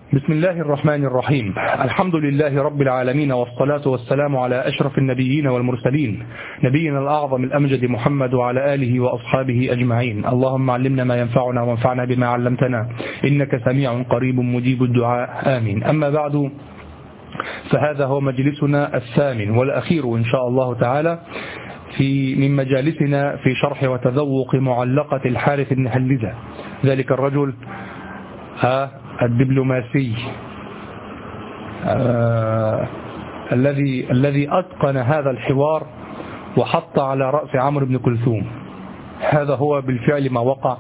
بسم الله الرحمن الرحيم. الحمد لله رب العالمين، والصلاة والسلام على أشرف النبيين والمرسلين، نبينا الأعظم الأمجد محمد وعلى آله وأصحابه أجمعين. اللهم علمنا ما ينفعنا وانفعنا بما علمتنا، إنك سميع قريب مجيب الدعاء، آمين. أما بعد، فهذا هو مجلسنا الثامن والأخير إن شاء الله تعالى من مجالسنا في شرح وتذوق معلقة الحارث بن حلزة، ذلك الرجل الدبلوماسي الذي أتقن هذا الحوار وحط على رأس عمرو بن كلثوم. هذا هو بالفعل ما وقع.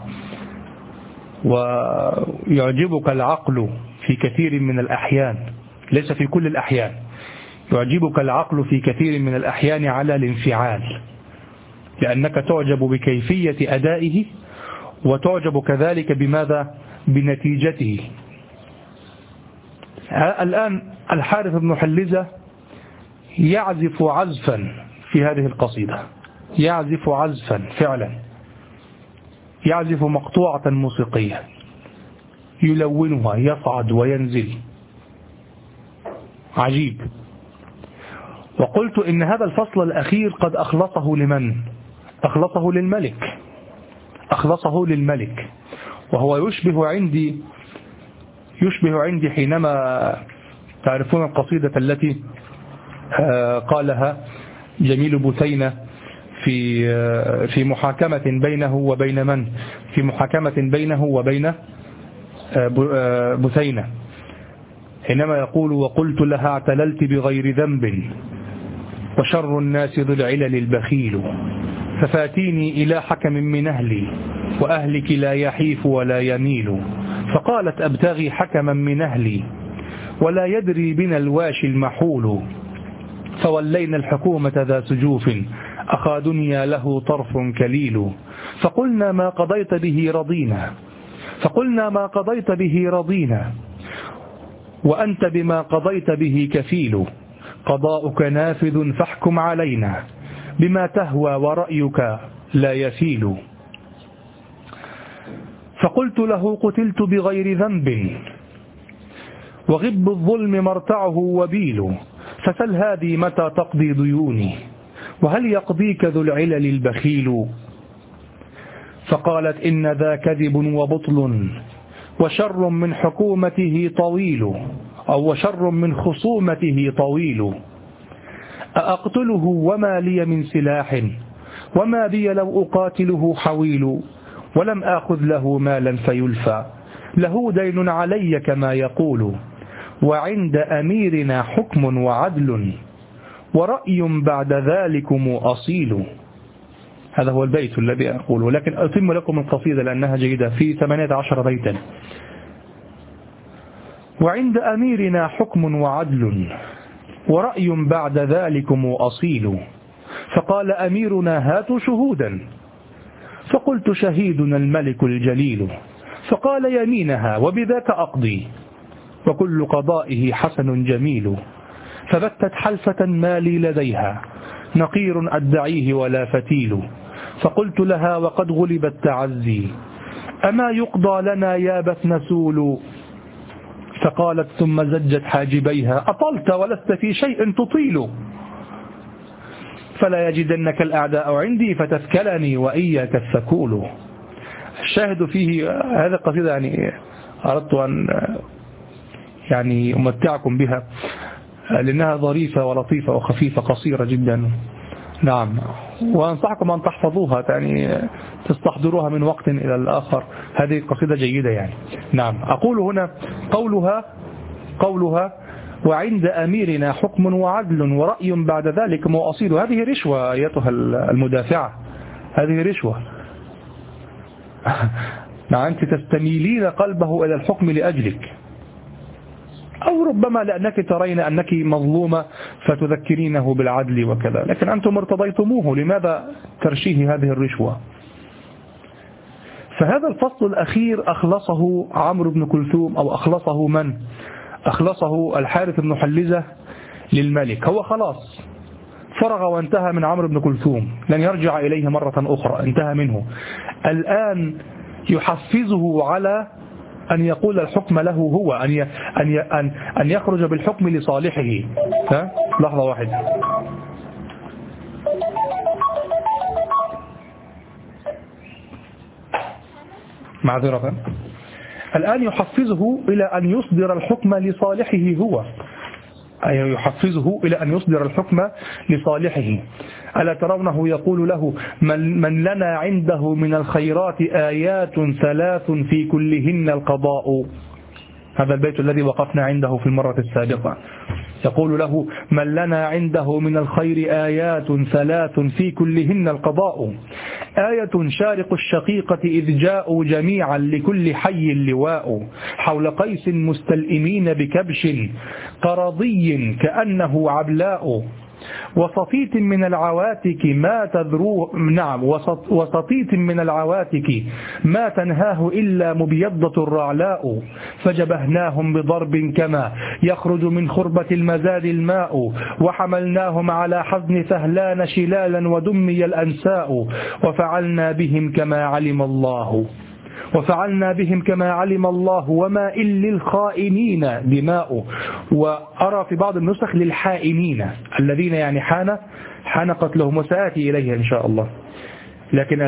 ويعجبك العقل في كثير من الأحيان، ليس في كل الأحيان، يعجبك العقل في كثير من الأحيان على الانفعال، لأنك تعجب بكيفية أدائه وتعجب كذلك بماذا؟ بنتيجته. الآن الحارث بن حلزة يعزف عزفا في هذه القصيدة، يعزف عزفا فعلا، يعزف مقطوعة موسيقية يلونها، يصعد وينزل، عجيب. وقلت إن هذا الفصل الأخير قد أخلصه لمن؟ أخلصه للملك، أخلصه للملك. وهو يشبه عندي حينما تعرفون القصيدة التي قالها جميل بثينة في محاكمة بينه وبين من؟ في محاكمة بينه وبين بثينة، حينما يقول: وقلت لها اعتللت بغير ذنب وشر الناس ذو العلل البخيل، ففاتيني إلى حكم من أهلي وأهلك لا يحيف ولا يميل، فقالت أبتغي حكما من أهلي ولا يدري بنا الواشي المحول، فولينا الحكومة ذا سجوف أخا دنيا له طرف كليل، فقلنا ما قضيت به رضينا، فقلنا ما قضيت به رضينا، وأنت بما قضيت به كفيل، قضاؤك نافذ فاحكم علينا بما تهوى ورأيك لا يفيل. فقلت له قتلت بغير ذنب وغب الظلم مرتعه وبيل، فسل هذه متى تقضي ديوني وهل يقضيك ذو العلل البخيل. فقالت إن ذا كذب وبطل وشر من حكومته طويل، أو وشر من خصومته طويل، أأقتله وما لي من سلاح وما بي لو أقاتله حويل، ولم آخذ له مالا فيلفى له دين علي كما يقول، وعند أميرنا حكم وعدل ورأي بعد ذلكم أصيل. هذا هو البيت الذي أقول، ولكن أتم لكم القصيدة لأنها جيدة، في 18 بيتا. وعند أميرنا حكم وعدل ورأي بعد ذلكم أصيل، فقال أميرنا هاتوا شهودا، فقلت شهيدنا الملك الجليل، فقال يمينها وبذاك أقضي وكل قضائه حسن جميل، فبتت حلفة ما لي لديها نقير أدعيه ولا فتيل، فقلت لها وقد غلب التعزي أما يقضى لنا يا بثنسول، فقالت ثم زجت حاجبيها أطلت ولست في شيء تطيل، فلا يجدنك الأعداء عندي فتثكلني وإياك الثكول. الشاهد فيه هذا القصيدة، يعني أردت أن أمتعكم بها لأنها ظريفة ولطيفة وخفيفة قصيرة جدا. نعم، وأنصحكم أن تحفظوها، يعني تستحضروها من وقت إلى الآخر. هذه قصيدة جيدة يعني. نعم، أقول هنا قولها وعند أميرنا حكم وعدل ورأي بعد ذلك مؤصيل. هذه رشوة أيتها المدافعة، هذه رشوة. نعم، أنت تستميلين قلبه إلى الحكم لأجلك، أو ربما لأنك ترين أنك مظلومة فتذكرينه بالعدل وكذا، لكن أنتم ارتضيتموه، لماذا ترشيه هذه الرشوة؟ فهذا الفصل الأخير أخلصه عمرو بن كلثوم، أو أخلصه من؟ أخلصه الحارث بن حلزة للملك. هو خلاص فرغ وانتهى من عمرو بن كلثوم، لن يرجع إليه مرة أخرى، انتهى منه. الآن يحفزه على أن يقول الحكم له هو، أن يخرج بالحكم لصالحه. لحظة واحدة. معذرة. الآن يحفزه إلى أن يصدر الحكم لصالحه هو، أي يحفزه إلى أن يصدر الحكم لصالحه. ألا ترونه يقول له من لنا عنده من الخيرات آيات 3 في كلهن القضاء. هذا البيت الذي وقفنا عنده في المرة السابقة. يقول له من لنا عنده من الخير آيات 3 في كلهن القضاء. آية شارق الشقيقة إذ جاءوا جميعا لكل حي لواء، حول قيس مستلئمين بكبش قرضي كأنه عبلاء، وسطيت من العواتك ما تذروه، وسطيت من العواتك ما تنهاه إلا مبيضة الرعلاء، فجبهناهم بضرب كما يخرج من خربة المزاد الماء، وحملناهم على حزن ثهلان شلالا ودمي الأنساء، وفعلنا بهم كما علم الله وما إن للخائنين دماء. وأرى في بعض النسخ للحائنين الذين يعني حان قتلهم، وسآتي إليه إن شاء الله. لكن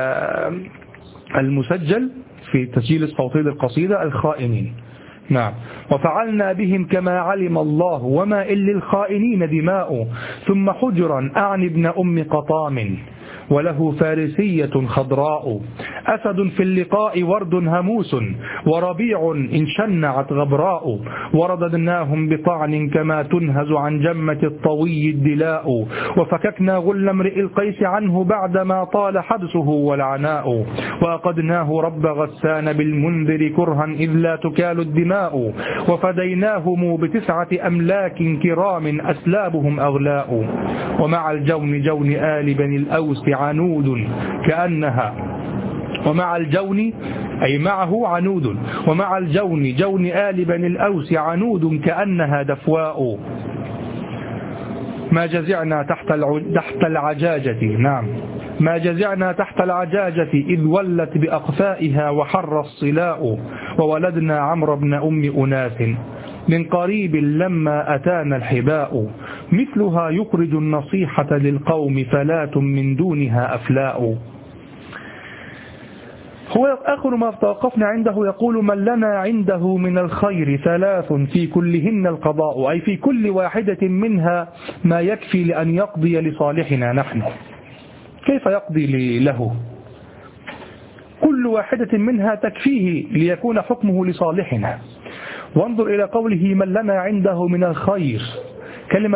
المسجل في تسجيل الصوتي للقصيدة الخائنين. نعم. وفعلنا بهم كما علم الله وما إن للخائنين دماء، ثم حجرا أعني ابن أم قطام وله فارسية خضراء، أسد في اللقاء ورد هموس وربيع إن شنعت غبراء، ورددناهم بطعن كما تنهز عن جمة الطوي الدلاء، وفككنا غل امرئ القيس عنه بعدما طال حبسه والعناء، وأقدناه رب غسان بالمنذر كرها إذ لا تكال الدماء، وفديناهم ب9 أملاك كرام أسلابهم أغلاء، ومع الجون جون آل بني الأوس عنود كأنها، ومع الجون أي معه عنود، ومع الجون جون آل بني الأوس عنود كأنها دفواء، ما جزعنا تحت العجاجة. نعم. ما جزعنا تحت العجاجة إذ ولت بأقفائها وحر الصلاء، وولدنا عمرو بن أم أناس من قريب لما أتانا الحباء، مثلها يخرج النصيحة للقوم فلات من دونها أفلاء. هو آخر ما توقفنا عنده يقول من لنا عنده من الخير 3 في كلهن القضاء، أي في كل واحدة منها ما يكفي لأن يقضي لصالحنا نحن. كيف يقضي له؟ كل واحدة منها تكفيه ليكون حكمه لصالحنا. وانظر إلى قوله من لنا عنده من الخير. كلمة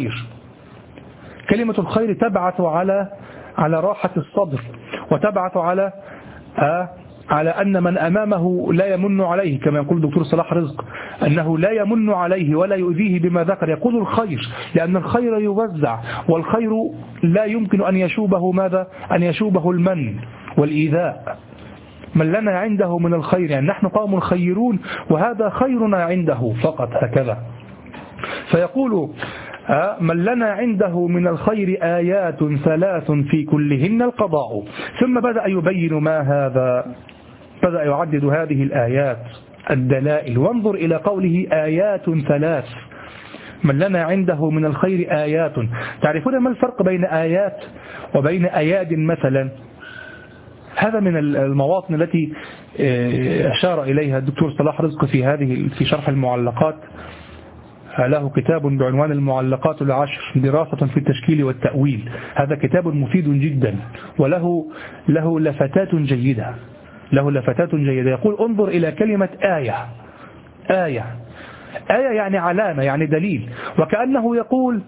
الخير تبعث على راحة الصدر، وتبعث على أن من أمامه لا يمن عليه، كما يقول الدكتور صلاح رزق أنه لا يمن عليه ولا يؤذيه بما ذكر. يقول الخير لأن الخير يوزع، والخير لا يمكن أن يشوبه ماذا؟ أن يشوبه المن والإيذاء. من لنا عنده من الخير يعني نحن قوم خيرون، وهذا خيرنا عنده فقط، هكذا. فيقول من لنا عنده من الخير آيات 3 في كلهن القضاء. ثم بدأ يبين ما هذا، بدأ يعدد هذه الآيات الدلائل. وانظر إلى قوله آيات 3. من لنا عنده من الخير آيات. تعرفون ما الفرق بين آيات وبين أياد مثلا؟ هذا من المواطن التي أشار إليها الدكتور صلاح رزق في شرح المعلقات. له كتاب بعنوان المعلقات العشر دراسة في التشكيل والتأويل. هذا كتاب مفيد جدا، وله لفتات جيدة. يقول انظر إلى كلمة آية يعني علامة، يعني دليل. وكأنه يقول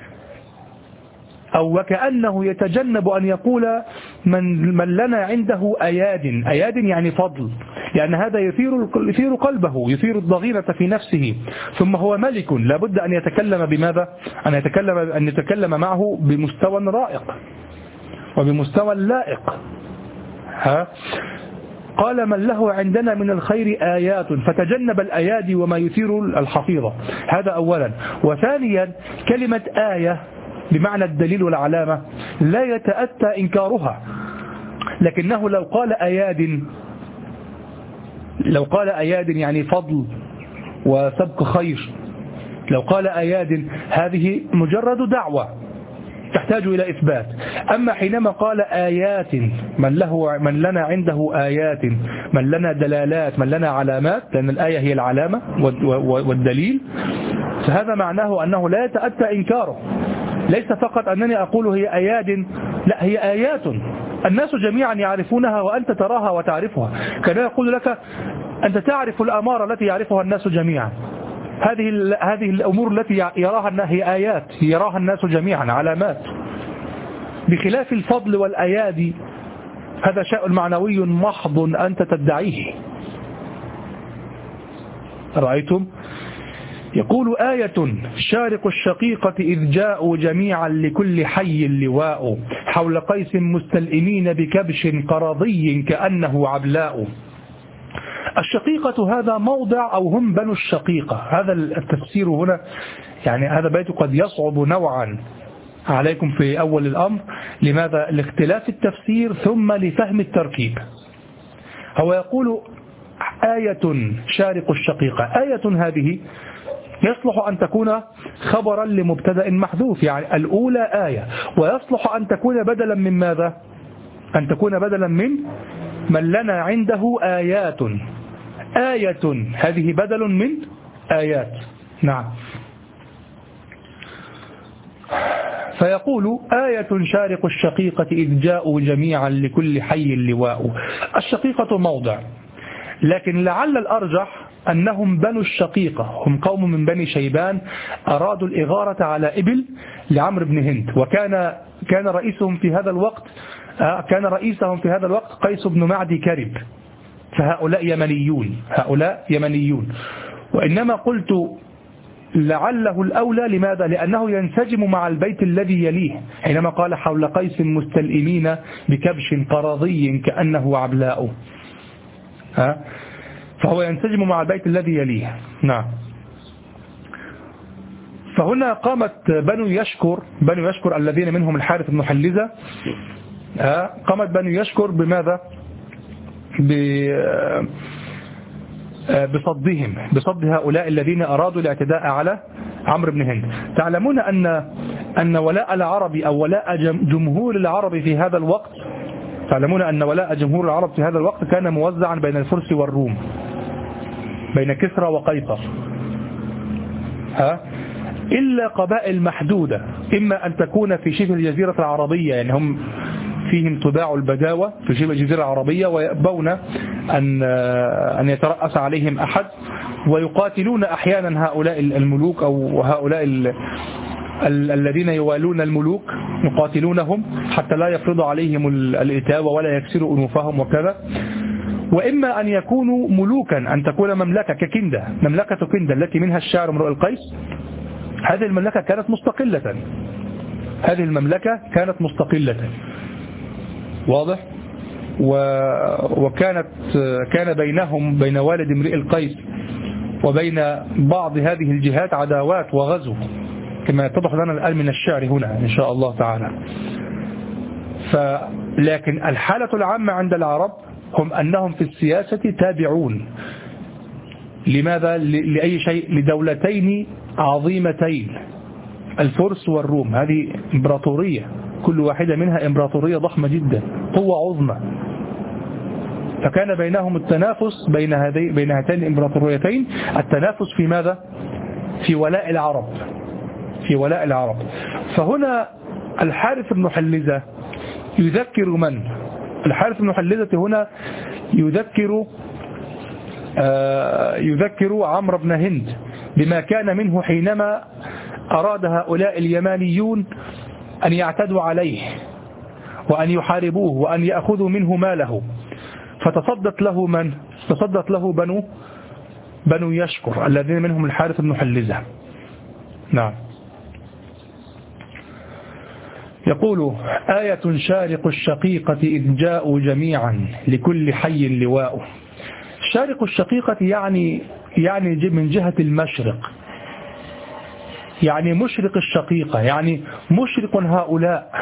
أو وكأنه يتجنب أن يقول من لنا عنده أياد يعني فضل، لأن هذا يثير قلبه، يثير الضغينة في نفسه. ثم هو ملك، لابد أن يتكلم بماذا؟ أن يتكلم معه بمستوى رائق وبمستوى لائق. قال من له عندنا من الخير آيات، فتجنب الأيادي وما يثير الحفيظة. هذا أولا. وثانيا كلمة آية بمعنى الدليل والعلامة لا يتأتى إنكارها، لكنه لو قال أياد لو قال أياد يعني فضل وسبق خير، لو قال أياد هذه مجرد دعوة تحتاج إلى إثبات. أما حينما قال آيات، من لنا عنده آيات، من لنا دلالات، من لنا علامات، لأن الآية هي العلامة والدليل، فهذا معناه أنه لا يتأتى إنكاره. ليس فقط أنني أقول هي آيات، لا، هي آيات الناس جميعا يعرفونها وأنت تراها وتعرفها، كان يقول لك أنت تعرف الأمارة التي يعرفها الناس جميعا. هذه الأمور التي يراها هي آيات يراها الناس جميعا، علامات. بخلاف الفضل والأيادي، هذا شيء معنوي محض أنت تدعيه. رأيتم؟ يقول آية شارق الشقيقة إذ جاءوا جميعا لكل حي لواء حول قيس مستلئمين بكبش قرضي كأنه عبلاء. الشقيقة هذا موضع أو هم بنو الشقيقة. هذا التفسير هنا يعني هذا بيت قد يصعب نوعا عليكم في أول الأمر. لماذا؟ لاختلاف التفسير ثم لفهم التركيب. هو يقول آية شارق الشقيقة، آية هذه يصلح أن تكون خبرا لمبتدأ محذوف، يعني الأولى آية، ويصلح أن تكون بدلا من ماذا؟ أن تكون بدلا من لنا عنده آيات. آية هذه بدل من آيات. نعم. فيقول آية شارق الشقيقة إذ جاءوا جميعا لكل حي لواء. الشقيقة موضع، لكن لعل الأرجح أنهم بنو الشقيقة، هم قوم من بني شيبان أرادوا الإغارة على إبل لعمرو بن هند، وكان رئيسهم في هذا الوقت قيس بن معدي كرب. فهؤلاء يمنيون. وإنما قلت لعله الأولى. لماذا؟ لأنه ينسجم مع البيت الذي يليه حينما قال حول قيس مستلئمين بكبش قرضي كأنه عبلاء، فهو ينسجم مع البيت الذي يليه. نعم. فهنا قامت بنو يشكر الذين منهم الحارث بن حلزة، قامت بنو يشكر بماذا؟ بصد هؤلاء الذين أرادوا الاعتداء على عمرو بن هند. تعلمون أن ولاء العرب أو ولاء جمهور العرب في هذا الوقت، تعلمون أن ولاء جمهور العرب في هذا الوقت كان موزعا بين الفرس والروم، بين كسرى وقيصر، إلا قبائل محدودة، إما أن تكون في شبه الجزيرة العربية، يعني هم فيهم طباع البداوة في شبه الجزيرة العربية ويأبون أن يترأس عليهم أحد، ويقاتلون أحيانا هؤلاء الملوك أو هؤلاء الذين يوالون الملوك، يقاتلونهم حتى لا يفرضوا عليهم الإتاوة ولا يكسروا أنوفهم وكذا. وإما أن يكونوا ملوكا، أن تكون مملكة ككندة، مملكة كندة التي منها الشاعر امرؤ القيس. هذه المملكة كانت مستقلة، واضح؟ كان بين والد امرئ القيس وبين بعض هذه الجهات عداوات وغزو، كما يتضح لنا الآن من الشعر هنا إن شاء الله تعالى. لكن الحالة العامة عند العرب هم أنهم في السياسة تابعون. لماذا؟ لأي شيء؟ لدولتين عظيمتين، الفرس والروم. هذه إمبراطورية، كل واحدة منها إمبراطورية ضخمة جدا، قوة عظمى. فكان بينهم التنافس بين هاتين الإمبراطوريتين، التنافس في ماذا؟ في ولاء العرب. فهنا الحارث بن حلزة يذكر من؟ الحارث بن حلزة هنا يذكر عمرو بن هند بما كان منه حينما أراد هؤلاء اليمانيون أن يعتدوا عليه وأن يحاربوه وأن يأخذوا منه ماله، فتصدت له من؟ تصدت له بنو يشكر الذين منهم الحارث بن حلزة. نعم. يقول آية شارق الشقيقة إذ جاءوا جميعا لكل حي لواء. شارق الشقيقة يعني من جهة المشرق، يعني مشرق الشقيقة، يعني مشرق هؤلاء.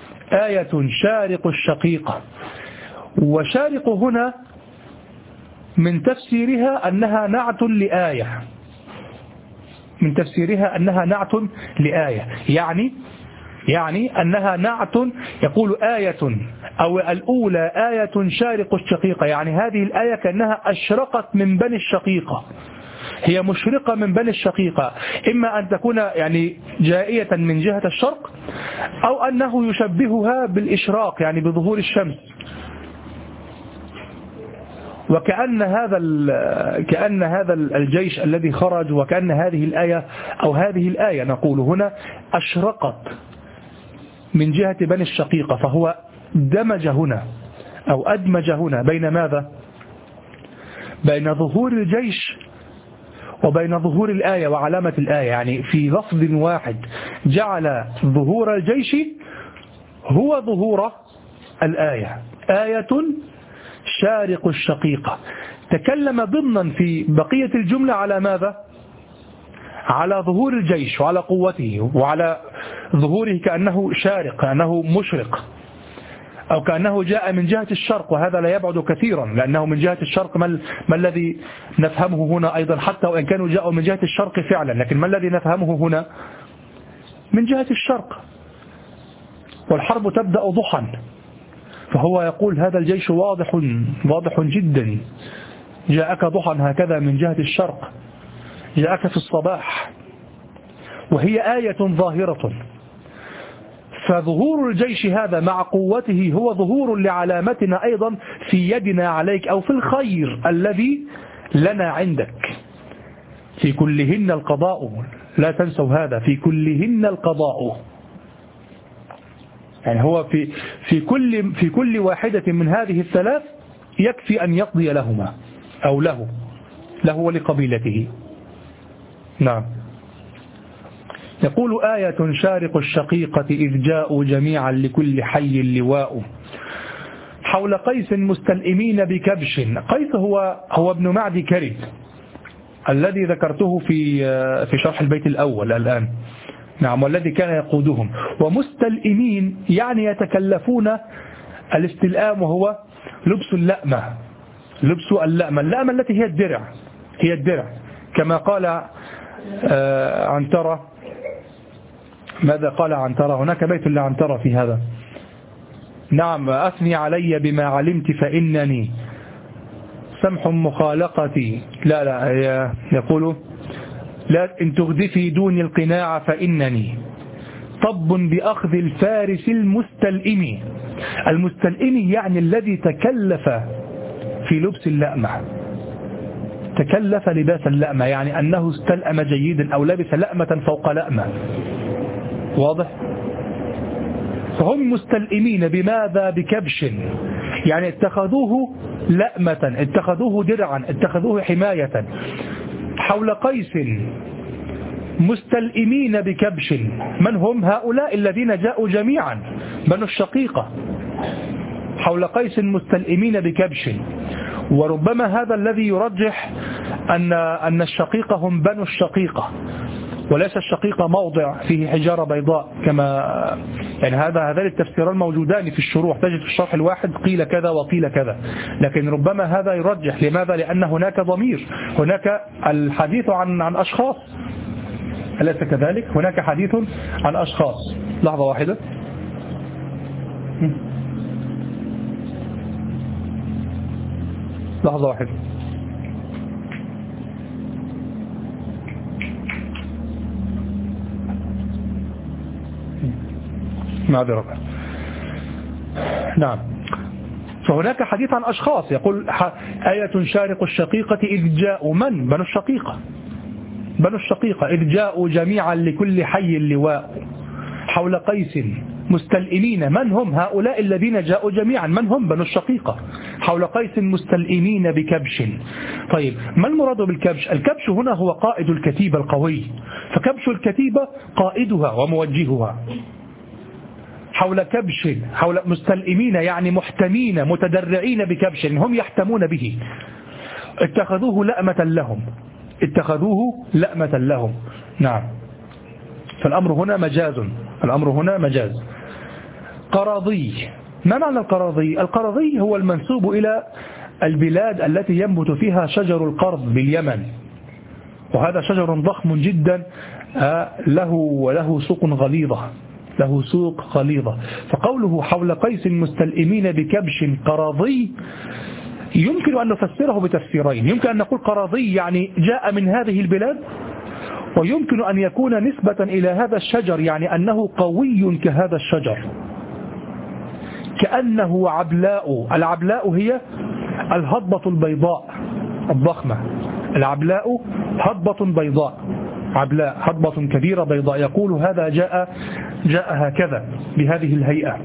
آية شارق الشقيقة، وشارق هنا من تفسيرها أنها نعت لآية، من تفسيرها أنها نعت لآية، يعني أنها نعت، يقول آية أو الأولى آية شارق الشقيقة، يعني هذه الآية كأنها أشرقت من بني الشقيقة، هي مشرقة من بني الشقيقة، إما أن تكون يعني جائية من جهة الشرق، أو أنه يشبهها بالإشراق يعني بظهور الشمس. وكأن هذا الجيش الذي خرج، وكأن هذه الآية أو هذه الآية نقول هنا أشرقت من جهة بني الشقيقة، فهو دمج هنا أو أدمج هنا بين ماذا؟ بين ظهور الجيش وبين ظهور الآية وعلامة الآية، يعني في لفظ واحد جعل ظهور الجيش هو ظهور الآية، آية شارق الشقيقة. تكلم ضمنا في بقية الجملة على ماذا؟ على ظهور الجيش وعلى قوته وعلى ظهوره كأنه شارق، كأنه مشرق، أو كأنه جاء من جهة الشرق، وهذا لا يبعد كثيرا، لأنه من جهة الشرق ما الذي نفهمه هنا أيضا، حتى وإن كانوا جاءوا من جهة الشرق فعلا، لكن ما الذي نفهمه هنا من جهة الشرق، والحرب تبدأ ضحى، فهو يقول هذا الجيش واضح جدا، جاءك ضحى هكذا من جهة الشرق، جاءك في الصباح، وهي آية ظاهرة. فظهور الجيش هذا مع قوته هو ظهور لعلامتنا أيضا في يدنا عليك، أو في الخير الذي لنا عندك. في كلهن القضاء، لا تنسوا هذا، في كلهن القضاء، يعني هو في كل واحدة من هذه الثلاث يكفي أن يقضي لهما أو له ولقبيلته. نعم. يقول آية شارق الشقيقة إذ جاءوا جميعا لكل حي لواء حول قيس مستلئمين بكبش. قيس هو ابن معدي كرب الذي ذكرته في شرح البيت الأول الآن. نعم. والذي كان يقودهم. ومستلئمين يعني يتكلفون الاستلئام، وهو لبس اللأمة، اللأمة التي هي الدرع كما قال عنترة. ماذا قال عنترة؟ هناك بيت لعنترة في هذا. نعم. أثني علي بما علمت فإنني سمح مخالقتي. لا يقول لا إن تغدفي دوني القناع فإنني طب بأخذ الفارس المستلئم. المستلئم يعني الذي تكلف في لبس اللأمة، تكلف لباس اللأمة، يعني أنه استلأم جيدا أو لبس لأمة فوق لأمة. واضح؟ فهم مستلئمين بماذا؟ بكبش، يعني اتخذوه لأمة، اتخذوه درعا، اتخذوه حماية. حول قيس مستلئمين بكبش. من هم هؤلاء؟ الذين جاءوا جميعا، بنو الشقيقة. حول قيس مستلئمين بكبش. وربما هذا الذي يرجح أن الشقيقة هم بنو الشقيقة، وليس الشقيقة موضع فيه حجارة بيضاء كما يعني هذان التفسيران موجودان في الشروح، تجد في الشرح الواحد قيل كذا وقيل كذا، لكن ربما هذا يرجح. لماذا؟ لأن هناك ضمير، هناك الحديث عن أشخاص، أليس كذلك؟ هناك حديث عن أشخاص. لحظة واحدة. لحظة واحدة. معذرة. نعم. فهناك حديث عن أشخاص، يقول آية شارق الشقيقة إذ جاءوا من؟ بنو الشقيقة. بنو الشقيقة إذ جاءوا جميعا لكل حي لواء حول قيس مستلئمين. من هم هؤلاء الذين جاءوا جميعا؟ من هم؟ بنو الشقيقة. حول قيس مستلئمين بكبش. طيب ما المراد بالكبش؟ الكبش هنا هو قائد الكتيبة القوي، فكبش الكتيبة قائدها وموجهها. حول كبش، حول مستلئمين يعني محتمين متدرعين بكبش، هم يحتمون به. اتخذوه لأمة لهم. نعم. فالأمر هنا مجاز. قراضي. ما معنى القراضي؟ القراضي هو المنسوب إلى البلاد التي ينبت فيها شجر القرض باليمن، وهذا شجر ضخم جدا له سوق غليظة، له سوق غليظة. فقوله حول قيس مستلئمين بكبش قراضي يمكن أن نفسره بتفسيرين. يمكن أن نقول قراضي يعني جاء من هذه البلاد، ويمكن أن يكون نسبة إلى هذا الشجر يعني أنه قوي كهذا الشجر، كأنه عبلاء. العبلاء هي الهضبة البيضاء الضخمة، العبلاء هضبة بيضاء، عبلاء هضبة كبيرة بيضاء، يقول هذا جاء هكذا بهذه الهيئة.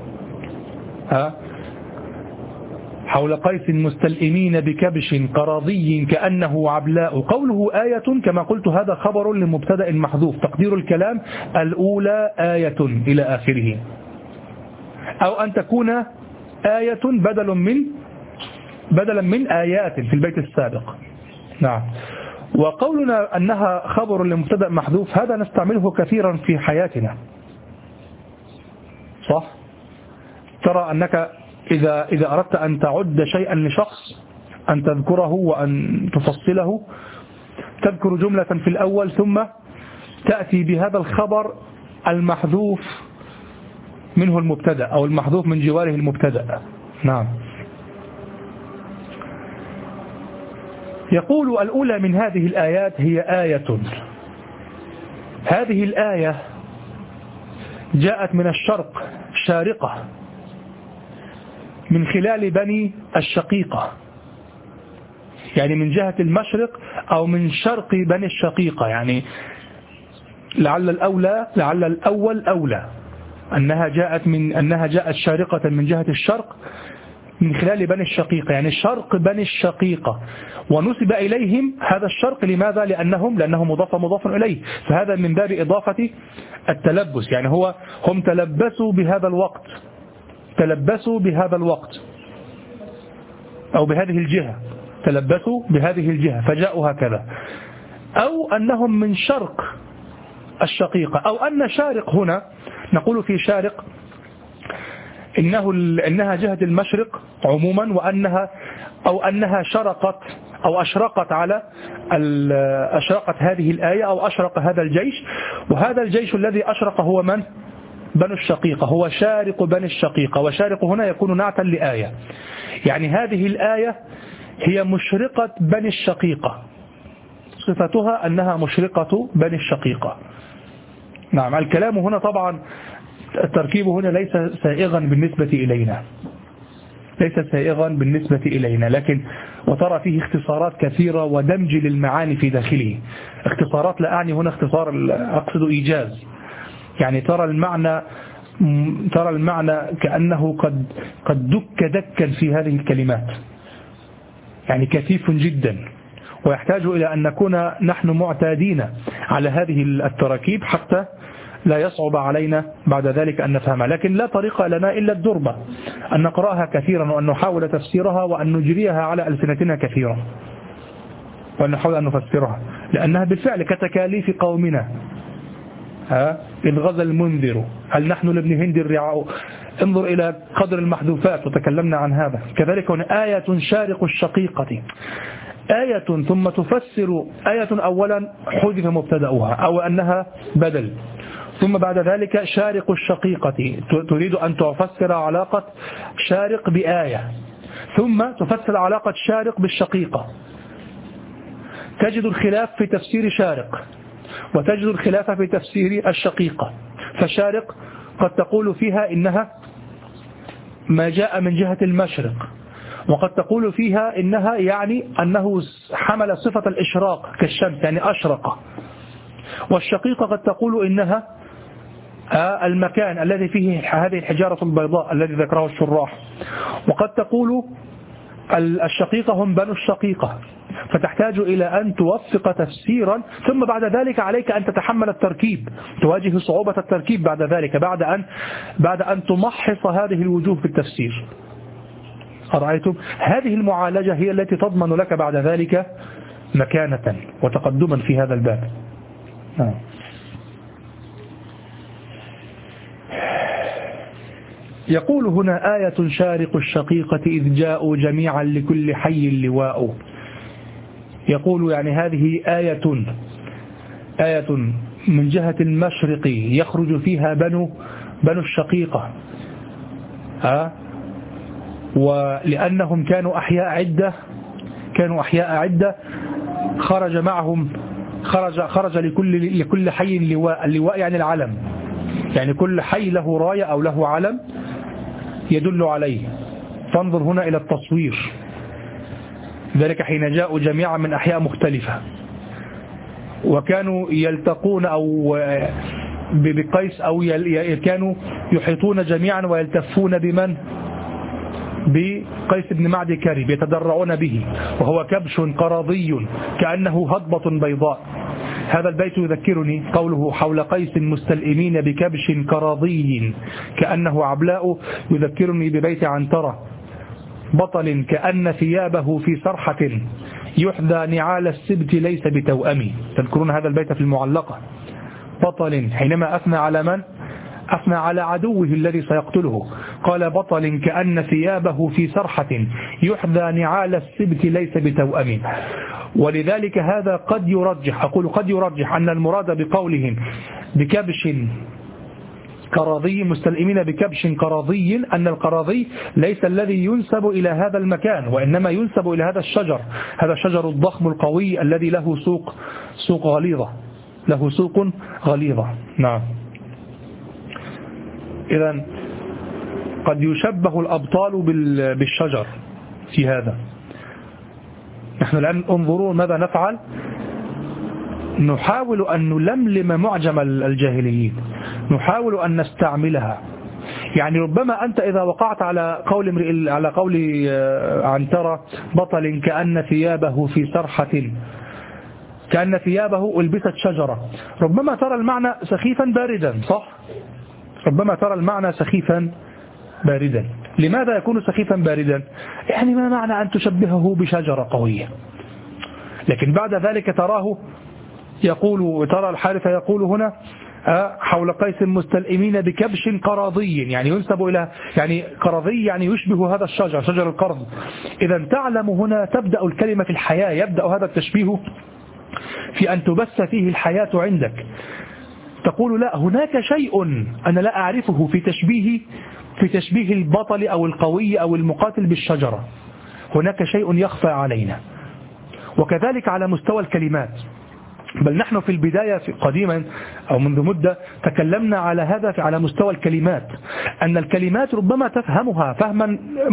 حول قيس مستلئمين بكبش قراضي كأنه عبلاء. قوله آية كما قلت هذا خبر لمبتدأ محذوف، تقدير الكلام الأولى آية إلى آخره، أو أن تكون آية بدلا من آيات في البيت السابق. نعم. وقولنا أنها خبر لمبتدأ محذوف هذا نستعمله كثيرا في حياتنا، صح؟ ترى أنك إذا أردت أن تعد شيئا لشخص، أن تذكره وأن تفصله، تذكر جملة في الأول ثم تأتي بهذا الخبر المحذوف منه المبتدأ أو المحذوف من جواره المبتدأ. نعم. يقول الأولى من هذه الآيات هي آية. هذه الآية جاءت من الشرق شارقة من خلال بني الشقيقة، يعني من جهة المشرق أو من شرق بني الشقيقة، يعني لعل الأول أولى أنها جاءت شارقة من جهة الشرق من خلال بني الشقيقة، يعني شرق بني الشقيقة، ونسب إليهم هذا الشرق. لماذا؟ لأنه مضاف إليه، فهذا من باب إضافة التلبس، يعني هم تلبسوا بهذا الوقت أو بهذه الجهة، تلبسوا بهذه الجهة فجاءوا هكذا، أو أنهم من شرق الشقيقة، أو أن شارق هنا نقول في شارق إنها جهة المشرق عموما، أنها شرقت أو أشرقت هذه الآية أو أشرق هذا الجيش، وهذا الجيش الذي أشرق هو من؟ بنو الشقيقة، هو شارق بني الشقيقة، وشارق هنا يكون نعتا لآية، يعني هذه الآية هي مشرقة بني الشقيقة، صفتها أنها مشرقة بني الشقيقة. نعم. الكلام هنا طبعا التركيب هنا ليس سائغا بالنسبة إلينا، لكن وترى فيه اختصارات كثيرة ودمج للمعاني في داخله. اختصارات لا أعني هنا اختصار، أقصد إيجاز، يعني ترى المعنى كأنه قد دكا في هذه الكلمات، يعني كثيف جدا، ويحتاج إلى أن نكون نحن معتادين على هذه التراكيب حتى لا يصعب علينا بعد ذلك أن نفهمها. لكن لا طريق لنا إلا الدربة، أن نقرأها كثيرا وأن نحاول تفسيرها وأن نجريها على ألسنتنا كثيرا وأن نحاول أن نفسرها، لأنها بالفعل كتكاليف قومنا. إذ غزا المنذر هل نحن لابن هند الرعاء، انظر إلى قدر المحذوفات وتكلمنا عن هذا. كذلك هنا آية شارق الشقيقة، آية ثم تفسر آية أولا حذف مبتدأها أو أنها بدل، ثم بعد ذلك شارق الشقيقة تريد أن تفسر علاقة شارق بآية، ثم تفسر علاقة شارق بالشقيقة. تجد الخلاف في تفسير شارق وتجد الخلاف في تفسير الشقيقة. فشارق قد تقول فيها إنها ما جاء من جهة المشرق، وقد تقول فيها إنها يعني أنه حمل صفة الإشراق كالشمس، يعني أشرق. والشقيقة قد تقول إنها المكان الذي فيه هذه الحجارة البيضاء الذي ذكره الشراح. وقد تقول الشقيقة هم بنو الشقيقة، فتحتاج إلى أن توفق تفسيرا، ثم بعد ذلك عليك أن تتحمل التركيب، تواجه صعوبة التركيب بعد ذلك بعد أن تمحص هذه الوجوه في التفسير. أرأيتم؟ هذه المعالجة هي التي تضمن لك بعد ذلك مكانة وتقدما في هذا الباب. يقول هنا آية شارق الشقيقة إذ جاءوا جميعا لكل حي لواء. يقول يعني هذه آية من جهة المشرق يخرج فيها بنو الشقيقة، ولأنهم كانوا أحياء عدة خرج معهم خرج لكل حي لواء. اللواء يعني العلم، يعني كل حي له راية أو له علم يدل عليه. فانظر هنا إلى التصوير، ذلك حين جاءوا جميعا من أحياء مختلفة وكانوا يلتقون أو بقيس أو كانوا يحيطون جميعا ويلتفون بمن؟ بقيس بن معد كرب، يتدرعون به وهو كبش قراضي كأنه هضبة بيضاء. هذا البيت يذكرني قوله حول قيس مستلئمين بكبش كراضي كأنه عبلاء، يذكرني ببيت عنترة بطل كأن ثيابه في سرحة يحذى نعال السبت ليس بتوأم. تذكرون هذا البيت في المعلقة. بطل حينما أثنى على من؟ أثنى على عدوه الذي سيقتله، قال بطل كأن ثيابه في سرحة يحذى نعال السبت ليس بتوأم. ولذلك هذا قد يرجح أن المراد بقولهم بكبش كراضي مستلئمين بكبش كراضي أن القراضي ليس الذي ينسب إلى هذا المكان، وإنما ينسب إلى هذا الشجر، هذا الشجر الضخم القوي الذي له سوق غليظة. نعم. إذن قد يشبه الأبطال بالشجر في هذا. نحن الآن انظروا ماذا نفعل. نحاول أن نلملم معجم الجاهليين، نحاول أن نستعملها. يعني ربما أنت إذا وقعت على قول عنترة بطل كأن ثيابه في سرحة كأن ثيابه ألبست شجرة، ربما ترى المعنى سخيفا باردا، صح؟ ربما ترى المعنى سخيفا باردا. لماذا يكون سخيفا باردا؟ يعني ما معنى أن تشبهه بشجرة قوية؟ لكن بعد ذلك ترى الحارث يقول هنا حول قيس مستلئمين بكبش قراضي، يعني ينسب إلى قراضي يعني يشبه هذا الشجر، شجر القرض. إذا تعلم هنا تبدأ الكلمة في الحياة، يبدأ هذا التشبيه في أن تبث فيه الحياة عندك. تقول لا، هناك شيء أنا لا أعرفه في تشبيه البطل أو القوي أو المقاتل بالشجرة، هناك شيء يخفى علينا. وكذلك على مستوى الكلمات، بل نحن في البداية قديما أو منذ مدة تكلمنا على هذا على مستوى الكلمات، أن الكلمات ربما تفهمها فهما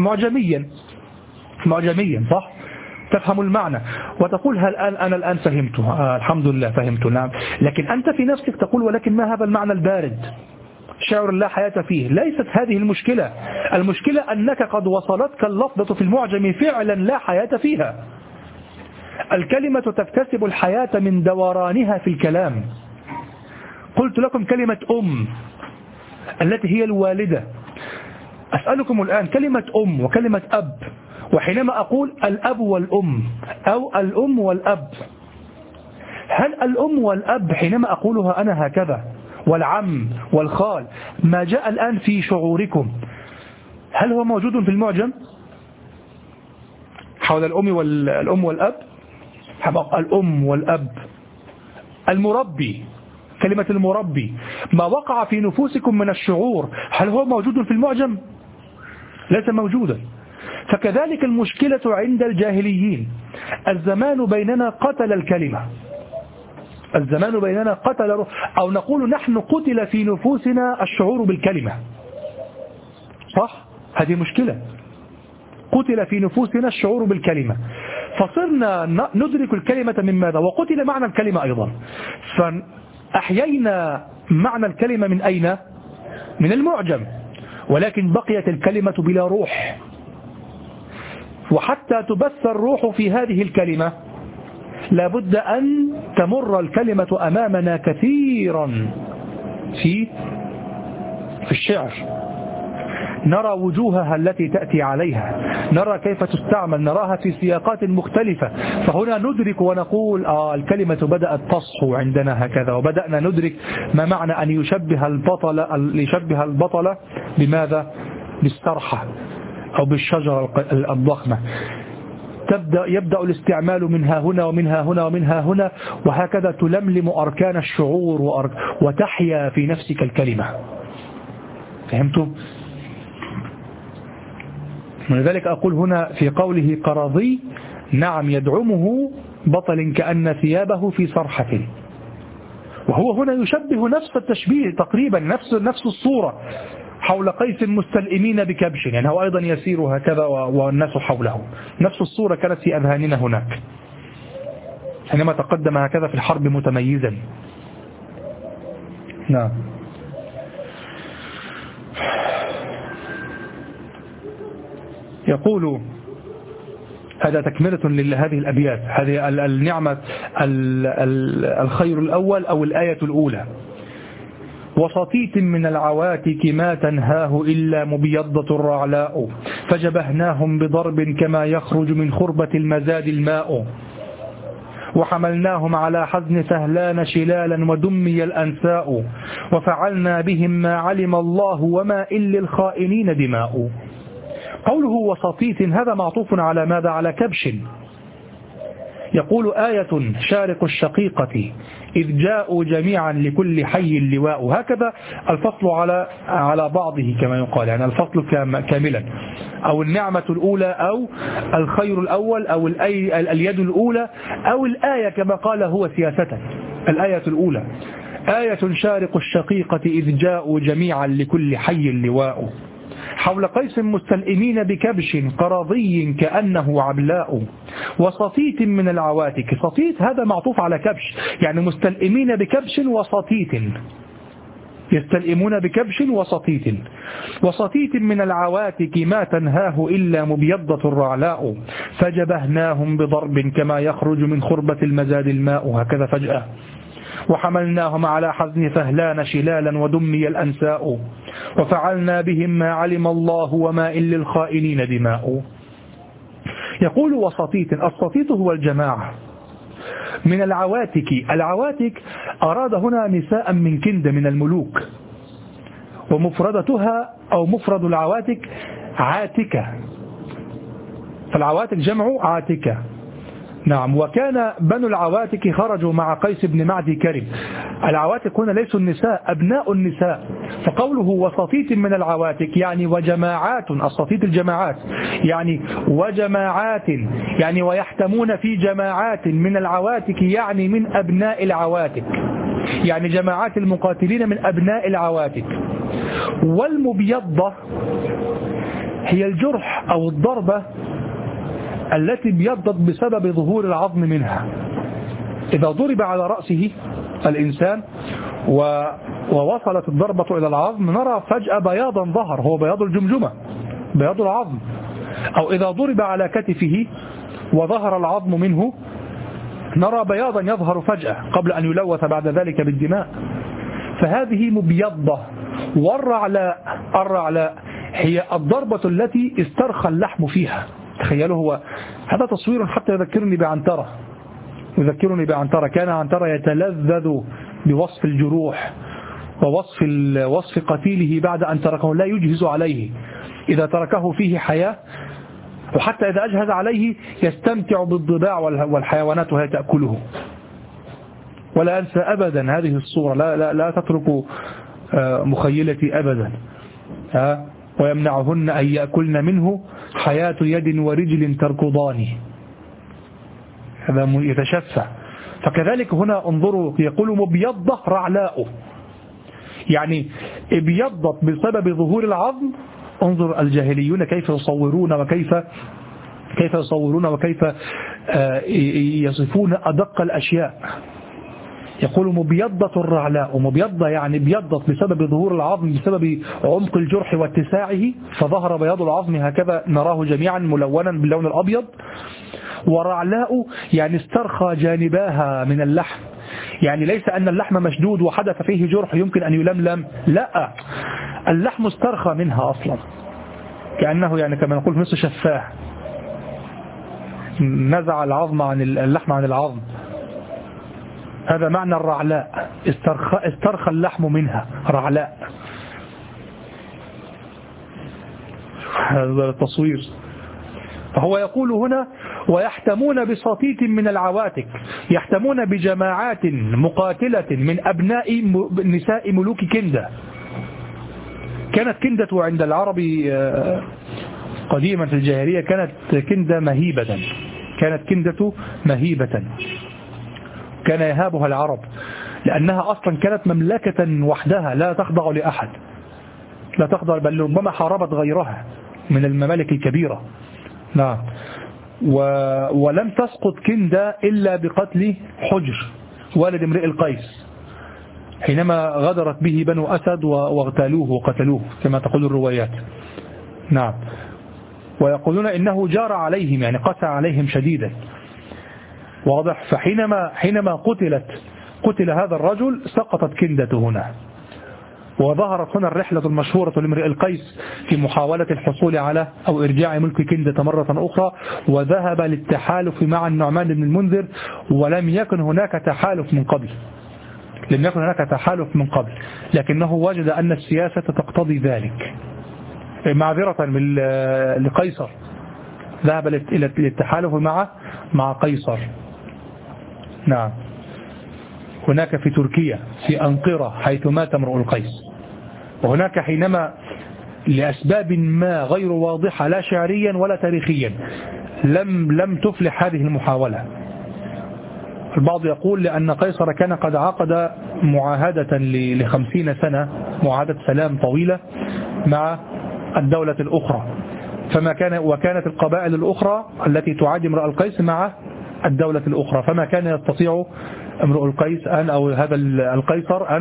معجميا، صح؟ تفهم المعنى وتقول هل أنا الآن فهمته، الحمد لله فهمته، نعم. لكن أنت في نفسك تقول ولكن ما هذا المعنى البارد، شعر لا حياة فيه. ليست هذه المشكلة، المشكلة أنك قد وصلتك اللفظة في المعجم فعلا لا حياة فيها. الكلمة تكتسب الحياة من دورانها في الكلام. قلت لكم كلمة التي هي الوالدة. أسألكم الآن كلمة وكلمة أب، وحينما أقول الأب والأم أو الأم والأب، هل الأم والأب حينما أقولها أنا هكذا والعم والخال ما جاء الآن في شعوركم هل هو موجود في المعجم حول الأم والأب؟ الأم والأب، المربي، كلمة المربي، ما وقع في نفوسكم من الشعور هل هو موجود في المعجم؟ ليس موجودا. فكذلك المشكلة عند الجاهليين، الزمان بيننا قتل الكلمة، الزمان بيننا قتل، أو نقول نحن قتل في نفوسنا الشعور بالكلمة، صح؟ هذه مشكلة، قتل في نفوسنا الشعور بالكلمة، فصرنا ندرك الكلمة من ماذا؟ وقتل معنى الكلمة أيضا، فأحيينا معنى الكلمة من أين؟ من المعجم، ولكن بقيت الكلمة بلا روح. وحتى تبث الروح في هذه الكلمة لابد أن تمر الكلمة أمامنا كثيرا في الشعر، نرى وجوهها التي تأتي عليها، نرى كيف تستعمل، نراها في سياقات مختلفة، فهنا ندرك ونقول الكلمة بدأت تصحو عندنا هكذا، وبدأنا ندرك ما معنى أن يشبه البطل بماذا؟ بالسرحة أو بالشجرة الضخمة، يبدأ الاستعمال منها هنا ومنها هنا ومنها هنا، وهكذا تلملم أركان الشعور وتحيا في نفسك الكلمة. فهمتم؟ ولذلك أقول هنا في قوله قراضي، نعم يدعمه بطل كأن ثيابه في صرحة، وهو هنا يشبه نفس التشبيه تقريبا، نفس الصورة حول قيس مستلئمين بكبش، يعني هو أيضا يسير هكذا والناس حوله، نفس الصورة كانت في أذهاننا هناك حينما تقدم هكذا في الحرب متميزا. نعم. يقول هذا تكملة لهذه الأبيات، هذه النعمة الخير الأول أو الآية الأولى. وصتيت من العواتك ما تنهاه إلا مبيضة الرعلاء، فجبهناهم بضرب كما يخرج من خربة المزاد الماء، وحملناهم على حزن سهلان شلالا ودمي الأنساء، وفعلنا بهم ما علم الله وما إن للخائنين دماء. قوله وصتيت هذا معطوف على ماذا؟ على كبش. يقول آية شارق الشقيقة إذ جاءوا جميعا لكل حي لواء، هكذا الفصل على بعضه كما يقال، يعني الفصل كاملا، أو النعمة الأولى أو الخير الأول أو اليد الأولى أو الآية كما قال هو سياسة. الآية الأولى آية شارق الشقيقة إذ جاءوا جميعا لكل حي لواء، حول قيس مستلئمين بكبش قراضي كأنه عبلاء، وصتيت من العواتك. صتيت هذا معطوف على كبش، يعني مستلئمين بكبش وصتيت، يستلئمون بكبش وصتيت. وصتيت من العواتك ما تنهاه إلا مبيضة الرعلاء، فجبهناهم بضرب كما يخرج من خربة المزاد الماء، هكذا فجأة. وحملناهم على حزن فهلان شلالا ودمي الأنساء، وفعلنا بهم ما علم الله وما إن للخائنين دماء. يقول وصتيت، الصتيت هو الجماعة. من العواتك، العواتك أراد هنا نساء من كند من الملوك، ومفردتها أو مفرد العواتك عاتكة، فالعواتك جمع عاتكة. نعم. وكان بنو العواتك خرجوا مع قيس بن معدي كرب. العواتك هنا ليسوا النساء، أبناء النساء، فقوله وصتيت من العواتك يعني وجماعات، الصتيت الجماعات يعني وجماعات، يعني ويحتمون في جماعات من العواتك، يعني من أبناء العواتك، يعني جماعات المقاتلين من أبناء العواتك. والمبيضة هي الجرح أو الضربة التي ابيضت بسبب ظهور العظم منها. إذا ضرب على رأسه الإنسان ووصلت الضربة إلى العظم نرى فجأة بياضا ظهر، هو بياض الجمجمة، بياض العظم. أو إذا ضرب على كتفه وظهر العظم منه نرى بياضا يظهر فجأة قبل أن يلوث بعد ذلك بالدماء. فهذه مبيضة. والرعلاء، الرعلاء هي الضربة التي استرخى اللحم فيها. تخيلوا، هو هذا تصوير حتى يذكرني بعنترة. كان عنترة يتلذذ بوصف الجروح ووصف قتيله بعد أن تركه، لا يجهز عليه، إذا تركه فيه حياة، وحتى إذا أجهز عليه يستمتع بالضباع والحيوانات وهي تأكله. ولا أنسى أبدا هذه الصورة، لا تترك مخيلتي أبدا. ويمنعهن أن يأكلن منه حياة يد ورجل تركضان، هذا يتشفع. فكذلك هنا انظروا، يقول مبيضة رعلاء، يعني ابيضت بسبب ظهور العظم. انظر الجاهليون كيف يصورون وكيف يصفون أدق الأشياء. يقول مبيضة الرعلاء، مبيضة يعني ابيضت بسبب ظهور العظم، بسبب عمق الجرح واتساعه، فظهر بياض العظم هكذا نراه جميعا ملونا باللون الأبيض. ورعلاء يعني استرخى جانباها من اللحم، يعني ليس أن اللحم مشدود وحدث فيه جرح يمكن أن يلملم، لا، اللحم استرخى منها أصلا، كأنه يعني كما نقول مثل شفاه، نزع العظم عن اللحم عن العظم. هذا معنى الرعلاء، استرخى اللحم منها، رعلاء. هذا التصوير. فهو يقول هنا ويحتمون بسطيت من العواتق، يحتمون بجماعات مقاتلة من أبناء نساء ملوك كندة. كانت كندة عند العرب قديما في الجاهلية كانت كندة مهيبة، كانت كندة مهيبة، كان يهابها العرب لأنها أصلا كانت مملكة وحدها لا تخضع لأحد، لا تخضع، بل ربما حاربت غيرها من الممالك الكبيرة. نعم. ولم تسقط كندة إلا بقتل حجر والد امرئ القيس حينما غدرت به بنو أسد واغتالوه وقتلوه كما تقول الروايات. نعم. ويقولون إنه جار عليهم، يعني قسى عليهم شديدا، واضح. فحينما قتل هذا الرجل سقطت كندة هنا، وظهرت هنا الرحلة المشهورة لامرئ القيس في محاولة الحصول على أو إرجاع ملك كندة مرة أخرى، وذهب للتحالف مع النعمان بن المنذر، ولم يكن هناك تحالف من قبل، لكنه وجد أن السياسة تقتضي ذلك، معذرة لقيصر، ذهب إلى التحالف مع قيصر. نعم. هناك في تركيا في أنقرة حيث مات امرؤ القيس. وهناك حينما لأسباب ما غير واضحة لا شعريا ولا تاريخيا لم تفلح هذه المحاولة. البعض يقول لأن قيصر كان قد عقد معاهدة ل50 سنة، معاهدة سلام طويلة مع الدولة الأخرى، وكانت القبائل الأخرى التي تعادي امرؤ القيس مع الدولة الأخرى، فما كان يستطيع امرؤ القيس أو هذا القيصر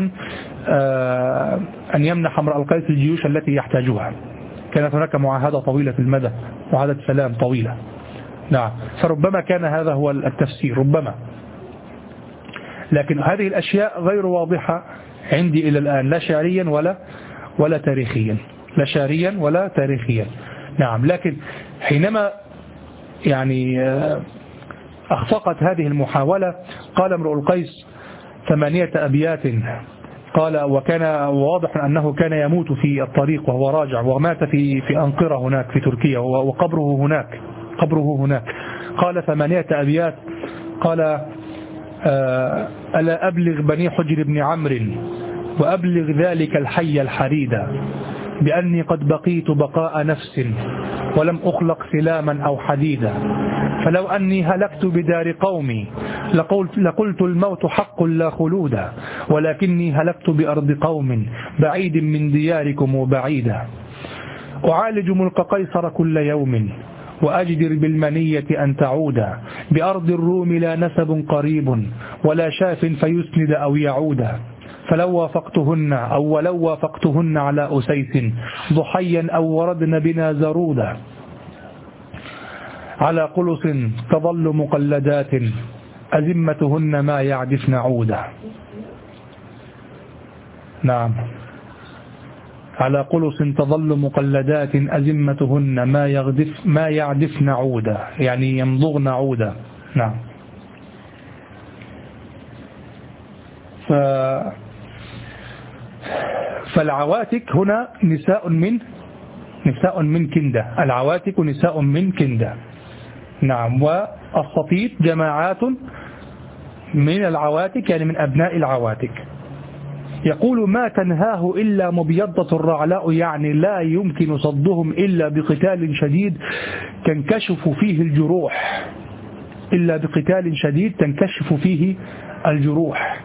أن يمنح امرؤ القيس الجيوش التي يحتاجها. كانت هناك معاهدة طويلة في المدى، معاهدة سلام طويلة. نعم. فربما كان هذا هو التفسير، ربما، لكن هذه الأشياء غير واضحة عندي إلى الآن، لا شعريا ولا تاريخيا، لا شعريا ولا تاريخيا. نعم. لكن حينما يعني أخفقت هذه المحاولة قال امرؤ القيس 8 أبيات، قال وكان واضح أنه كان يموت في الطريق وهو راجع، ومات في أنقرة هناك في تركيا، وقبره هناك. قال 8 أبيات، قال ألا أبلغ بني حجر بن عمرو وأبلغ ذلك الحي الحريدا بأني قد بقيت بقاء نفس ولم أخلق سلاما أو حديدا، فلو أني هلكت بدار قومي لقلت الموت حق لا خلودا، ولكني هلكت بأرض قوم بعيد من دياركم وبعيدا، أعالج ملك قيصر كل يوم وأجدر بالمنية أن تعودا، بأرض الروم لا نسب قريب ولا شاف فيسند أو يعودا، ولو وافقتهن على أسيس ضحيا أو وردن بنا زرودا، على قلص تظل مقلدات أزمتهن ما يعدفن عودا. نعم. على قلص تظل مقلدات أزمتهن ما يعدفن عودا، يعني يمضغن عودا. نعم. فالعواتك هنا نساء من كندة، العواتك نساء من كندة. نعم. والسطيط جماعات من العواتك، يعني من أبناء العواتك. يقول ما تنهاه إلا مبيضة الرعلاء، يعني لا يمكن صدهم إلا بقتال شديد تنكشف فيه الجروح، إلا بقتال شديد تنكشف فيه الجروح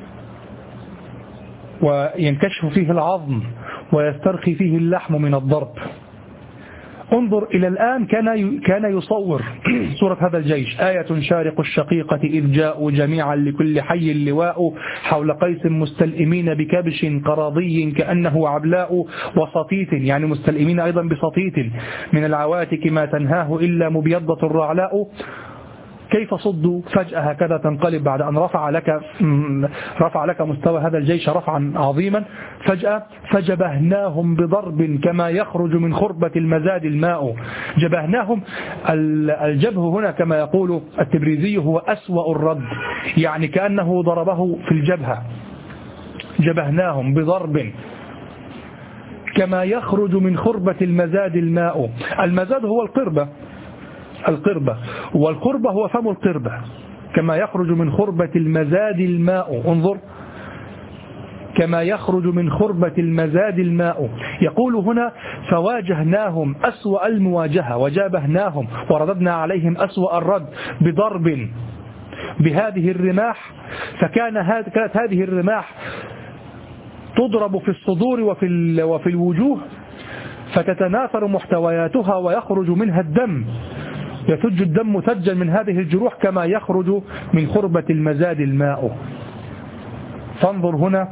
وينكشف فيه العظم ويسترخي فيه اللحم من الضرب. انظر إلى الآن كان يصور صورة هذا الجيش، آية شارق الشقيقة إذ جاءوا جميعا لكل حي اللواء، حول قيس مستلئمين بكبش قراضي كأنه عبلاء، وسطيت، يعني مستلئمين أيضا بسطيت من العواتك، ما تنهاه إلا مبيضة الرعلاء. كيف صدوا فجأة هكذا تنقلب بعد أن رفع لك مستوى هذا الجيش رفعا عظيما، فجأة فجبهناهم بضرب كما يخرج من خربة المزاد الماء. جبهناهم، الجبه هنا كما يقول التبريزي هو أسوأ الرد، يعني كأنه ضربه في الجبهة. جبهناهم بضرب كما يخرج من خربة المزاد الماء. المزاد هو القربة والقربة هو فم القربة. كما يخرج من خربة المزاد الماء، انظر، كما يخرج من خربة المزاد الماء. يقول هنا فواجهناهم أسوأ المواجهة، وجابهناهم ورددنا عليهم أسوأ الرد بضرب بهذه الرماح. كانت هذه الرماح تضرب في الصدور وفي الوجوه، فتتناثر محتوياتها ويخرج منها الدم، يثج الدم ثجا من هذه الجروح كما يخرج من خربة المزاد الماء. فانظر هنا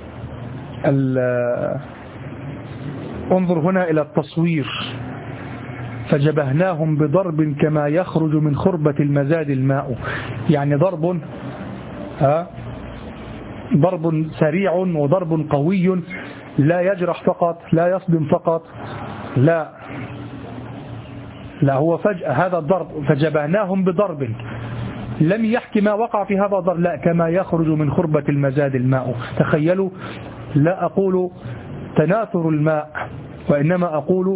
انظر هنا إلى التصوير، فجبهناهم بضرب كما يخرج من خربة المزاد الماء، يعني ضرب سريع وضرب قوي، لا يجرح فقط، لا يصدم فقط، لا هو فجأة هذا الضرب، فجبهناهم بضرب لم يحكي ما وقع في هذا الضرب، لا، كما يخرج من خربة المزاد الماء. تخيلوا، لا أقول تناثر الماء، وإنما أقول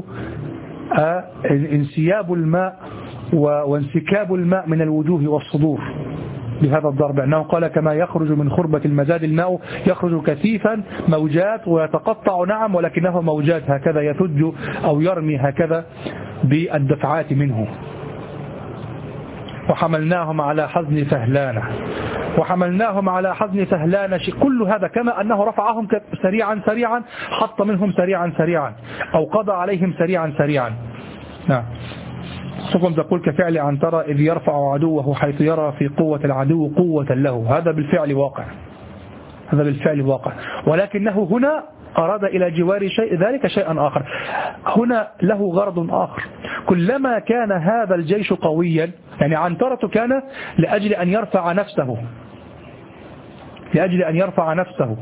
انسياب الماء وانسكاب الماء من الوجوه والصدور بهذا الضرب، أنه قال كما يخرج من خربة المزاد الماء، يخرج كثيفا موجات ويتقطع، نعم، ولكنه موجات هكذا يثج أو يرمي هكذا بالدفعات منه. وحملناهم على حزن فهلانة، وحملناهم على حزن فهلانة، كل هذا كما أنه رفعهم سريعا حط منهم سريعا أو قضى عليهم سريعا. نعم، سكم تقول كفعل عنترة إذ يرفع عدوه حيث يرى في قوة العدو قوة له. هذا بالفعل واقع، ولكنه هنا أراد إلى جوار ذلك شيئا آخر. هنا له غرض آخر. كلما كان هذا الجيش قويا، يعني عنترة كان لأجل أن يرفع نفسه،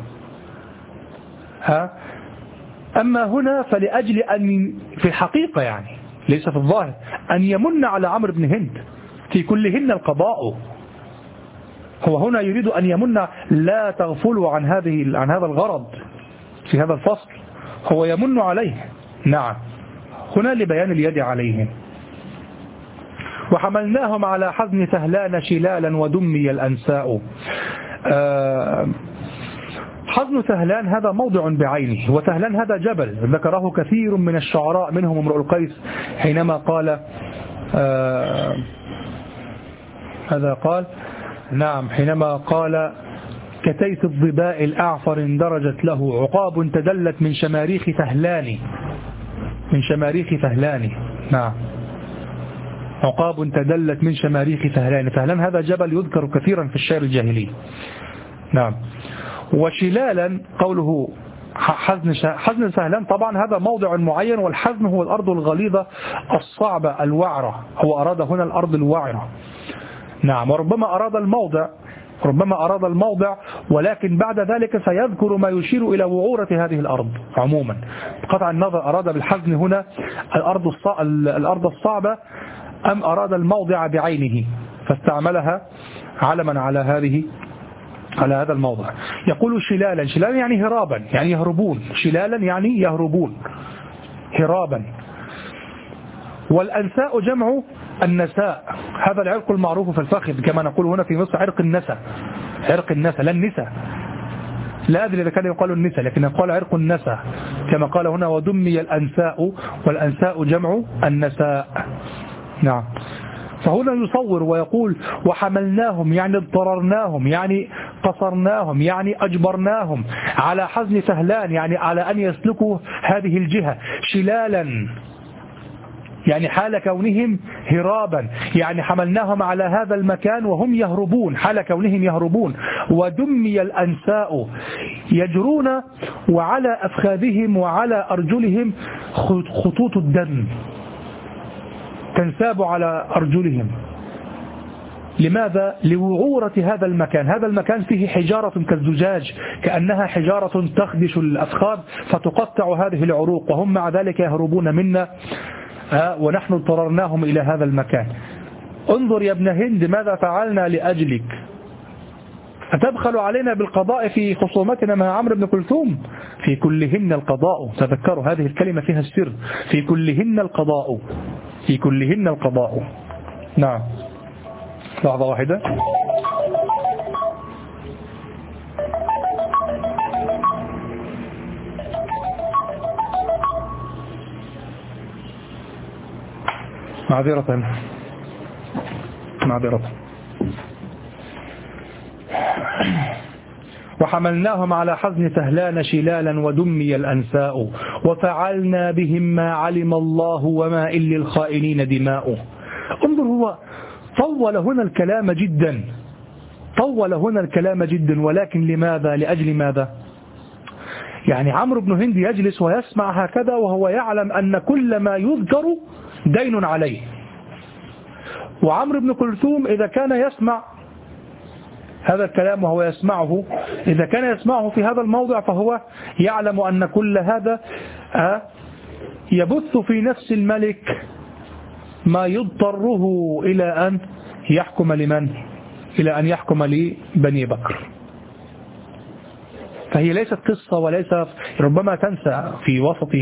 أما هنا فلأجل أن في الحقيقة، يعني ليس في الظاهر، أن يمن على عمرو بن هند في كلهن القضاء. هو هنا يريد أن يمن، لا تغفلوا عن هذا الغرض في هذا الفصل، هو يمن عليه، نعم، هنا لبيان اليد عليهم. وحملناهم على حزن فهلان شلالا ودمي الأنساء. حزن فهلان هذا موضع بعينه، وفهلان هذا جبل ذكره كثير من الشعراء، منهم امرؤ القيس حينما قال هذا قال، نعم، حينما قال كتيس الظباء الأعفر اندرجت له عقاب تدلت من شماريخ فهلان، نعم، عقاب تدلت من شماريخ فهلان. فهلان هذا جبل يذكر كثيرا في الشعر الجاهلي، نعم. وشلالا قوله حزن فهلان، طبعا هذا موضع معين، والحزن هو الأرض الغليظة الصعبة الوعرة، هو أراد هنا الأرض الوعرة، نعم. وربما أراد الموضع، ولكن بعد ذلك سيذكر ما يشير إلى وعورة هذه الأرض عموما. بقطع النظر أراد بالحزن هنا الأرض الصعبة أم أراد الموضع بعينه، فاستعملها علما على هذا الموضع. يقول شلالا يعني هرابا، يعني يهربون، شلالا يعني يهربون هرابا. والأنساء جمع النساء، هذا العرق المعروف في الفخذ، كما نقول هنا في مصر عرق النساء، لا النساء، لا أدري إذا كان يقال النساء، لكن يقال عرق النساء، كما قال هنا ودمي الأنساء، والأنساء جمع النساء، نعم. فهنا يصور ويقول وحملناهم، يعني اضطررناهم، يعني قصرناهم، يعني أجبرناهم على حزن فهلان، يعني على أن يسلكوا هذه الجهة، شلالا يعني حال كونهم هرابا، يعني حملناهم على هذا المكان وهم يهربون، حال كونهم يهربون. ودمي الأنساء يجرون، وعلى أفخاذهم وعلى أرجلهم خطوط الدم تنساب على أرجلهم. لماذا؟ لوعورة هذا المكان. هذا المكان فيه حجارة كالزجاج، كأنها حجارة تخدش الأفخاذ فتقطع هذه العروق، وهم مع ذلك يهربون منا، ونحن اضطررناهم إلى هذا المكان. انظر يا ابن هند ماذا فعلنا لأجلك، أتبخل علينا بالقضاء في خصومتنا مع عمرو بن كلثوم؟ في كلهن القضاء. تذكروا هذه الكلمة فيها السر، في كلهن القضاء، في كلهن القضاء. نعم، لحظة واحدة. معذرة معذرة. وحملناهم على حزن سهلان شلالا ودمي الأنساء وفعلنا بهم ما علم الله وما إن للخائنين دماء. انظر، هو طول هنا الكلام جدا، طول هنا الكلام جدا، ولكن لماذا؟ لأجل ماذا؟ يعني عمرو بن هند يجلس ويسمع هكذا وهو يعلم أن كل ما يذكر دين عليه. وعمرو بن كلثوم إذا كان يسمع هذا الكلام وهو يسمعه، إذا كان يسمعه في هذا الموضع فهو يعلم أن كل هذا يبث في نفس الملك ما يضطره إلى أن يحكم لمن؟ إلى أن يحكم لبني بكر. فهي ليست قصة، وليس ربما تنسى في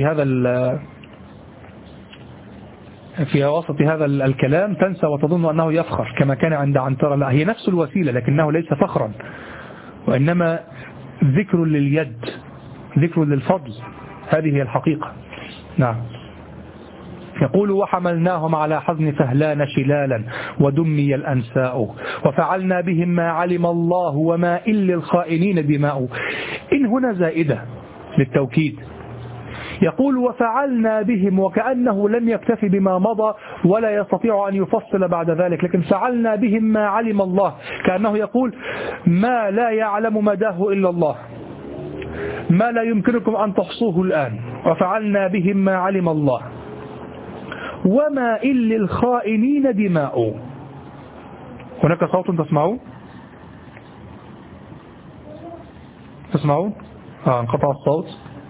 وسط هذا الكلام تنسى وتظن أنه يفخر كما كان عند عنترة. لا، هي نفس الوسيلة لكنه ليس فخرا، وإنما ذكر لليد، ذكر للفضل. هذه هي الحقيقة. نعم. يقول وحملناهم على حزن سهلان شلالا ودمي الأنساء وفعلنا بهم ما علم الله وما إن للخائنين دماء. إن هنا زائدة للتوكيد. يقول وفعلنا بهم، وكأنه لم يكتفي بما مضى ولا يستطيع أن يفصل بعد ذلك، لكن فعلنا بهم ما علم الله، كأنه يقول ما لا يعلم مداه إلا الله، ما لا يمكنكم أن تحصوه الآن. وفعلنا بهم ما علم الله وما إن للخائنين دماء. هناك صوت تسمعون؟ تسمعون؟ انقطع الصوت.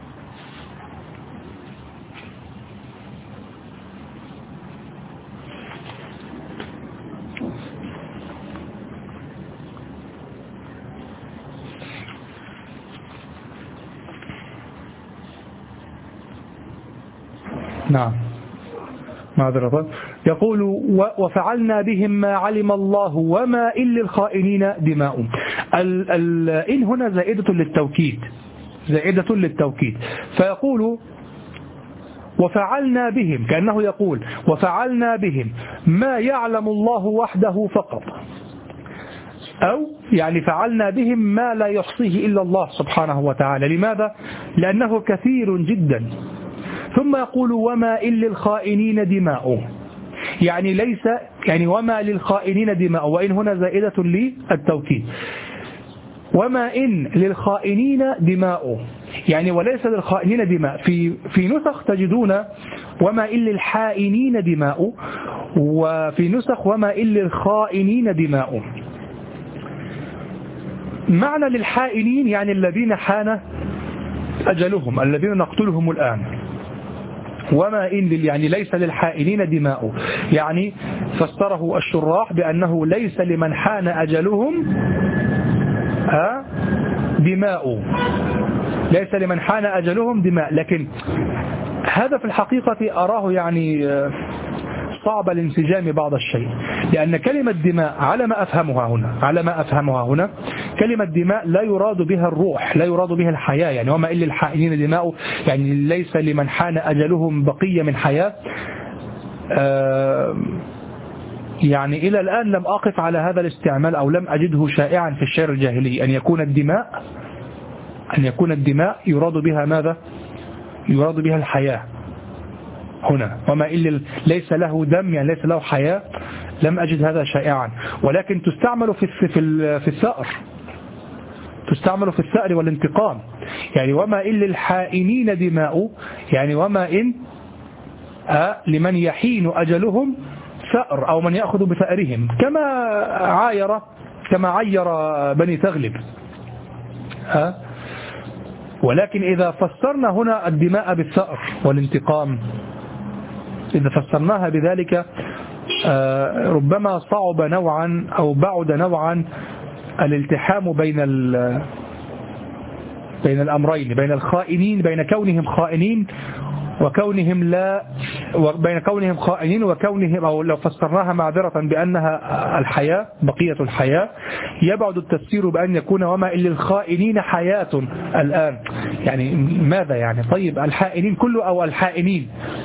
نعم، معذرة. يقول وفعلنا بهم ما علم الله وما إن للخائنين دماء. إن هنا زائدة للتوكيد، زائدة للتوكيد. فيقول وفعلنا بهم، كأنه يقول وفعلنا بهم ما يعلم الله وحده فقط، أو يعني فعلنا بهم ما لا يحصيه إلا الله سبحانه وتعالى. لماذا؟ لأنه كثير جدا. ثم يقول وما إن للخائنين دماء، يعني ليس يعني وما للخائنين دماء، وإن هنا زائدة للتوكيد. وما إن للخائنين دماء يعني وليس للخائنين دماء. في نسخ تجدون وما إن للحائنين دماء، وفي نسخ وما إن للخائنين دماء. معنى للحائنين يعني الذين حان أجلهم، الذين نقتلهم الآن. وما إن يعني ليس للحائنين دماء، يعني فسره الشراح بأنه ليس لمن حان أجلهم دماء، ليس لمن حان أجلهم دماء. لكن هذا في الحقيقة أراه يعني صعب الانسجام بعض الشيء، لأن كلمة دماء على ما أفهمها هنا كلمة دماء لا يراد بها الروح، لا يراد بها الحياة. يعني وما إلا الحائنين دماء يعني ليس لمن حان أجلهم بقية من حياة. يعني إلى الآن لم أقف على هذا الاستعمال، أو لم أجده شائعا في الشعر الجاهلي أن يكون الدماء يراد بها ماذا؟ يراد بها الحياة. هنا وما إلا ليس له دم يعني ليس له حياة، لم أجد هذا شائعا. ولكن تستعمل في الثأر، تستعمل في الثأر والانتقام. يعني وما إن للحائنين دماء يعني وما إن لمن يحين أجلهم ثأر، أو من يأخذ بثأرهم، كما عير بني تغلب. ولكن إذا فسرنا هنا الدماء بالثأر والانتقام، إذا فسرناها بذلك ربما صعب نوعا أو بعد نوعا الالتحام بين الأمرين، بين الخائنين، بين كونهم خائنين وكونهم لا، بين كونهم خائنين وكونهم، أو لو فسرناها معذرة بأنها الحياة، بقية الحياة، يبعد التفسير بأن يكون وما إلا الخائنين حياة الآن. يعني ماذا يعني؟ طيب الحائنين كله أو الحائنين،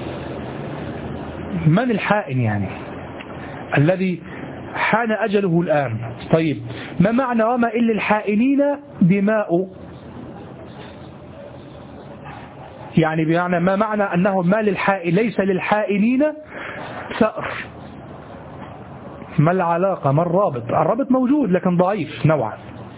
من الحائن يعني؟ الذي حان أجله الآن. طيب ما معنى وما إلا الحائنين دماء؟ يعني بمعنى ما معنى أنه ليس للحائنين ثأر؟ ما العلاقة؟ ما الرابط؟ الرابط موجود لكن ضعيف نوعا.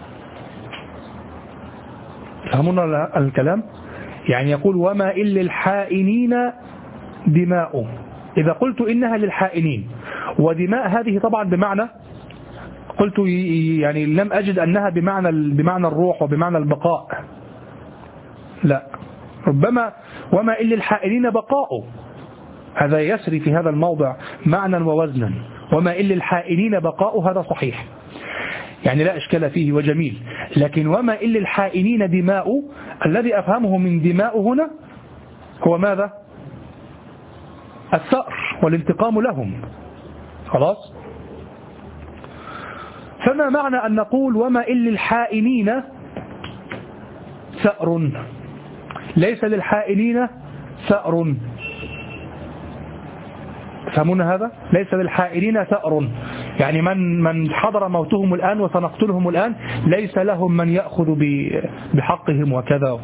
فهمونا الكلام؟ يعني يقول وما إلا الحائنين دماء، إذا قلت إنها للحائنين ودماء هذه طبعا بمعنى، قلت يعني لم أجد أنها بمعنى الروح وبمعنى البقاء، لا، ربما وما إلا الحائنين بقاء، هذا يسري في هذا الموضع معنى ووزنا، وما إلا الحائنين بقاء هذا صحيح، يعني لا إشكال فيه وجميل. لكن وما إلا الحائنين دماء، الذي أفهمه من دماء هنا هو ماذا؟ الثأر والانتقام لهم. خلاص؟ فما معنى أن نقول وما إلا الحائنين ثأر؟ ليس للحائنين ثأر. فهمون هذا؟ ليس للحائنين ثأر، يعني من حضر موتهم الآن وسنقتلهم الآن ليس لهم من يأخذ بحقهم وكذا،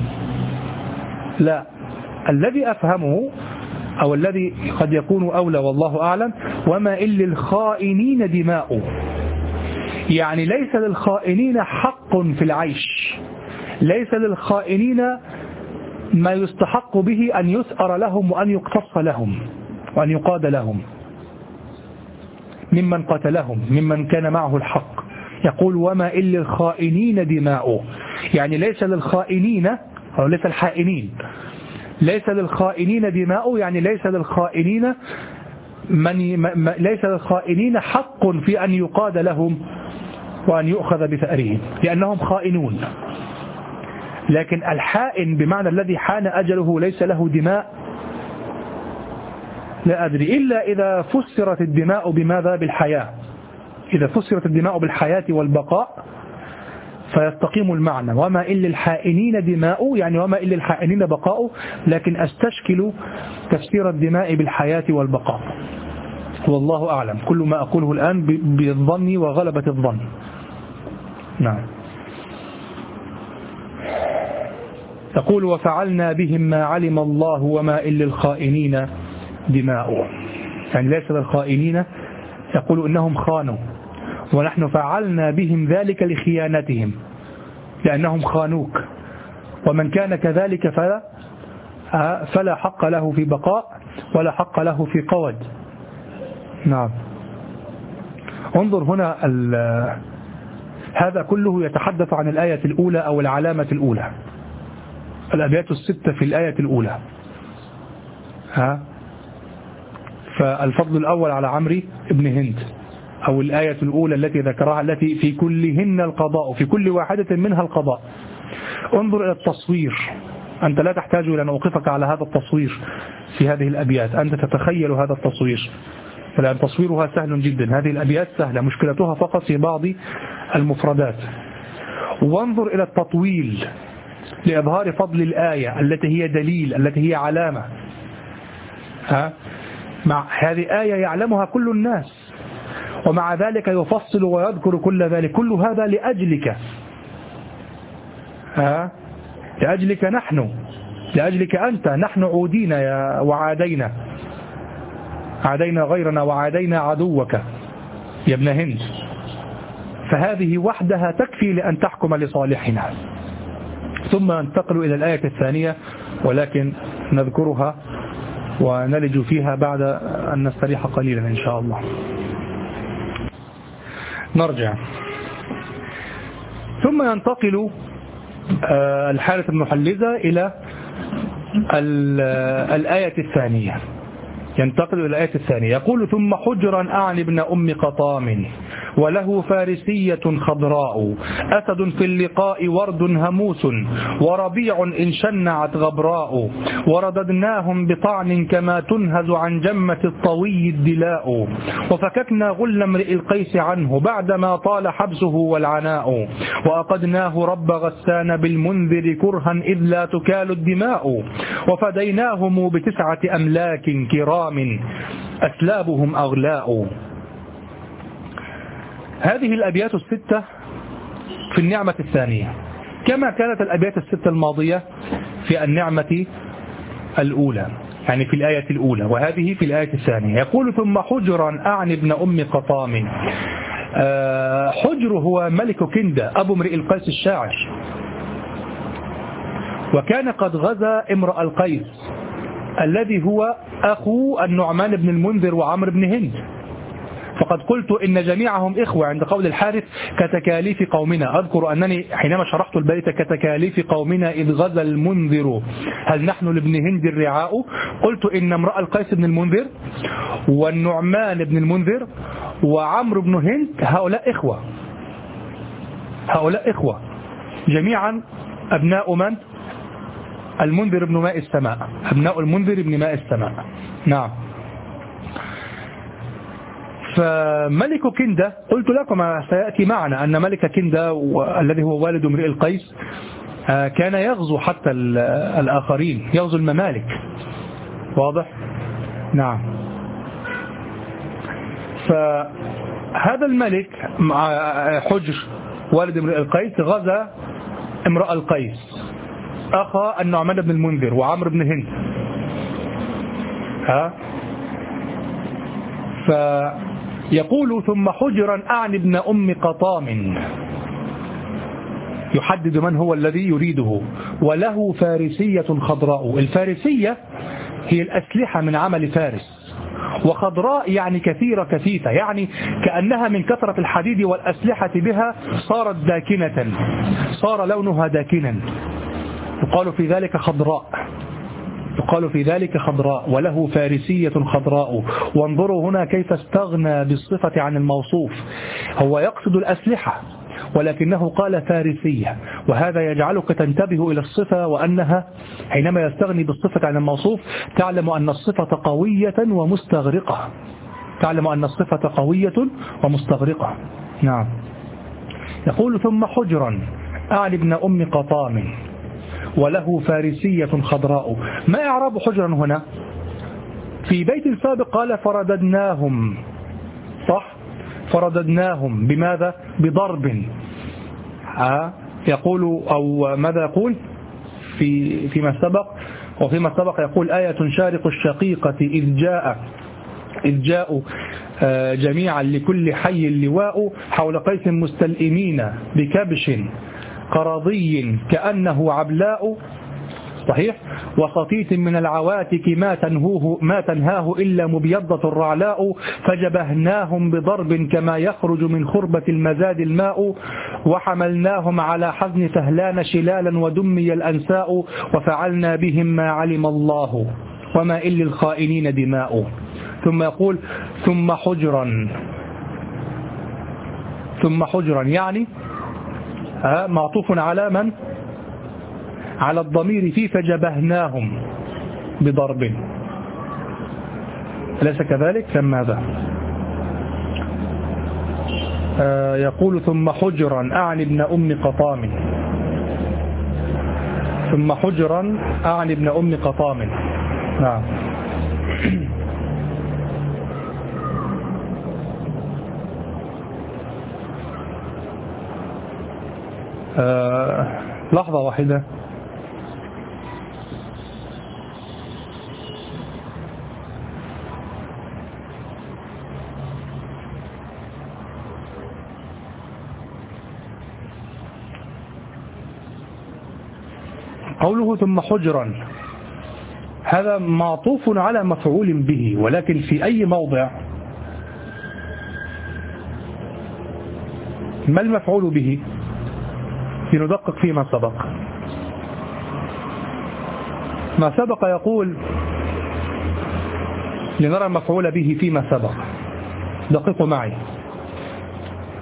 لا. الذي أفهمه أو الذي قد يكون أولى والله أعلم، وما إلا الخائنين دماء، يعني ليس للخائنين حق في العيش، ليس للخائنين ما يستحق به أن يثأر لهم وأن يقتص لهم وأن يقاد لهم ممن قتلهم، ممن كان معه الحق. يقول وما إلا الخائنين دماء، يعني ليس للخائنين أو ليس الحائنين، ليس للخائنين دماء، يعني ليس للخائنين ليس للخائنين حق في أن يقاد لهم وأن يؤخذ بثأرهم لأنهم خائنون. لكن الحائن بمعنى الذي حان أجله ليس له دماء، لا أدري، إلا إذا فسرت الدماء بماذا؟ بالحياة. إذا فسرت الدماء بالحياة والبقاء فيستقيم المعنى. وما إلا الحائنين دماء، يعني وما إلا الحائنين بقاء، لكن أستشكل تفسير الدماء بالحياة والبقاء، والله أعلم. كل ما أقوله الآن بالظن وغلبة الظن. نعم. تقول وفعلنا بهم ما علم الله وما إلا الخائنين دماء، يعني ليس للخائنين، يقول إنهم خانوا ونحن فعلنا بهم ذلك لخيانتهم لأنهم خانوك، ومن كان كذلك فلا حق له في بقاء ولا حق له في قود. نعم. انظر هنا، هذا كله يتحدث عن الآية الأولى أو العلامة الأولى، الأبيات الستة في الآية الأولى. فالفضل الأول على عمرو بن هند، أو الآية الأولى التي ذكرها، التي في كلهن القضاء، في كل واحدة منها القضاء. انظر إلى التصوير، أنت لا تحتاج إلى أن أوقفك على هذا التصوير في هذه الأبيات، أنت تتخيل هذا التصوير، فلأن تصويرها سهل جدا. هذه الأبيات سهلة، مشكلتها فقط في بعض المفردات. وانظر إلى التطويل لإظهار فضل الآية التي هي دليل، التي هي علامة. مع هذه آية يعلمها كل الناس، ومع ذلك يفصل ويذكر كل ذلك، كل هذا لأجلك، لأجلك نحن، لأجلك أنت. نحن عودينا وعادينا، عادينا غيرنا وعادينا عدوك يا ابن هند. فهذه وحدها تكفي لأن تحكم لصالحنا. ثم ننتقل إلى الآية الثانية، ولكن نذكرها ونلج فيها بعد أن نستريح قليلا إن شاء الله. نرجع. ثم ينتقل الحالة المحلزة إلى الآية الثانية، ينتقل إلى الآية الثانية. يقول ثم حجرا أعن ابن أم قطام وله فارسية خضراء، أسد في اللقاء ورد هموس، وربيع إن شنعت غبراء، ورددناهم بطعن كما تنهز عن جمة الطوي الدلاء، وفككنا غل امرئ القيس عنه بعدما طال حبسه والعناء، وأقدناه رب غسان بالمنذر كرها إذ لا تكال الدماء، وفديناهم ب9 أملاك كرام أسلابهم أغلاء. هذه الأبيات الستة في النعمة الثانية، كما كانت الأبيات الستة الماضية في النعمة الأولى، يعني في الآية الأولى، وهذه في الآية الثانية. يقول ثم حجرا أعني ابن أم قطام. حجر هو ملك كندة أبو امرئ القيس الشاعر، وكان قد غزا امرأ القيس الذي هو أخو النعمان بن المنذر وعمر بن هند. فقد قلت إن جميعهم إخوة عند قول الحارث كتكاليف قومنا. أذكر أنني حينما شرحت البيت كتكاليف قومنا إذ غزا المنذر هل نحن لابن هند الرعاء، قلت إن امرأ القيس بن المنذر والنعمان بن المنذر وعمر بن هند هؤلاء إخوة، هؤلاء إخوة جميعا أبناء من؟ المنذر بن ماء السماء، أبناء المنذر بن ماء السماء. نعم. فملك كندة قلت لكم سيأتي معنا أن ملك كندة الذي هو والد امرئ القيس كان يغزو حتى الآخرين، يغزو الممالك. واضح؟ نعم. فهذا الملك حجر والد امرئ القيس غزا امرأ القيس أخا النعمان بن المنذر وعمر بن هند. فيقول ثم حجرا أعني ابن أم قطام، يحدد من هو الذي يريده. وله فارسية خضراء، الفارسية هي الأسلحة من عمل فارس، وخضراء يعني كثيرة كثيفة، يعني كأنها من كثرة الحديد والأسلحة بها صارت داكنة، صار لونها داكنا، يقال في ذلك خضراء، يقال في ذلك خضراء. وله فارسية خضراء. وانظروا هنا كيف استغنى بالصفة عن الموصوف، هو يقصد الأسلحة ولكنه قال فارسية، وهذا يجعلك تنتبه إلى الصفة، وأنها حينما يستغني بالصفة عن الموصوف تعلم أن الصفة قوية ومستغرقة، تعلم أن الصفة قوية ومستغرقة. نعم. يقول ثم حجرا أعني ابن أم قطام وله فارسية خضراء. ما إعراب حجرا هنا؟ في بيت سابق قال فرددناهم، صح؟ فرددناهم بماذا؟ بضرب. يقول أو ماذا يقول فيما سبق؟ وفيما سبق يقول آية شارق الشقيقة إذ جاءوا جميعا لكل حي لواء حول قيس مستلئمين بكبش قراضي كأنه عبلاء، صحيح؟ وصفيت من العواتك ما تنهاه إلا مبيضة الرعلاء، فجبهناهم بضرب كما يخرج من خربة المزاد الماء، وحملناهم على حزن فهلان شلالا ودمي الأنساء، وفعلنا بهم ما علم الله وما إلا الخائنين دماء. ثم يقول ثم حجرا يعني معطوف على من؟ على الضمير فيه فجبهناهم بضرب، أليس كذلك؟ فماذا؟ يقول ثم حجرا أعني ابن أم قطام، ثم حجرا أعني ابن أم قطام. نعم. لحظة واحدة. قوله ثم حجرا هذا معطوف على مفعول به، ولكن في أي موضع؟ ما المفعول به؟ لندقق فيما سبق. ما سبق يقول لنرى المفعول به فيما سبق، دققوا معي.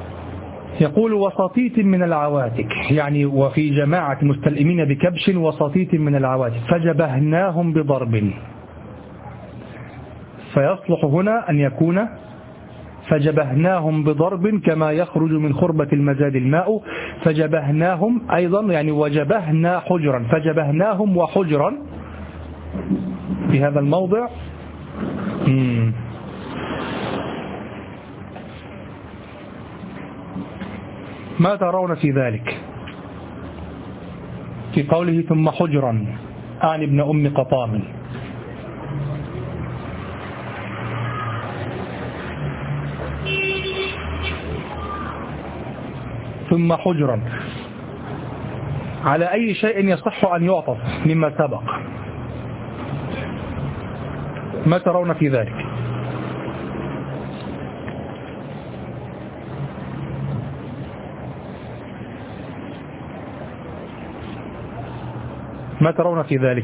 يقول وسطيت من العواتك، يعني وفي جماعة مستلئمين بكبش وسطيت من العواتك فجبهناهم بضرب، فيصلح هنا أن يكون فجبهناهم بضرب كما يخرج من خربة المزاد الماء، فجبهناهم أيضا يعني وجبهنا حجرا، فجبهناهم وحجرا في هذا الموضع. ما ترون في ذلك في قوله ثم حجرا أعني ابن أم قطام؟ ثم حجرا على أي شيء يصح أن يعطف مما سبق؟ ما ترون في ذلك؟ ما ترون في ذلك؟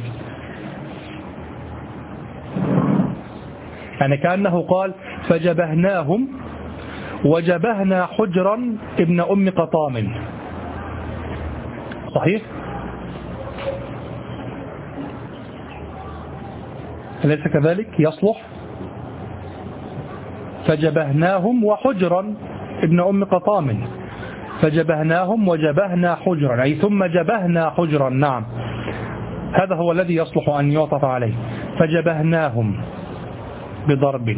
يعني كأنه قال فجبهناهم وجبهنا حجرا ابن أم قطام، صحيح؟ أليس كذلك؟ يصلح فجبهناهم وحجرا ابن أم قطام، فجبهناهم وجبهنا حجرا أي ثم جبهنا حجرا. نعم، هذا هو الذي يصلح أن يعطف عليه، فجبهناهم بضرب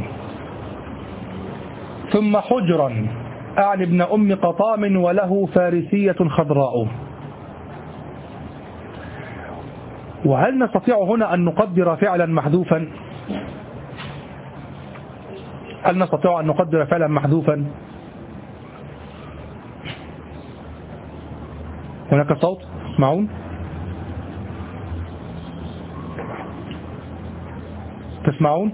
ثم حجرا أعني ابن أم قطام وله فارسية خضراء. وهل نستطيع هنا أن نقدر فعلا محذوفا؟ هل نستطيع أن نقدر فعلا محذوفا؟ هناك صوت معون؟ تسمعون؟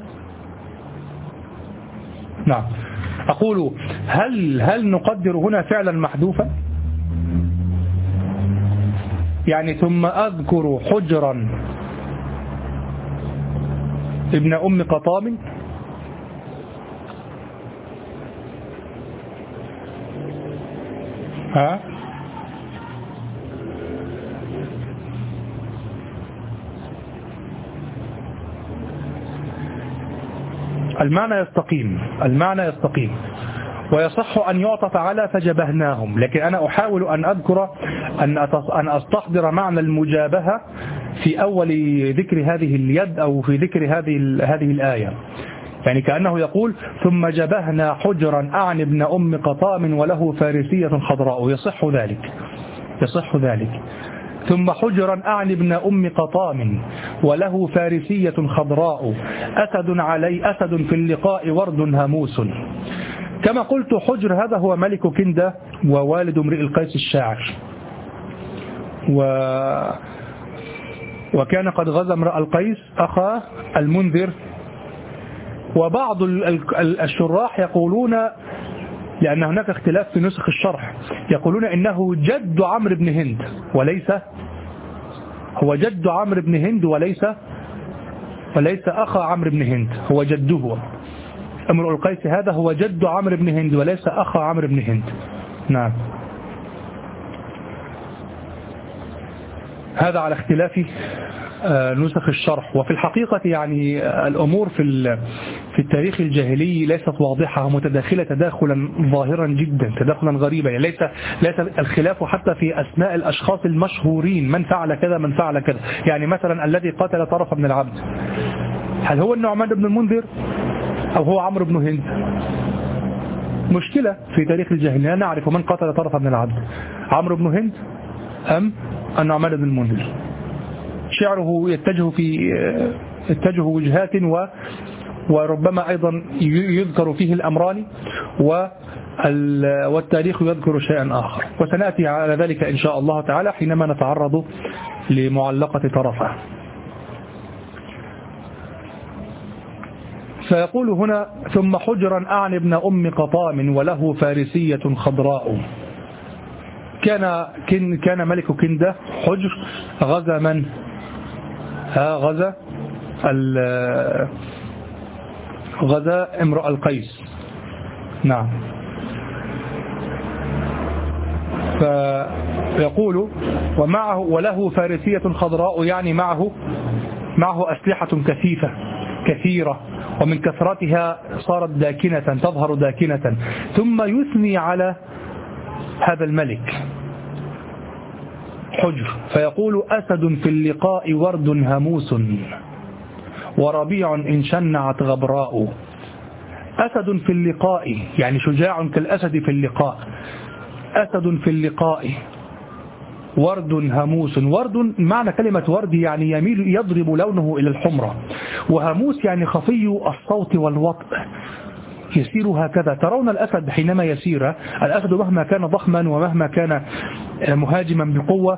نعم، أقول هل نقدر هنا فعلا محذوفا؟ يعني ثم أذكر حجرا ابن أم قطام، ها؟ المعنى يستقيم ويصح أن يعطف على فجبهناهم، لكن أنا أحاول أن أذكر أن أستحضر معنى المجابهة في أول ذكر هذه اليد أو في ذكر هذه الآية. يعني كأنه يقول ثم جبهنا حجرا أعني ابن أم قطام وله فارسية خضراء، يصح ذلك. ثم حجرا أعني ابن أم قطام وله فارسية خضراء أسد في اللقاء ورد هموس. كما قلت حجر هذا هو ملك كندة ووالد امرئ القيس الشاعر، وكان قد غزا امرئ القيس أخا المنذر. وبعض الشراح يقولون، لأن هناك اختلاف في نسخ الشرح، يقولون إنه جد عمرو بن هند هو جد عمرو بن هند وليس أخا عمرو بن هند، هو جده. امرؤ القيس هذا هو جد عمرو بن هند وليس أخا عمرو بن هند. نعم، هذا على اختلاف نسخ الشرح. وفي الحقيقة يعني الأمور في التاريخ الجاهلي ليست واضحة ومتداخلة تداخلا ظاهرا جدا، تداخلا غريبا. يعني ليس الخلاف حتى في أسماء الأشخاص المشهورين، من فعل كذا من فعل كذا. يعني مثلا الذي قتل طرف بن العبد، هل هو النعمان بن المنذر أو هو عمرو بن هند؟ مشكلة في تاريخ الجاهلية، لا نعرف من قتل طرف بن العبد، عمرو بن هند أم النعمان بن المنذر. شعره يتجه وجهات وربما أيضا يذكر فيه الأمران والتاريخ يذكر شيئا آخر، وسنأتي على ذلك إن شاء الله تعالى حينما نتعرض لمعلقة طرفه. فيقول هنا ثم حجرا أعني ابن أم قطام وله فارسية خضراء. كان ملك كندة حجر غزا من؟ غزا امرؤ القيس. نعم، فيقول ومعه وله فارسية خضراء، يعني معه أسلحة كثيفة كثيرة، ومن كثرتها صارت داكنة، تظهر داكنة. ثم يثني على هذا الملك حجر فيقول أسد في اللقاء ورد هموس، وربيع إن شنعت غبراء. أسد في اللقاء يعني شجاع كالأسد في اللقاء، أسد في اللقاء ورد هموس. ورد معنى كلمة ورد يعني يميل يضرب لونه إلى الحمرة، وهموس يعني خفي الصوت والوطء، يسير هكذا. ترون الأسد حينما يسير، الأسد مهما كان ضخما ومهما كان مهاجما بقوة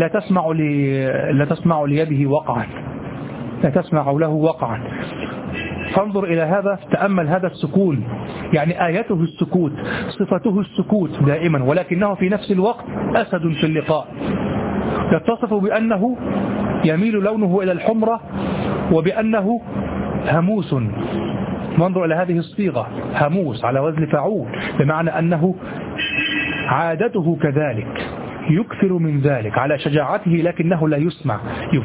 لا تسمع ليده وقعا، لا تسمع له وقعا. فانظر إلى هذا، تأمل هذا السكون، يعني آيته السكوت، صفته السكوت دائما، ولكنه في نفس الوقت أسد في اللقاء، يتصف بأنه يميل لونه إلى الحمرة وبأنه هموس. وانظر إلى هذه الصيغة، هموس على وزن فعول، بمعنى أنه عادته كذلك، يكثر من ذلك على شجاعته، لكنه لا يسمع،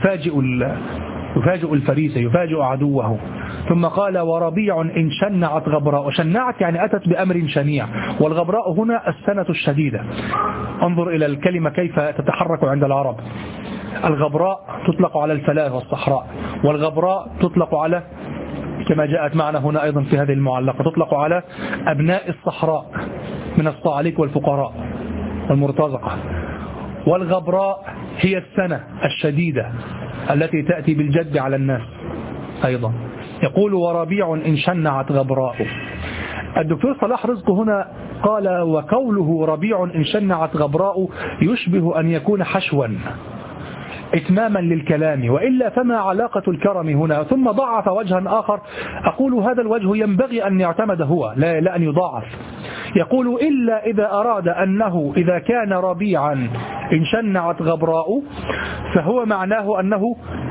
يفاجئ الفريسة، يفاجئ عدوه. ثم قال وربيع إن شنعت غبراء. وشنعت يعني أتت بأمر شنيع، والغبراء هنا السنة الشديدة. انظر إلى الكلمة كيف تتحرك عند العرب. الغبراء تطلق على الفلاة والصحراء، والغبراء تطلق على، كما جاءت معنا هنا أيضا في هذه المعلقة، تطلق على أبناء الصحراء من الصعاليك والفقراء والمرتزقة. والغبراء هي السنة الشديدة التي تأتي بالجد على الناس أيضا. يقول وربيع إن شنعت غبراء. الدكتور صلاح رزق هنا قال وقوله ربيع إن شنعت غبراء يشبه أن يكون حشوا إتماما للكلام، وإلا فما علاقة الكرم هنا. ثم ضعف وجها آخر، أقول هذا الوجه ينبغي أن يعتمد هو، لا أن يضاعف. يقول إلا إذا أراد أنه إذا كان ربيعا إن شنعت غبراء فهو معناه أنه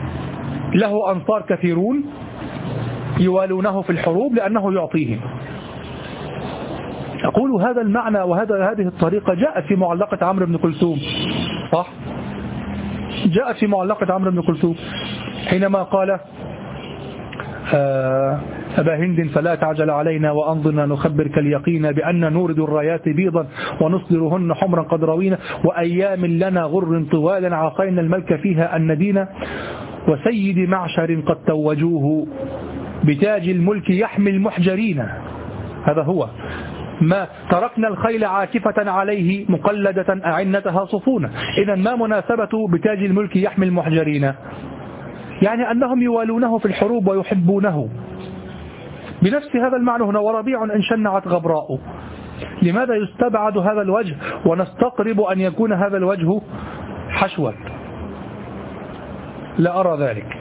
له أنصار كثيرون يوالونه في الحروب لأنه يعطيهم. أقول هذا المعنى هذه الطريقة جاءت في معلقة عمرو بن كلثوم، صح؟ جاءت في معلقة عمرو بن كلثوم حينما قال أبا هند فلا تعجل علينا وأنظرنا نخبرك اليقين بأن نورد الرايات بيضا ونصدرهن حمرا قد روينا، وأيام لنا غر طوالا عصينا الملك فيها الندين، وسيد معشر قد توجوه بتاج الملك يحمي المحجرين. هذا هو ما تركنا الخيل عاكفة عليه مقلدة أعنتها صفونة. إذا ما مناسبة بتاج الملك يحمي المحجرين؟ يعني أنهم يوالونه في الحروب ويحبونه. بنفس هذا المعنى هنا وربيع إن شنعت غبراء. لماذا يستبعد هذا الوجه ونستقرب أن يكون هذا الوجه حشوا؟ لا أرى ذلك،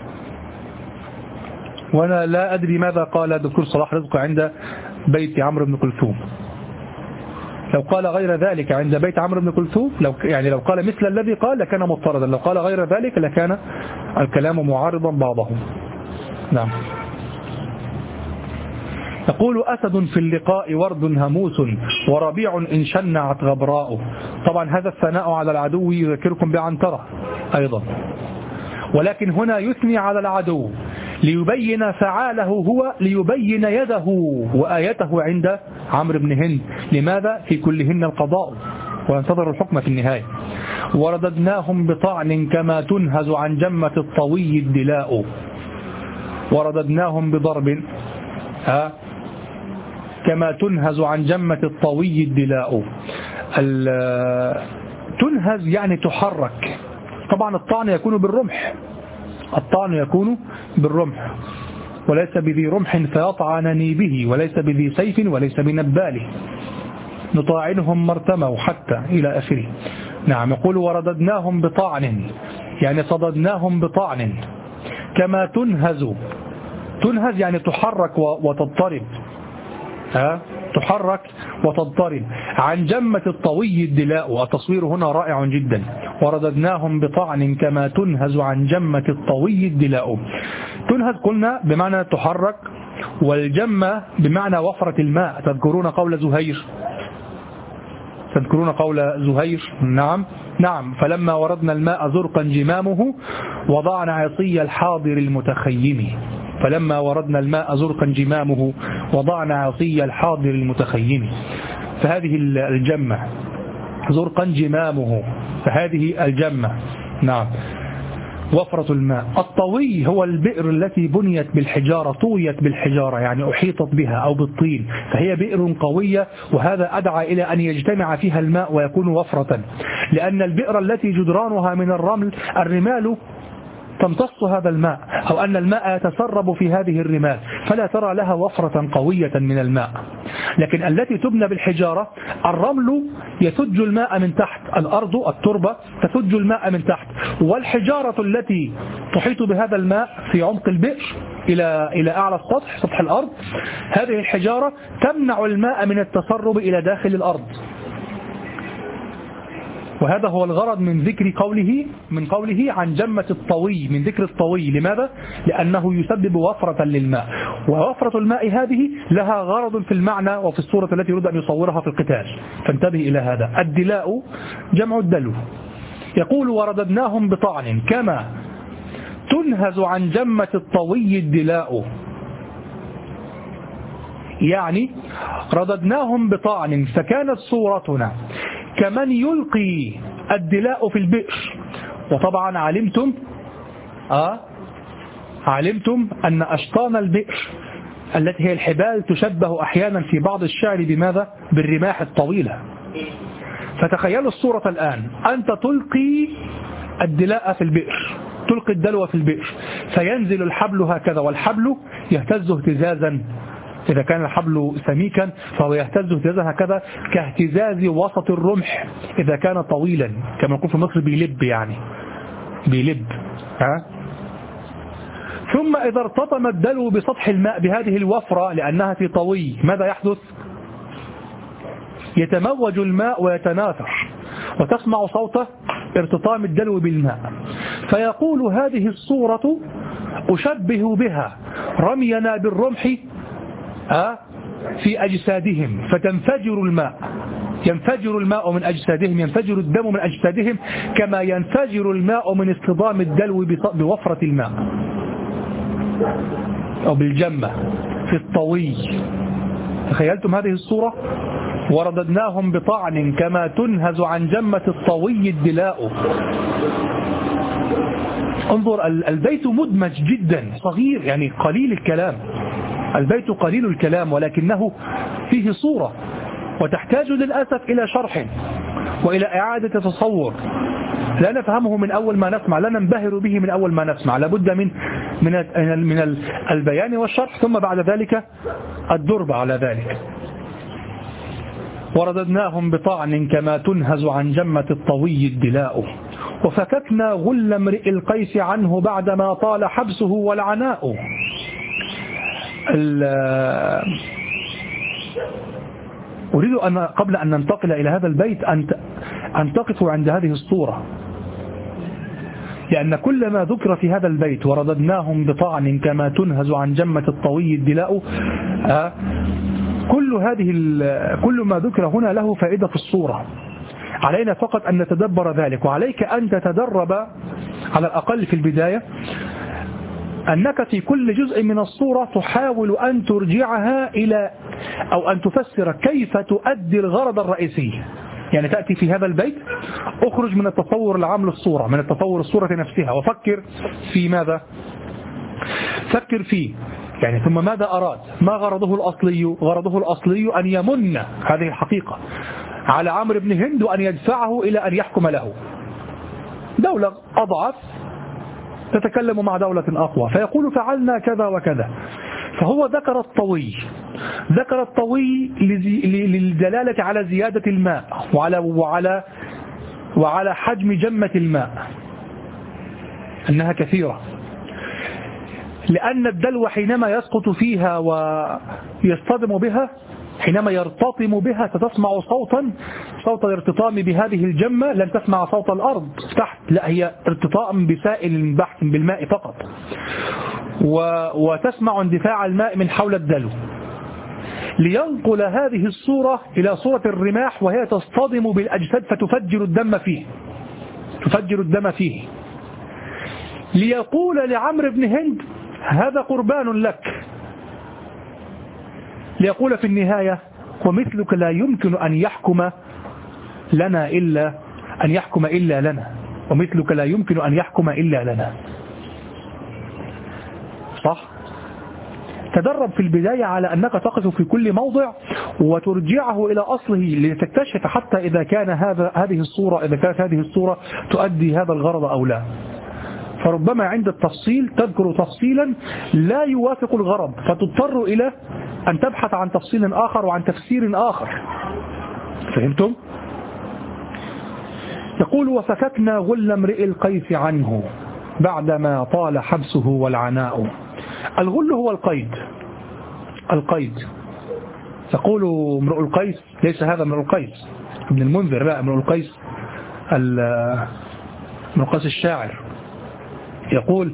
وأنا لا أدري ماذا قال دكتور صلاح رزق عند بيت عمرو بن كلثوم. لو قال غير ذلك عند بيت عمرو بن كلثوم، لو قال مثل الذي قال لكان مضطردا، لو قال غير ذلك لكان الكلام معارضا بعضه. نعم. يقول أسد في اللقاء ورد هموس، وربيع إن شنعت غبراء. طبعا هذا الثناء على العدو يذكركم بعنترة أيضا، ولكن هنا يثني على العدو ليبين فعاله هو، ليبين يده وآيته عند عمرو بن هند. لماذا؟ في كلهن القضاء وينتظر الحكم في النهاية. ورددناهم بطعن كما تنهز عن جمة الطوي الدلاء. ورددناهم بضرب كما تنهز عن جمة الطوي الدلاء. تنهز يعني تحرك. طبعا الطعن يكون بالرمح، الطعن يكون بالرمح، وليس بذي رمح فيطعنني به، وليس بذي سيف وليس بنباله، نطاعنهم مرتموا حتى إلى آخره. نعم. يقول ورددناهم بطعن يعني صددناهم بطعن كما تنهز. تنهز يعني تحرك وتضطرب، تحرك وتضطرب عن جمة الطوي الدلاء. التصوير هنا رائع جدا. ورددناهم بطعن كما تنهز عن جمة الطوي الدلاء. تنهز قلنا بمعنى تحرك، والجمة بمعنى وفرة الماء. تذكرون قول زهير تذكرون قول زهير؟ نعم. فلما وردنا الماء زرقا جمامه وضعنا عصي الحاضر المتخيم. فلما وردنا الماء زرقا جمامه وضعنا عصي الحاضر المتخيم. فهذه الجمة زرقا جمامه، فهذه الجمة. نعم. وفرة الماء. الطوي هو البئر التي بنيت بالحجارة، طويت بالحجارة يعني أحيطت بها أو بالطين، فهي بئر قوية، وهذا أدعى إلى أن يجتمع فيها الماء ويكون وفرة، لأن البئر التي جدرانها من الرمال تمتص هذا الماء، أو أن الماء يتسرب في هذه الرمال، فلا ترى لها وفرة قوية من الماء. لكن التي تبنى بالحجارة الرمل يثج الماء من تحت، الأرض التربة تثج الماء من تحت، والحجارة التي تحيط بهذا الماء في عمق البئر إلى أعلى السطح، سطح الأرض، هذه الحجارة تمنع الماء من التسرب إلى داخل الأرض. وهذا هو الغرض من ذكر قوله عن جمة الطوي، من ذكر الطوي. لماذا؟ لأنه يسبب وفرة للماء، ووفرة الماء هذه لها غرض في المعنى وفي الصورة التي يريد أن يصورها في القتال، فانتبه إلى هذا. الدلاء جمع الدلو. يقول ورددناهم بطعن كما تنهز عن جمة الطوي الدلاء، يعني رددناهم بطعن، فكانت صورتنا كمن يلقي الدلاء في البئر. وطبعا علمتم أن أشطان البئر التي هي الحبال تشبه أحيانا في بعض الشعر بماذا؟ بالرماح الطويلة. فتخيلوا الصورة الآن، أنت تلقي الدلاء في البئر، تلقي الدلو في البئر، فينزل الحبل هكذا، والحبل يهتز اهتزازا، إذا كان الحبل سميكا فهو يهتز اهتزازا هكذا كاهتزاز وسط الرمح إذا كان طويلا، كما نقول في مصر بيلب، يعني بيلب. ثم إذا ارتطم الدلو بسطح الماء بهذه الوفرة لأنها في طوي، ماذا يحدث؟ يتموج الماء ويتناثر، وتسمع صوت ارتطام الدلو بالماء. فيقول هذه الصورة أشبه بها رمينا بالرمح في أجسادهم، فتنفجر الماء، ينفجر الماء من أجسادهم، ينفجر الدم من أجسادهم كما ينفجر الماء من اصطدام الدلو بوفرة الماء أو بالجمة في الطوي. تخيلتم هذه الصورة؟ ورددناهم بطعن كما تنهز عن جمة الطوي الدلاء. انظر، البيت مدمج جدا، صغير، يعني قليل الكلام، البيت قليل الكلام، ولكنه فيه صورة، وتحتاج للأسف إلى شرح وإلى إعادة تصور. لا نفهمه من أول ما نسمع، لا ننبهر به من أول ما نسمع، لابد من البيان والشرح، ثم بعد ذلك الدرب على ذلك. ورددناهم بطعن كما تنهز عن جمة الطوي الدلاء، وفككنا غل امرئ القيس عنه بعدما طال حبسه والعناء. أريد أن قبل أن ننتقل إلى هذا البيت أن تقفوا عند هذه الصورة، لأن كل ما ذكر في هذا البيت ورددناهم بطعن كما تنهز عن جمة الطوي الدلاء، كل ما ذكر هنا له فائدة في الصورة. علينا فقط أن نتدبر ذلك، وعليك أن تتدرب على الأقل في البداية أنك في كل جزء من الصورة تحاول أن ترجعها إلى أو أن تفسر كيف تؤدي الغرض الرئيسي. يعني تأتي في هذا البيت، أخرج من التصور العام للصورة، من التصور الصورة نفسها، وفكر في ماذا؟ فكر فيه، يعني ثم ماذا أراد؟ ما غرضه الأصلي؟ غرضه الأصلي أن يمن، هذه الحقيقة، على عمرو بن هند وأن يدفعه إلى أن يحكم له. دولة أضعف تتكلم مع دولة أقوى، فيقول فعلنا كذا وكذا. فهو ذكر الطوي للدلالة على زيادة الماء وعلى حجم جمة الماء، أنها كثيرة، لأن الدلو حينما يسقط فيها ويصطدم بها، حينما يرتطم بها ستسمع صوت الارتطام بهذه الجمة، لن تسمع صوت الأرض تحت، لا، هي ارتطام بسائل بحث بالماء فقط، وتسمع اندفاع الماء من حول الدلو. لينقل هذه الصورة إلى صورة الرماح وهي تصطدم بالأجساد فتفجر الدم فيه ليقول لعمرو بن هند هذا قربان لك، ليقول في النهاية ومثلك لا يمكن أن يحكم إلا لنا، ومثلك لا يمكن أن يحكم إلا لنا. صح؟ تدرب في البداية على أنك تقف في كل موضع وترجعه إلى أصله لتكتشف حتى إذا كانت هذه الصورة تؤدي هذا الغرض أو لا. فربما عند التفصيل تذكر تفصيلا لا يوافق الغرض فتضطر إلى أن تبحث عن تفصيل آخر وعن تفسير آخر. فهمتم؟ يقول وفككنا غل امرئ القيس عنه بعدما طال حبسه والعناء. الغل هو القيد. تقول امرؤ القيس، ليس هذا امرؤ القيس ابن المنذر، لا، امرؤ القيس الشاعر يقول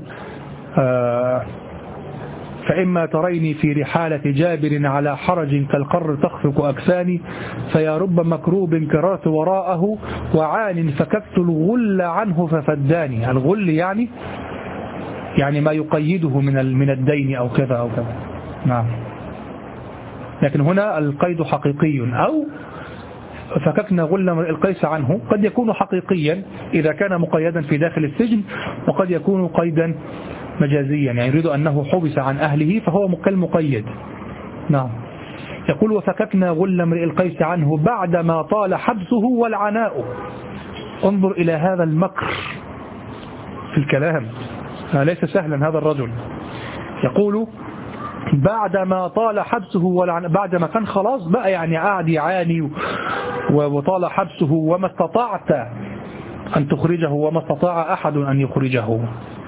فإما تريني في رحالة جابر على حرج كالقر تخفق أكفاني فيا رب مكروب كررت وراءه وعان فككت الغل عنه ففداني. الغل يعني ما يقيده من الدين أو كذا أو كذا. نعم. لكن هنا القيد حقيقي، أو فككنا غل القيس عنه قد يكون حقيقيا إذا كان مقيدا في داخل السجن، وقد يكون قيدا مجازيا يعني يريد أنه حبس عن أهله فهو كالمقيد. نعم. يقول وفككنا غل امرئ القيس عنه بعدما طال حبسه والعناء. انظر إلى هذا المكر في الكلام، ليس سهلا هذا الرجل. يقول بعدما طال حبسه والعناء، بعدما كان خلاص بقى يعني قاعد يعاني وطال حبسه وما استطعت أن تخرجه وما استطاع أحد أن يخرجه.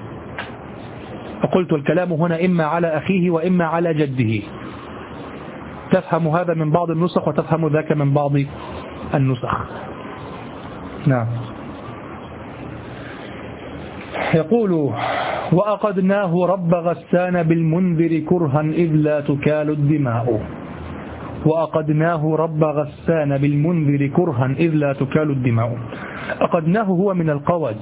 فقلت الكلام هنا إما على أخيه وإما على جده. تفهم هذا من بعض النسخ وتفهم ذاك من بعض النسخ. نعم. يقول وأقدناه رب غسان بالمنذر كرها إذ لا تكال الدماء. وأقدناه رب غسان بالمنذر كرها إذ لا تكال الدماء. أقدناه هو من القود،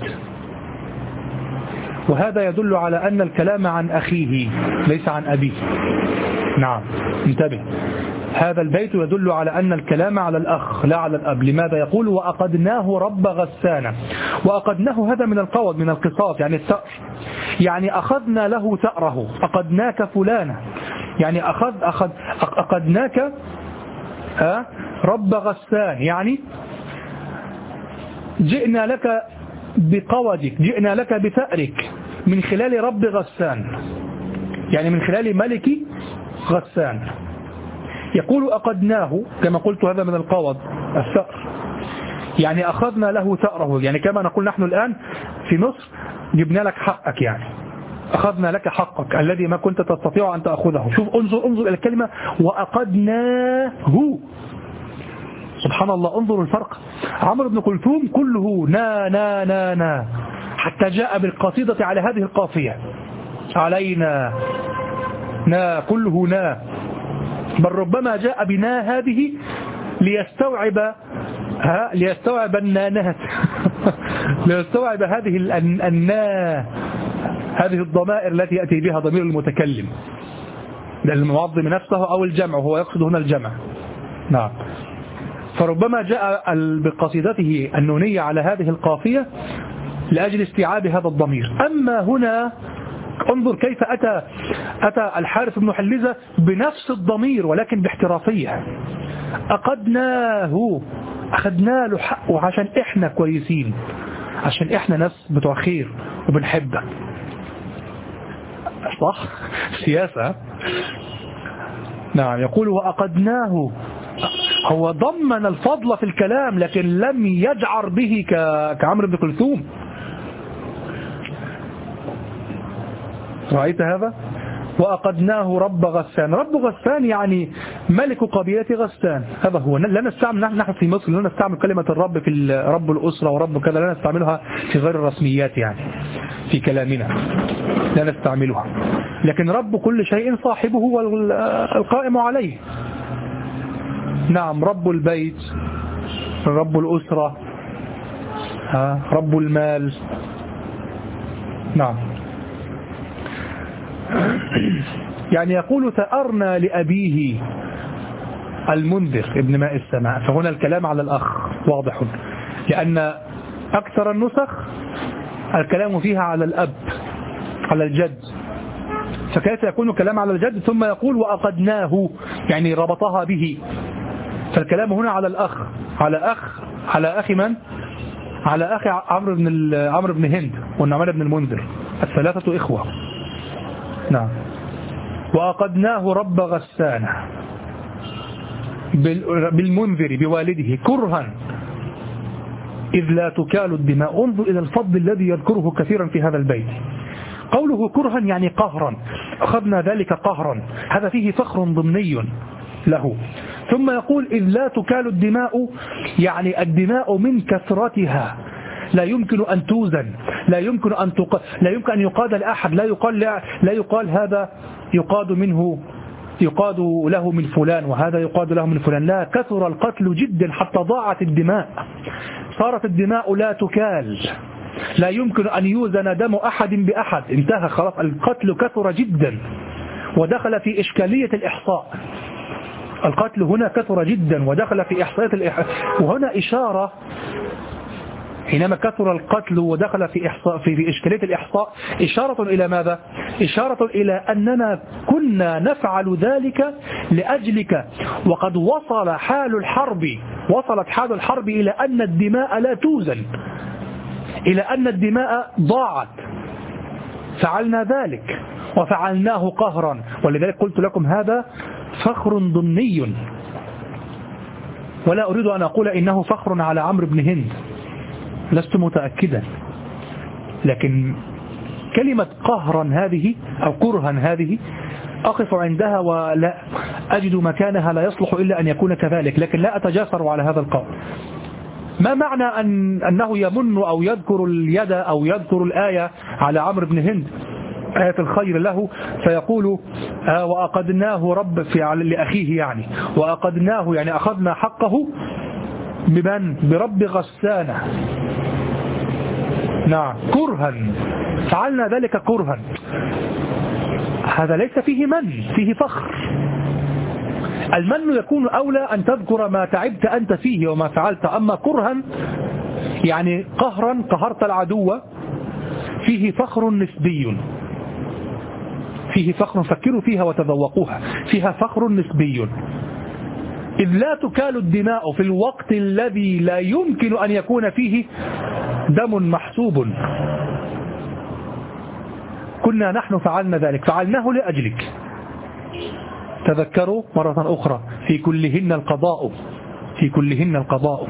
وهذا يدل على أن الكلام عن أخيه ليس عن أبيه. نعم، انتبه، هذا البيت يدل على أن الكلام على الأخ لا على الأب. لماذا؟ يقول وأقدناه رب غسان. وأقدناه هذا من القود، من القصاص، يعني الثأر، يعني أخذنا له ثأره. أقدناك فلانة يعني أقدناك رب غسان، يعني جئنا لك بقودك، جئنا لك بثأرك من خلال رب غسان، يعني من خلال ملك غسان. يقول أقدناه كما قلت هذا من القود الثأر، يعني أخذنا له ثأره، يعني كما نقول نحن الآن في مصر جبنا لك حقك، يعني أخذنا لك حقك الذي ما كنت تستطيع أن تأخذه. شوف، انظر إلى الكلمة وأقدناه. سبحان الله، انظروا الفرق. عمرو بن كلثوم كله نا نا نا نا، حتى جاء بالقصيدة على هذه القافية علينا نا، كله نا، بل ربما جاء بنا هذه ليستوعب النانات ليستوعب هذه هذه الضمائر التي يأتي بها ضمير المتكلم للمعظم نفسه أو الجمع، وهو يقصد هنا الجمع. نعم. فربما جاء بقصيدته النونية على هذه القافية لأجل استيعاب هذا الضمير. أما هنا انظر كيف أتى الحارث بن حلزة بنفس الضمير ولكن باحترافية. أقدناه، أخذنا له حقه عشان إحنا كويسين، عشان إحنا ناس بتوع خير وبنحبه. صح؟ سياسة. نعم. يقول وأقدناه، هو ضمن الفضل في الكلام لكن لم يجعر به كعمرو بن كلثوم. رأيت هذا؟ وأقدناه رب غسان. رب غسان يعني ملك قبيلة غسان، هذا هو. لا نستعمل نحن في مصر لا نستعمل كلمة الرب في رب الأسرة ورب كذا، لا نستعملها في غير الرسميات، يعني في كلامنا لا نستعملها. لكن رب كل شيء صاحبه والقائم عليه. نعم، رب البيت، رب الأسرة، رب المال. نعم. يعني يقول ثأرنا لأبيه المنذر ابن ماء السماء، فهنا الكلام على الأخ واضح، لأن أكثر النسخ الكلام فيها على الأب، على الجد، فكيف يكون الكلام على الجد ثم يقول وأقدناه، يعني ربطها به، فالكلام هنا على الأخ، على أخ من؟ على أخي عمرو بن هند والنعمان بن المنذر، الثلاثة إخوة. نعم. وأقدناه رب غسانة بالمنذر بوالده كرها إذ لا تكال الدماء. انظر إلى الفضل الذي يذكره كثيرا في هذا البيت. قوله كرها يعني قهرا، أخذنا ذلك قهرا، هذا فيه فخر ضمني له. ثم يقول إذ لا تكال الدماء، يعني الدماء من كثرتها لا يمكن أن توزن، لا يمكن أن يقاد لأحد، لا يقال هذا يقاد له من فلان وهذا يقاد له من فلان، لا، كثر القتل جدا حتى ضاعت الدماء، صارت الدماء لا تكال، لا يمكن أن يوزن دم أحد بأحد، انتهى خلاص، القتل كثر جدا ودخل في إشكالية الإحصاء. القتل هنا كثر جدا ودخل في إحصائية وهنا إشارة، حينما كثر القتل ودخل في إشكالية الإحصاء، إشارة إلى ماذا؟ إشارة إلى أننا كنا نفعل ذلك لأجلك، وقد وصلت حال الحرب إلى أن الدماء لا توزن، إلى أن الدماء ضاعت، فعلنا ذلك وفعلناه قهرا، ولذلك قلت لكم هذا فخر ضمني، ولا أريد أن أقول إنه فخر على عمرو بن هند، لست متأكدا، لكن كلمة قهرا هذه أو كرها هذه أقف عندها ولا أجد مكانها، لا يصلح إلا أن يكون كذلك، لكن لا أتجاسر على هذا القول. ما معنى أنه يمن أو يذكر اليد أو يذكر الآية على عمرو بن هند، آية الخير له، فيقول وأقدناه رب لأخيه، يعني وأقدناه يعني أخذنا حقه بمن؟ برب غسانة. نعم، كرها، فعلنا ذلك كرها، هذا ليس فيه من، فيه فخر. المن يكون أولى أن تذكر ما تعبت أنت فيه وما فعلت، أما كرها يعني قهرا، قهرت العدو، فيه فخر نسبي، فيه فخر، فكروا فيها وتذوقوها، فيها فخر نسبي. إذ لا تكال الدماء في الوقت الذي لا يمكن أن يكون فيه دم محسوب، كنا نحن فعلنا ذلك، فعلناه لأجلك. تذكروا مرة أخرى في كلهن القضاء، في كلهن القضاء.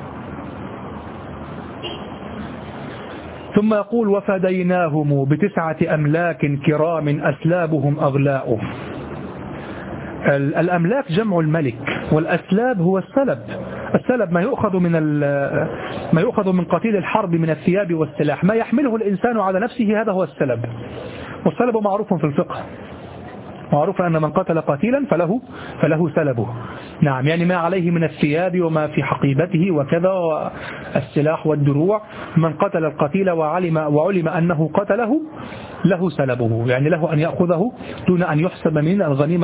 ثم يقول وفديناهم ب9 أملاك كرام أسلابهم أغلاء. الأملاك جمع الملك، والأسلاب هو السلب. السلب ما يؤخذ من قتيل الحرب من الثياب والسلاح، ما يحمله الإنسان على نفسه، هذا هو السلب. والسلب معروف في الفقه، معروف أن من قتل قتيلا فله سلبه. نعم، يعني ما عليه من الثياب وما في حقيبته وكذا والسلاح والدروع، من قتل القتيل وعلم أنه قتله له سلبه، يعني له أن يأخذه دون أن يحسب من الغنيمة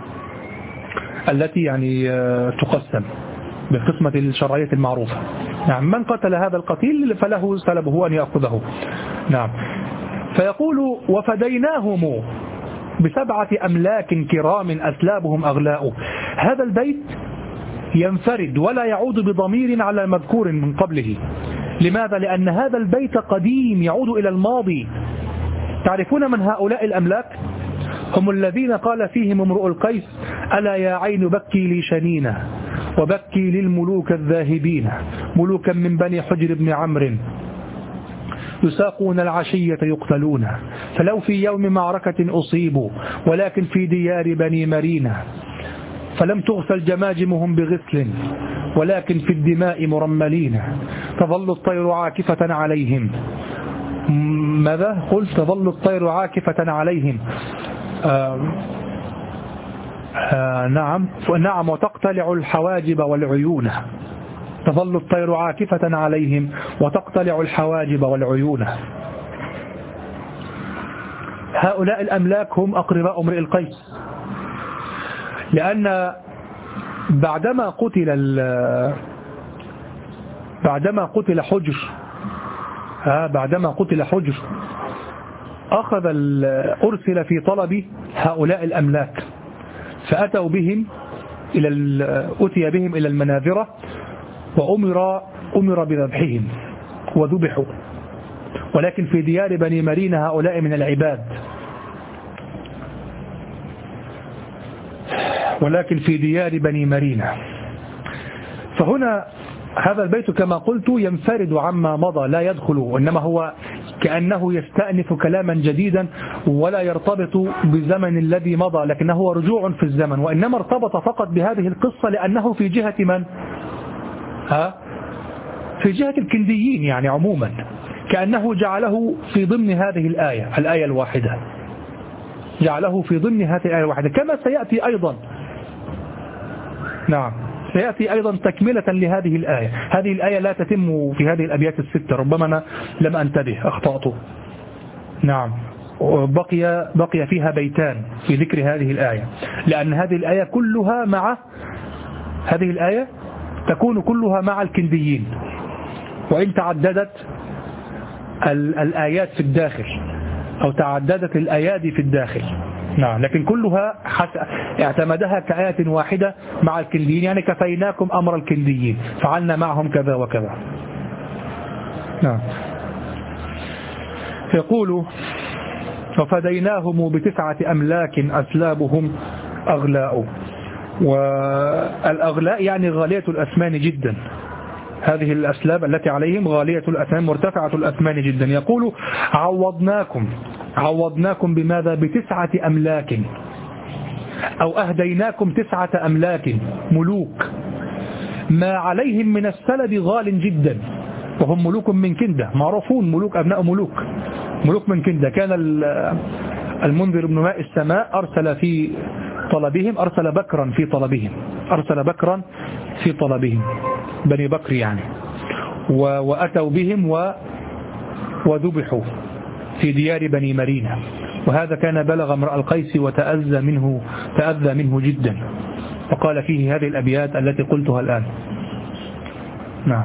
التي يعني تقسم بالقسمة الشرعية المعروفة. نعم، من قتل هذا القتيل فله سلبه أن يأخذه. نعم، فيقول وفديناهم ب7 أملاك كرام أسلابهم أغلاء. هذا البيت ينفرد ولا يعود بضمير على مذكور من قبله. لماذا؟ لأن هذا البيت قديم يعود إلى الماضي. تعرفون من هؤلاء الأملاك؟ هم الذين قال فيهم امرؤ القيس ألا يا عين بكي لي شنينة وبكي للملوك الذاهبين ملوكا من بني حجر بن عمرو يساقون العشية يقتلون فلو في يوم معركة أصيبوا ولكن في ديار بني مرينة فلم تغسل جماجمهم بغسل ولكن في الدماء مرملين تظل الطير عاكفة عليهم. ماذا قلت؟ تظل الطير عاكفة عليهم. نعم وتقتلع الحواجب والعيون، تظل الطير عاكفة عليهم وتقتلع الحواجب والعيون. هؤلاء الأملاك هم أقرباء امرئ القيس، لأن بعدما قتل حجر أرسل في طلب هؤلاء الأملاك، أتي بهم إلى المناذرة وأمر بذبحهم وذبحوا، ولكن في ديار بني مرين هؤلاء من العباد، فهنا هذا البيت كما قلت ينفرد عما مضى، لا يدخل، إنما هو كأنه يستأنف كلاما جديدا ولا يرتبط بالزمن الذي مضى، لكنه هو رجوع في الزمن، وإنما ارتبط فقط بهذه القصة لأنه في جهة من؟ في جهة الكنديين يعني عموما، كأنه جعله في ضمن هذه الآية الواحدة، جعله في ضمن هذه الآية الواحدة، كما سيأتي أيضا. نعم، سيأتي أيضا تكملة لهذه الآية. هذه الآية لا تتم في هذه الأبيات الستة، ربما أنا لم أنتبه، أخطأت. نعم، بقي فيها بيتان في ذكر هذه الآية، لأن هذه الآية كلها هذه الآية تكون كلها مع الكنديين، وإن تعددت الآيات في الداخل أو تعددت الأيادي في الداخل. نعم، لكن كلها اعتمدها كآية واحدة مع الكنديين، يعني كفيناكم أمر الكنديين، فعلنا معهم كذا وكذا. نعم. يقول وفديناهم ب9 أملاك أسلابهم أغلاء، والأغلاء يعني غالية الأثمان جدا، هذه الأسلاب التي عليهم غالية الأثمان مرتفعة الأثمان جدا. يقول عوضناكم بماذا؟ ب9 أملاك، أو أهديناكم 9 أملاك ملوك، ما عليهم من السلب غال جدا، وهم ملوك من كندة معروفون، ملوك أبناء ملوك من كندة. كان المنذر بن ماء السماء أرسل بكرا في طلبهم بني بكر يعني، وأتوا بهم وذبحوا في ديار بني مرينة، وهذا كان بلغ امرأ القيس وتأذى منه جدا، وقال فيه هذه الأبيات التي قلتها الآن. نعم.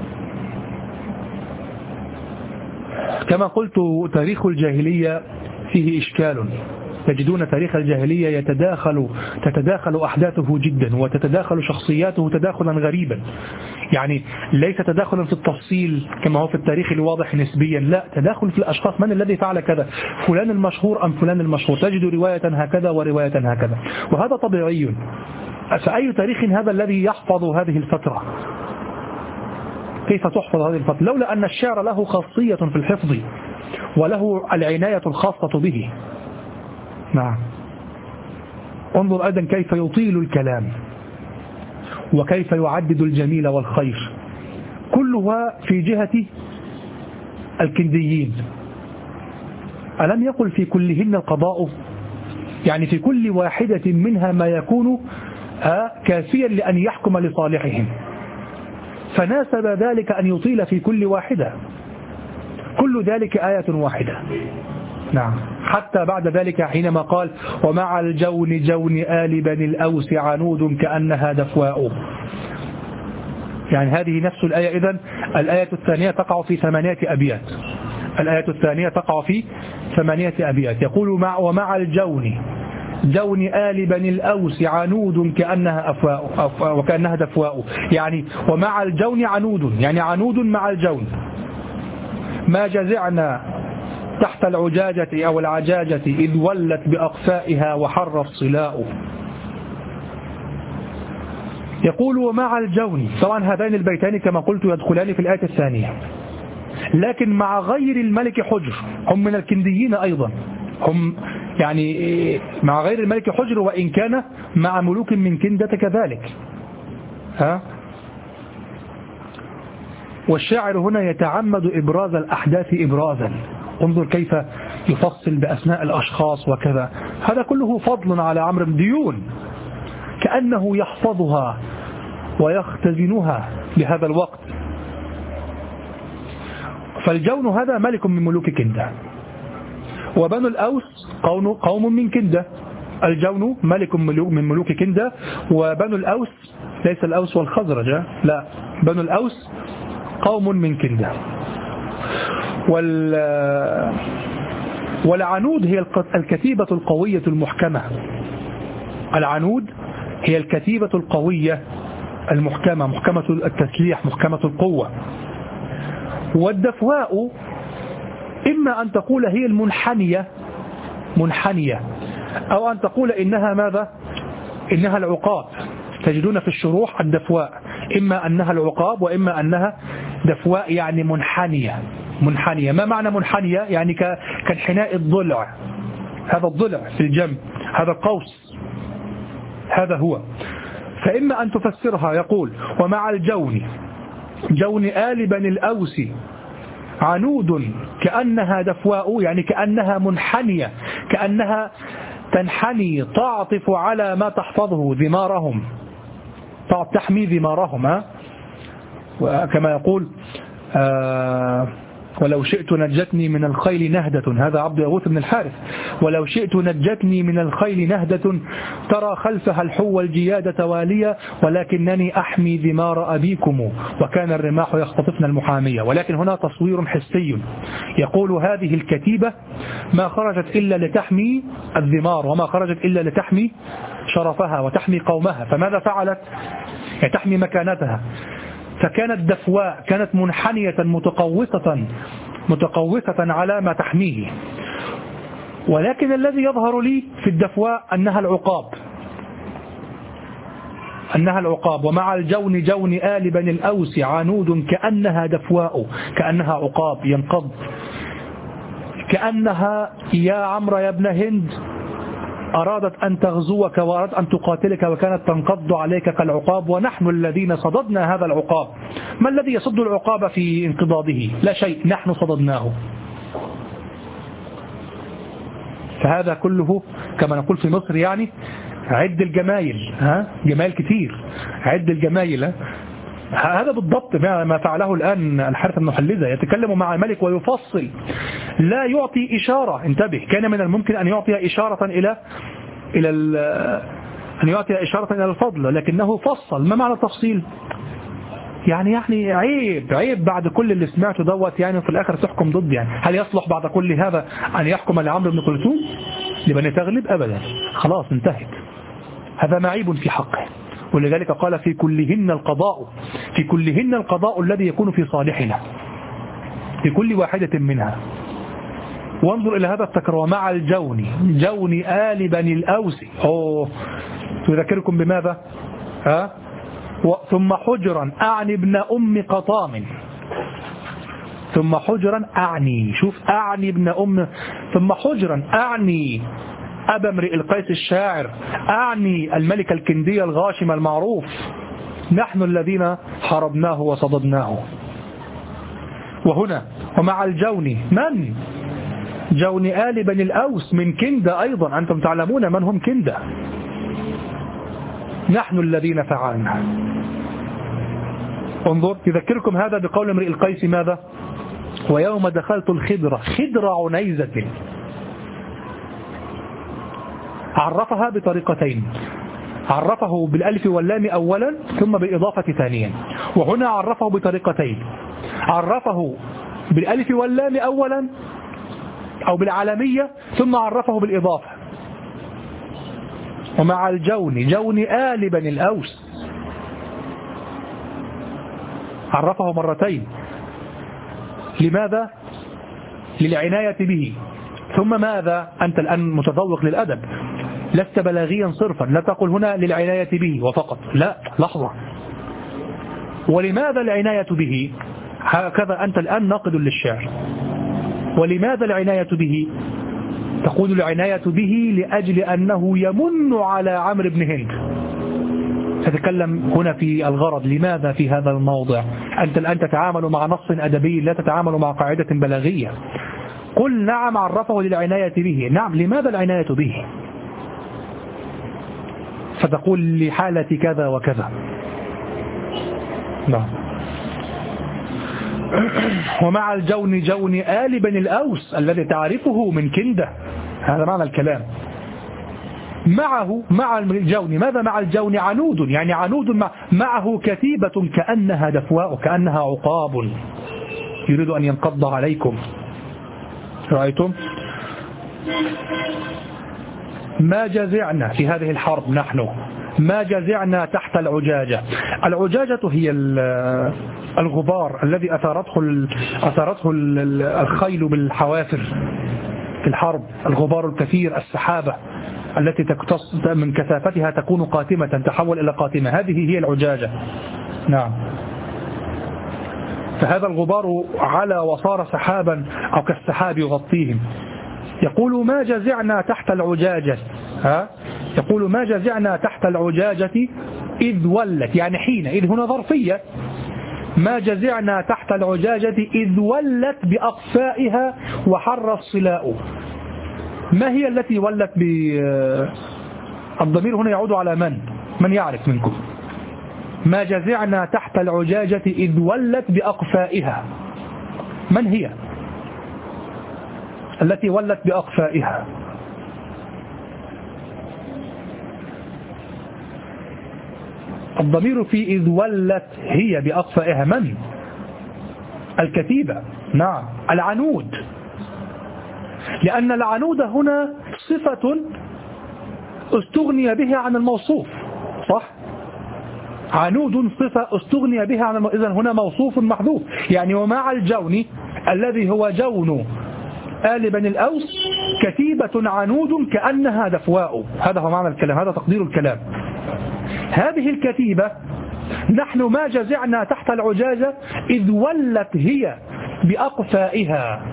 كما قلت تاريخ الجاهلية فيه إشكال، تجدون تاريخ الجاهلية تتداخل أحداثه جدا، وتتداخل شخصياته تداخلا غريبا، يعني ليس تداخلا في التفصيل كما هو في التاريخ الواضح نسبيا، لا، تداخل في الأشخاص، من الذي فعل كذا، فلان المشهور أم فلان المشهور، تجد رواية هكذا ورواية هكذا، وهذا طبيعي. فأي تاريخ هذا الذي يحفظ هذه الفترة؟ كيف تحفظ هذه الفترة؟ لولا أن الشعر له خاصية في الحفظ وله العناية الخاصة به. نعم. انظر أيضا كيف يطيل الكلام، وكيف يعدد الجميل والخير، كلها في جهة الكنديين. ألم يقل في كلهن القضاء؟ يعني في كل واحدة منها ما يكون كافيا لأن يحكم لصالحهم، فناسب ذلك أن يطيل في كل واحدة، كل ذلك آية واحدة. نعم. حتى بعد ذلك حينما قال ومع الجون جون آل بني الأوس عنود كأنها دفواء، يعني هذه نفس الآية. إذن الآية الثانية تقع في 8 أبيات، الآية الثانية تقع في 8 أبيات. يقول ومع الجون جون آل بني الأوس عنود كأنها أفواء وكأنها دفواء، يعني ومع الجون عنود، يعني عنود مع الجون، ما جزعنا تحت العجاجة أو العجاجة إذ ولت بأقفائها وحر الصلاء. يقول ومع الجون، طبعا هذين البيتان كما قلت يدخلان في الآية الثانية، لكن مع غير الملك حجر، هم من الكنديين أيضا، هم يعني مع غير الملك حجر، وإن كان مع ملوك من كندة كذلك. والشاعر هنا يتعمد إبراز الأحداث إبرازا، انظر كيف يفصل بأسماء الأشخاص وكذا، هذا كله فضل على عمرو، ديون كأنه يحفظها ويختزنها لهذا الوقت. فالجون هذا ملك من ملوك كندة، وبنو الأوس قوم من كندة. الجون ملك من ملوك كندة، وبنو الأوس ليس الأوس والخزرج، لا، بنو الأوس قوم من كندة. والعنود هي الكتيبة القوية المحكمة. العنود هي الكتيبة القوية المحكمة، محكمة التسليح، محكمة القوة. والدفواء إما أن تقول هي المنحنية، منحنية، أو أن تقول إنها ماذا؟ إنها العقاب. تجدون في الشروح الدفواء إما أنها العقاب وإما أنها دفواء، يعني منحنية. منحنية، ما معنى منحنية؟ يعني كانحناء الضلع، هذا الضلع في الجنب، هذا القوس، هذا هو. فإما أن تفسرها يقول ومع الجون، جون آل بني الأوس، عنود كأنها دفواء، يعني كأنها منحنية، كأنها تنحني، تعطف على ما تحفظه ذمارهم، تحمي ذمارهم. كما يقول ولو شئت نجتني من الخيل نهدة، هذا عبد يغوث بن الحارث، ولو شئت نجتني من الخيل نهدة ترى خلفها الحو الجيادة والية، ولكنني أحمي ذمار أبيكم وكان الرماح يختطفن المحامية. ولكن هنا تصوير حسي، يقول هذه الكتيبة ما خرجت إلا لتحمي الذمار، وما خرجت إلا لتحمي شرفها وتحمي قومها. فماذا فعلت؟ تحمي مكانتها. فكانت دفواء، كانت منحنية متقوسة على ما تحميه. ولكن الذي يظهر لي في الدفواء أنها العقاب، أنها العقاب. ومع الجون، جون آل بني الأوس، عنود كأنها دفواء، كأنها عقاب ينقض، كأنها يا عمرو يا ابن هند أرادت أن تغزوك وأرادت أن تقاتلك وكانت تنقض عليك كالعقاب، ونحن الذين صددنا هذا العقاب. ما الذي يصد العقاب في انقضاضه؟ لا شيء، نحن صددناه. فهذا كله كما نقول في مصر، يعني عد الجمايل، جمايل كتير، عد الجمايل. هذا بالضبط ما فعله الآن الحارث بن حليزة، يتكلم مع الملك ويفصل، لا يعطي إشارة. انتبه، كان من الممكن أن يعطي إشارة إلى الفضل، لكنه فصل. ما معنى التفصيل؟ يعني عيب بعد كل اللي سمعته دوت، يعني في الآخر تحكم ضد. يعني هل يصلح بعد كل هذا أن يحكم لعمرو بن كلثوم لبني تغلب؟ أبدا، خلاص انتهت. هذا معيب في حقه. ولذلك قال في كلهن القضاء الذي يكون في صالحنا، في كل واحدة منها. وانظر إلى هذا التكرار، ومع الجون، جون آل بني الأوس. تذكركم بماذا؟ ثم حجرا أعني ابن أم قطام، ثم حجرا أعني، شوف، أعني ابن أم، ثم حجرا أعني أبا امرئ القيس الشاعر، أعني الملك الكندي الغاشم المعروف، نحن الذين حاربناه وصددناه. وهنا ومع الجون، من؟ جون آل بني الأوس من كندة أيضا، أنتم تعلمون من هم كندة، نحن الذين فعلنا. انظر، يذكركم هذا بقول امرئ القيس ماذا؟ ويوم دخلت الخضرة، خضر عنيزة، عرفها بطريقتين، عرفه بالألف واللام أولا ثم بالإضافة ثانيا. وهنا عرفه بطريقتين، عرفه بالألف واللام أولا أو بالعالمية ثم عرفه بالإضافة. ومع الجون، جون آل بني الأوس، عرفه مرتين. لماذا؟ للعناية به. ثم ماذا؟ أنت الآن متذوق للأدب، لست بلاغيا صرفا، لا تقول هنا للعناية به وفقط، لا، لحظة، ولماذا العناية به؟ هكذا أنت الآن ناقد للشعر. ولماذا العناية به؟ تقول العناية به لأجل أنه يمن على عمرو بن هند. تتكلم هنا في الغرض، لماذا في هذا الموضع؟ أنت الآن تتعامل مع نص أدبي، لا تتعامل مع قاعدة بلاغية. قل نعم عرفه للعناية به، نعم، لماذا العناية به؟ فتقول لحالة كذا وكذا. نعم. ومع الجون جون آل بن الأوس الذي تعرفه من كندة، هذا معنى الكلام. معه مع الجون، ماذا مع الجون؟ عنود، يعني عنود معه كتيبة كأنها دفواء، كأنها عقاب يريد أن ينقض عليكم. رأيتم؟ ما جزعنا في هذه الحرب، نحن ما جزعنا تحت العجاجة. العجاجة هي الغبار الذي أثارته الخيل بالحوافر في الحرب، الغبار الكثير، السحابة التي تقتص من كثافتها تكون قاتمة تحول إلى قاتمة، هذه هي العجاجة. نعم. فهذا الغبار على وصار سحابا أو كالسحاب يغطيهم. يقول ما جزعنا تحت العجاجة، يقول ما جزعنا تحت العجاجة إذ ولت، يعني حين، إذ هنا ظرفية. ما جزعنا تحت العجاجة إذ ولت بأقفائها وحر الصلاء. ما هي التي ولت الضمير هنا يعود على من يعرف منكم؟ ما جزعنا تحت العجاجة إذ ولت بأقفائها، من هي التي ولت بأقفائها؟ الضمير في إذ ولت هي بأقفائها، من؟ الكتيبة. نعم. العنود، لأن العنود هنا صفة استغني بها عن الموصوف، صح؟ عنود صفة استغني بها عن الموصوف، إذن هنا موصوف محذوف، يعني ومع الجون الذي هو جون آل بن الأوس كتيبة عنود كأنها دفواء. هذا هو معنى الكلام، هذا تقدير الكلام. هذه الكتيبة نحن ما جزعنا تحت العجاجة إذ ولت هي بأقفائها،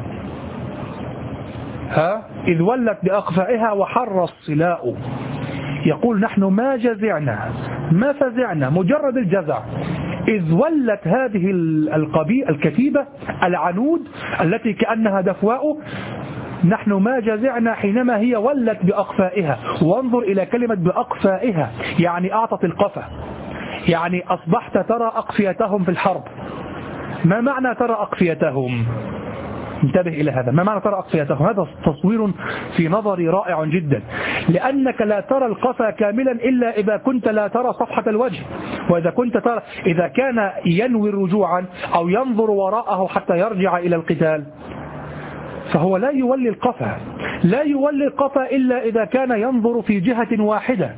إذ ولت بأقفائها وحر الصلاء. يقول نحن ما جزعنا، ما فزعنا، مجرد الجزع، إذ ولت هذه الكتيبة العنود التي كأنها دفواء، نحن ما جزعنا حينما هي ولت بأقفائها. وانظر إلى كلمة بأقفائها، يعني أعطت القفا، يعني أصبحت ترى أقفيتهم في الحرب. ما معنى ترى أقفيتهم؟ انتبه إلى هذا، ما معنى ترى أقفيتهم؟ هذا تصوير في نظري رائع جدا، لأنك لا ترى القفا كاملا إلا إذا كنت لا ترى صفحة الوجه، وإذا كنت ترى، إذا كان ينوي رجوعا أو ينظر وراءه حتى يرجع إلى القتال فهو لا يولي القفا، لا يولي القفا إلا إذا كان ينظر في جهة واحدة،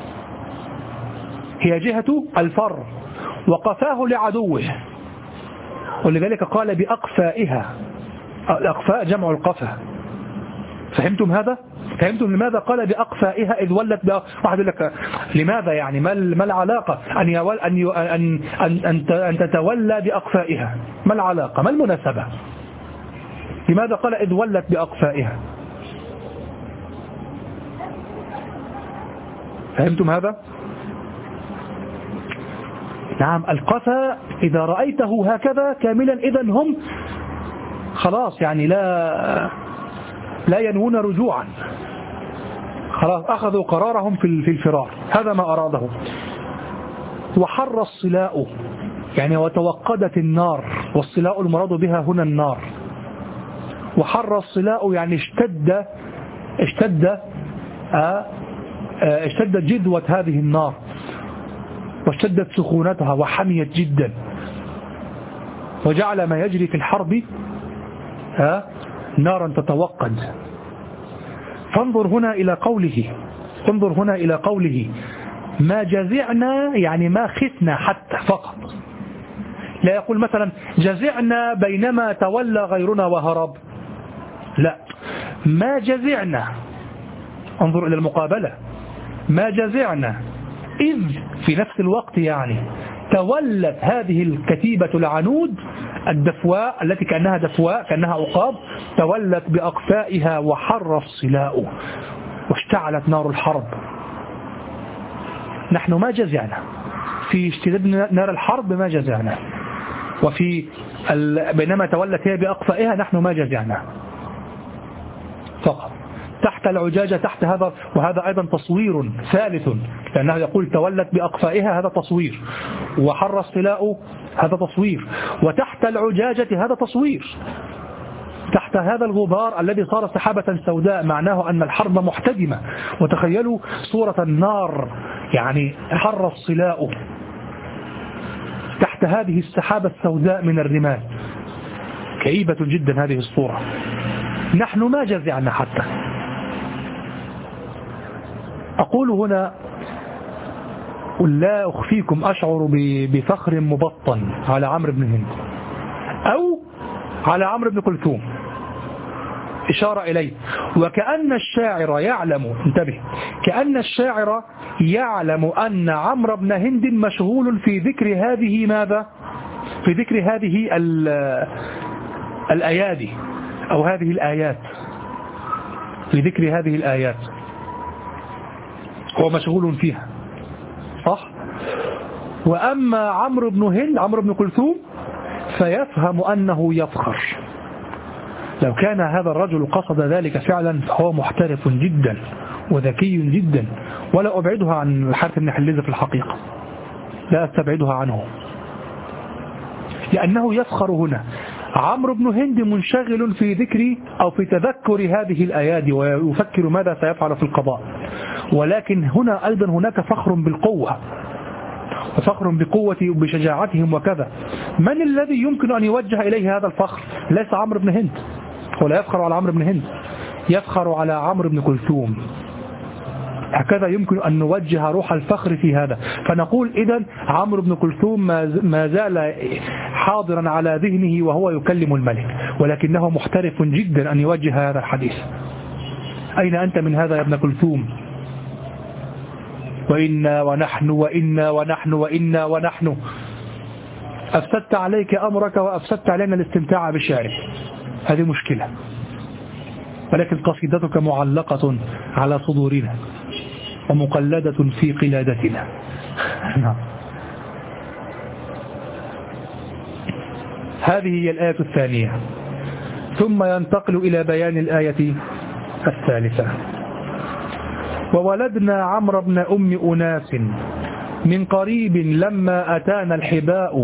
هي جهة الفر، وقفاه لعدوه، ولذلك قال بأقفائها. الأقفاء جمع القفا. فهمتم هذا؟ فهمتم لماذا قال بأقفائها إذ ولت واحد يقول لك لماذا، يعني ما العلاقة أن تتولى بأقفائها؟ ما العلاقة؟ ما المناسبة؟ لماذا قال إذ ولت بأقفائها؟ فهمتم هذا؟ نعم. القفا إذا رأيته هكذا كاملا إذن هم خلاص، يعني لا ينوون رجوعا، خلاص أخذوا قرارهم في الفرار. هذا ما أراده. وحر الصلاء، يعني وتوقدت النار، والصلاء المراد بها هنا النار. وحر الصلاء يعني اشتدت جدوة هذه النار، واشتدت سخونتها وحميت جدا، وجعل ما يجري في الحرب نارا تتوقد. فانظر هنا إلى قوله، انظر هنا إلى قوله ما جزعنا، يعني ما خفنا حتى فقط. لا يقول مثلا جزعنا بينما تولى غيرنا وهرب، لا، ما جزعنا. انظر إلى المقابلة، ما جزعنا إذ في نفس الوقت يعني تولت هذه الكتيبة العنود الدفواء التي كأنها دفواء كأنها عقاب، تولت بأقفائها وحر الصلاء، واشتعلت نار الحرب. نحن ما جزعنا في اشتداد نار الحرب، ما جزعنا. وفي بينما تولت هي بأقفائها نحن ما جزعنا فقط. تحت العجاجة، تحت هذا، وهذا أيضا تصوير ثالث لأنه يقول تولت بأقفائها، هذا تصوير، وحر الصلاء هذا تصوير، وتحت العجاجة هذا تصوير، تحت هذا الغبار الذي صار سحابة سوداء معناه أن الحرب محتدمة. وتخيلوا صورة النار، يعني حر الصلاء تحت هذه السحابة السوداء من الرمال، كئيبة جدا هذه الصورة. نحن ما جزعنا حتى. أقول هنا لا أخفيكم أشعر بفخر مبطن على عمرو بن هند أو على عمرو بن كلثوم، إشارة إليه. وكأن الشاعر يعلم، انتبه، كأن الشاعر يعلم أن عمرو بن هند مشغول في ذكر هذه ماذا؟ في ذكر هذه الآيات أو هذه الآيات، في ذكر هذه الآيات هو مشغول فيها، صح؟ وأما عمرو بن هند، عمرو بن كلثوم، فيفهم أنه يفخر. لو كان هذا الرجل قصد ذلك فعلا فهو محترف جدا وذكي جدا، ولا أبعدها عن الحارث بن حليزة في الحقيقة، لا أستبعدها عنه، لأنه يفخر هنا. عمرو بن هند منشغل في ذكر أو في تذكر هذه الآيات ويفكر ماذا سيفعل في القضاء، ولكن هنا أيضا هناك فخر بالقوة وفخر بقوة وبشجاعتهم وكذا. من الذي يمكن أن يوجه إليه هذا الفخر؟ ليس عمرو بن هند، هو لا يفخر على عمرو بن هند، يفخر على عمرو بن كلثوم. هكذا يمكن أن نوجه روح الفخر في هذا. فنقول إذن عمرو بن كلثوم ما زال حاضرا على ذهنه وهو يكلم الملك، ولكنه محترف جدا أن يوجه هذا الحديث. أين أنت من هذا يا ابن كلثوم؟ وإنا ونحن وإنا ونحن وإنا ونحن. أفسدت عليك أمرك وأفسدت علينا الاستمتاع بشعرك، هذه مشكلة، ولكن قصيدتك معلقة على صدورنا ومقلدة في قلادتنا. هذه هي الآية الثانية. ثم ينتقل إلى بيان الآية الثالثة. وولدنا عمرو بن أم أناس من قريب لما أتانا الحباء.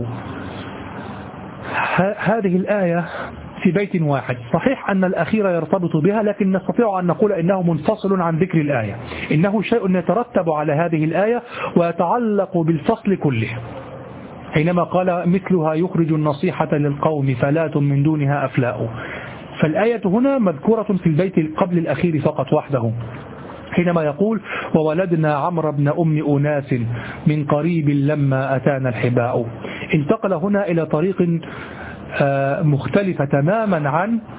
هذه الآية في بيت واحد، صحيح أن الأخير يرتبط بها، لكن نستطيع أن نقول إنه منفصل عن ذكر الآية، إنه شيء يترتب على هذه الآية ويتعلق بالفصل كله. حينما قال مثلها يخرج النصيحة للقوم فلات من دونها أفلاء، فالآية هنا مذكورة في البيت قبل الأخير فقط وحده، حينما يقول وولدنا عمرو بن أم أناس من قريب لما أتانا الحباء. انتقل هنا إلى طريق مختلفة تماما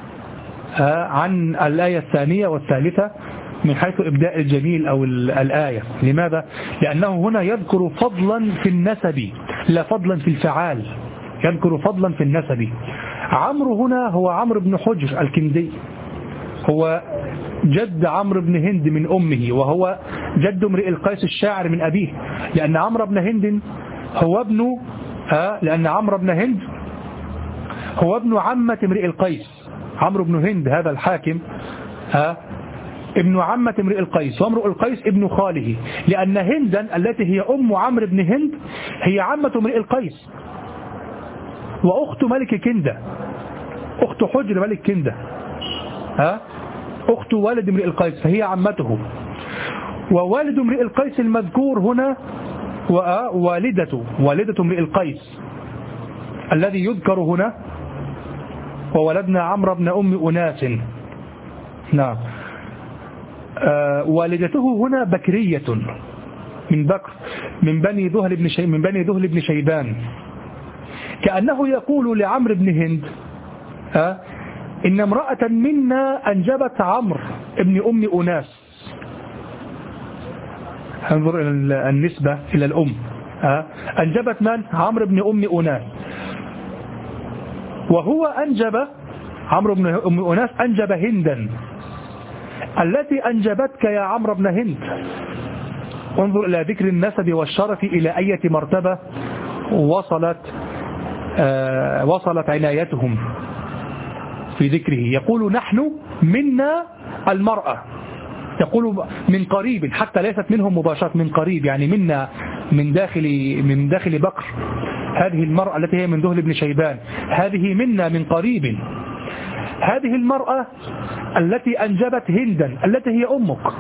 عن الآية الثانية والثالثة من حيث إبداء الجميل أو الآية. لماذا؟ لأنه هنا يذكر فضلا في النسب لا فضلا في الفعال، يذكر فضلا في النسب. عمرو هنا هو عمرو بن حجر الكندي، هو جد عمرو بن هند من أمه، وهو جد امرئ القيس الشاعر من أبيه، لأن عمرو بن هند هو ابن لأن عمرو بن هند هو ابن عمة امرئ القيس. عمرو بن هند هذا الحاكم ابن عمة امرئ القيس، وامرئ القيس ابن خاله، لأن هندا التي هي أم عمرو بن هند هي عمة امرئ القيس وأخت ملك كندة، أخت حجر ملك كندة، أخت والد امرئ القيس، فهي عمته. ووالد امرئ القيس المذكور هنا والدة امرئ القيس الذي يذكر هنا وولدنا عمرو بن أم أناس. نعم. والدته هنا بكرية من بكر من بني ذهل بن شيبان، كأنه يقول لعمرو بن هند إن امرأة منا أنجبت عمرو ابن أم أناس. انظر النسبة إلى الأم، أنجبت من؟ عمرو بن أم أناس، وهو أنجب عمرو بن أم أناس أنجب هندا التي أنجبتك يا عمرو بن هند. انظر إلى ذكر النسب والشرف إلى أي مرتبة وصلت عنايتهم في ذكره. يقول نحن منا المرأة، يقول من قريب، حتى ليست منهم مباشرة، من قريب يعني منا من داخل بكر. هذه المرأة التي هي من ذهل بن شيبان هذه منا من قريب. هذه المرأة التي أنجبت هندا التي هي أمك،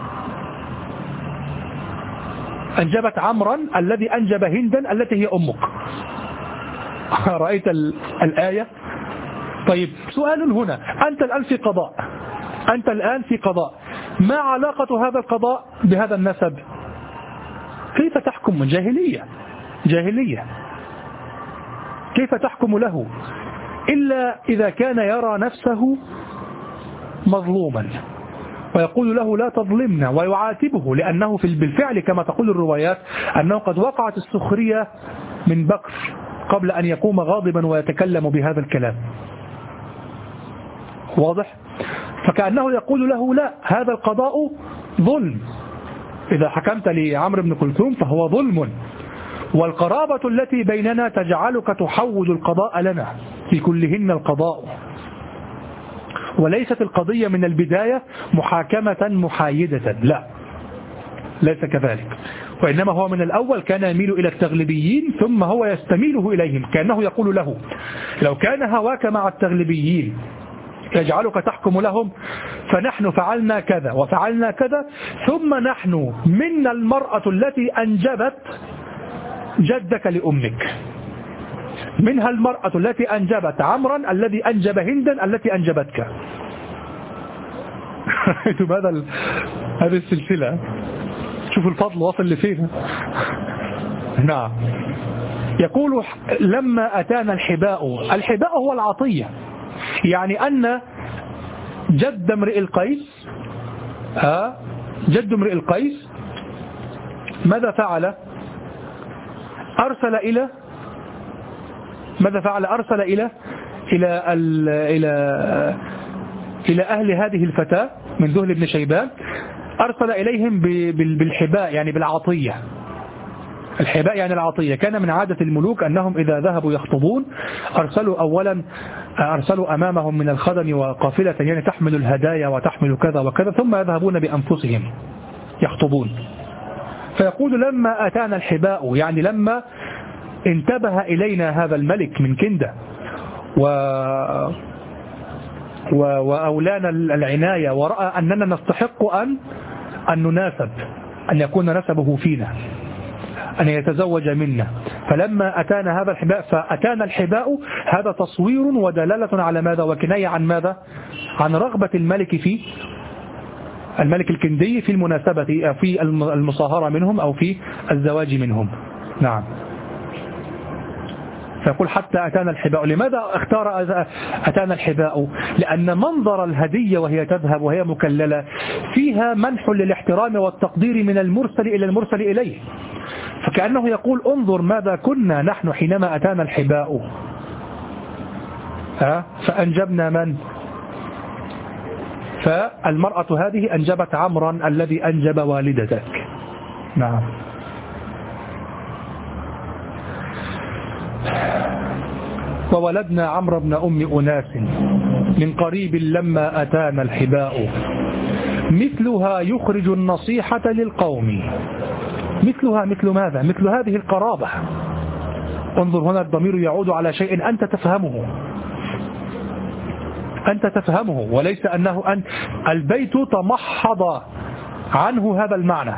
أنجبت عمرا الذي أنجب هندا التي هي أمك. رأيت الآية؟ طيب سؤال هنا، أنت الآن في قضاء، ما علاقة هذا القضاء بهذا النسب؟ كيف تحكم؟ من جاهلية كيف تحكم له إلا إذا كان يرى نفسه مظلوما ويقول له لا تظلمنا ويعاتبه، لأنه بالفعل كما تقول الروايات أنه قد وقعت السخرية من بكر قبل أن يقوم غاضبا ويتكلم بهذا الكلام. واضح؟ فكأنه يقول له لا، هذا القضاء ظلم، إذا حكمت لعمرو بن كلثوم فهو ظلم، والقرابة التي بيننا تجعلك تحوج القضاء لنا في كلهن القضاء، وليست القضية من البداية محاكمة محايدة، لا ليس كذلك، وإنما هو من الأول كان يميل إلى التغلبيين ثم هو يستميله إليهم، كأنه يقول له لو كان هواك مع التغلبيين يجعلك تحكم لهم فنحن فعلنا كذا وفعلنا كذا، ثم نحن منا المرأة التي أنجبت جدك لأمك، منها المرأة التي أنجبت عمرا الذي أنجب هندا التي أنجبتك. هذه السلسلة، شوف الفضل وصل لفين. نعم. يقول لما أتانا الحباء هو العطية، يعني أن جد امرئ القيس ماذا فعل؟ أرسل إلى أهل هذه الفتاة من ذهل بن شيبان، أرسل إليهم بالحباء يعني بالعطية. الحباء يعني العطية. كان من عادة الملوك أنهم إذا ذهبوا يخطبون أرسلوا أمامهم من الخدم وقافلة يعني تحمل الهدايا وتحمل كذا وكذا، ثم يذهبون بأنفسهم يخطبون. فيقول لما أتانا الحباء يعني لما انتبه إلينا هذا الملك من كندة وأولانا العناية ورأى أننا نستحق أن نناسب، أن يكون نسبه فينا، أن يتزوج منا، فلما أتانا هذا الحباء فأتانا الحباء، هذا تصوير ودلالة على ماذا وكناية عن ماذا؟ عن رغبة الملك الملك الكندي في المناسبة في المصاهرة منهم أو في الزواج منهم. نعم. فيقول حتى أتانا الحباء. لماذا اختار أتانا الحباء؟ لأن منظر الهدية وهي تذهب وهي مكللة فيها منح للاحترام والتقدير من المرسل إلى المرسل إليه، فكأنه يقول انظر ماذا كنا نحن حينما أتانا الحباء، فأنجبنا من؟ فالمرأة هذه أنجبت عمرا الذي أنجب والدتك. نعم. وولدنا عمرو بن أم أناس من قريب لما أتانا الحباء، مثلها يخرج النصيحة للقوم. مثلها مثل ماذا؟ مثل هذه القرابة. انظر هنا الضمير يعود على شيء أنت تفهمه وليس أنه البيت تمحض عنه هذا المعنى،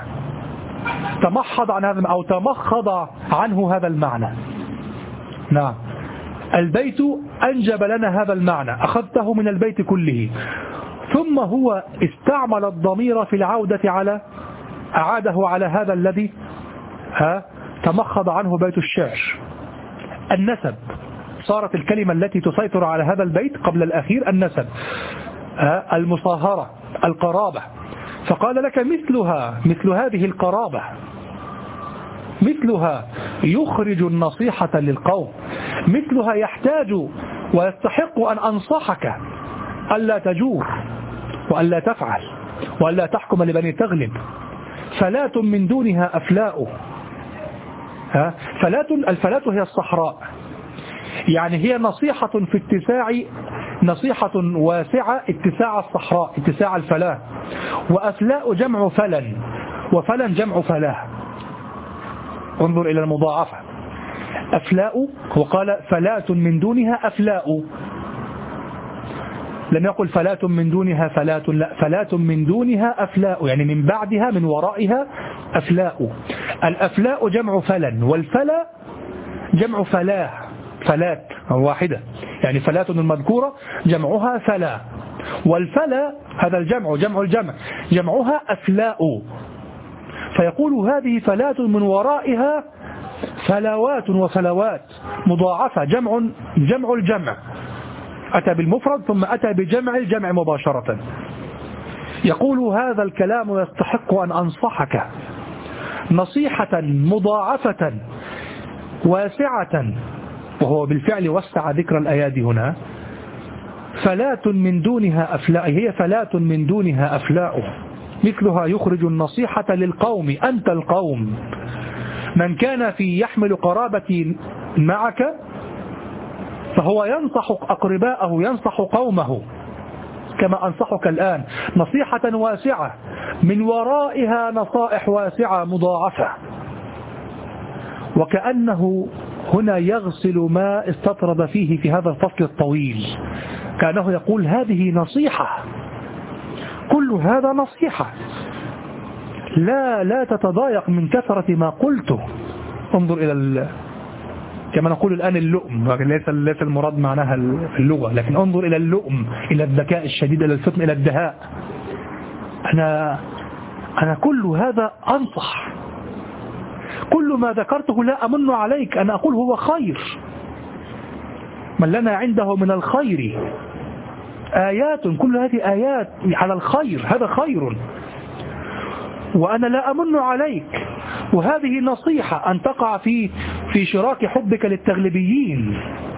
تمخض عنه هذا المعنى. نعم. البيت أنجب لنا هذا المعنى، أخذته من البيت كله، ثم هو استعمل الضمير في العودة أعاده على هذا الذي تمخض عنه بيت الشعر. النسب صارت الكلمة التي تسيطر على هذا البيت قبل الأخير النسب، المصاهرة، القرابة. فقال لك مثل هذه القرابة، مثلها يخرج النصيحة للقوم، مثلها يحتاج ويستحق أن أنصحك ألا تجور وألا تفعل وألا تحكم لبني تغلب. فلات من دونها أفلاء. الفلاة هي الصحراء، يعني هي نصيحة في اتساع نصيحة واسعة اتساع الصحراء، اتساع الفلاة. وأفلاء جمع فلن، وفلن جمع فلاه. انظر إلى المضاعفة، أفلاء، وقال فلاة من دونها أفلاء، لم يقل فلاة من دونها فلاة، لا، فلاة من دونها أفلاء، يعني من بعدها من ورائها أفلاء. الأفلاء جمع فلن، والفلا جمع فلاه، فلات واحدة، يعني فلاة المذكورة جمعها فلا، والفلا هذا الجمع جمع الجمع جمعها أفلاء. فيقول هذه فلاة من ورائها فلاوات وفلوات، مضاعفة، جمع الجمع، أتى بالمفرد ثم أتى بجمع الجمع مباشرة. يقول هذا الكلام يستحق أن أنصحك نصيحة مضاعفة واسعة، وهو بالفعل وسع ذكر الأيادي هنا. فلاة من دونها أفلاء، هي فلاة من دونها أفلاء، مثلها يخرج النصيحة للقوم، أنت القوم. من كان في يحمل قرابة معك فهو ينصح أقرباءه، ينصح قومه كما أنصحك الآن، نصيحة واسعة من ورائها نصائح واسعة مضاعفة. وكأنه هنا يغسل ما استطرد فيه في هذا الفصل الطويل، كأنه يقول هذه نصيحة، كل هذا نصيحة، لا تتضايق من كثرة ما قلته. انظر إلى كما نقول الآن اللؤم، ليس المراد معناها في اللغة، لكن انظر إلى اللؤم، إلى الذكاء الشديد، إلى الفطن، إلى الدهاء. أنا كل هذا أنصح، كل ما ذكرته لا أمن عليك، أنا أقول هو خير، من لنا عنده من الخير آيات، كل هذه آيات على الخير، هذا خير، وأنا لا أمن عليك. وهذه نصيحة أن تقع في شراك حبك للتغلبيين.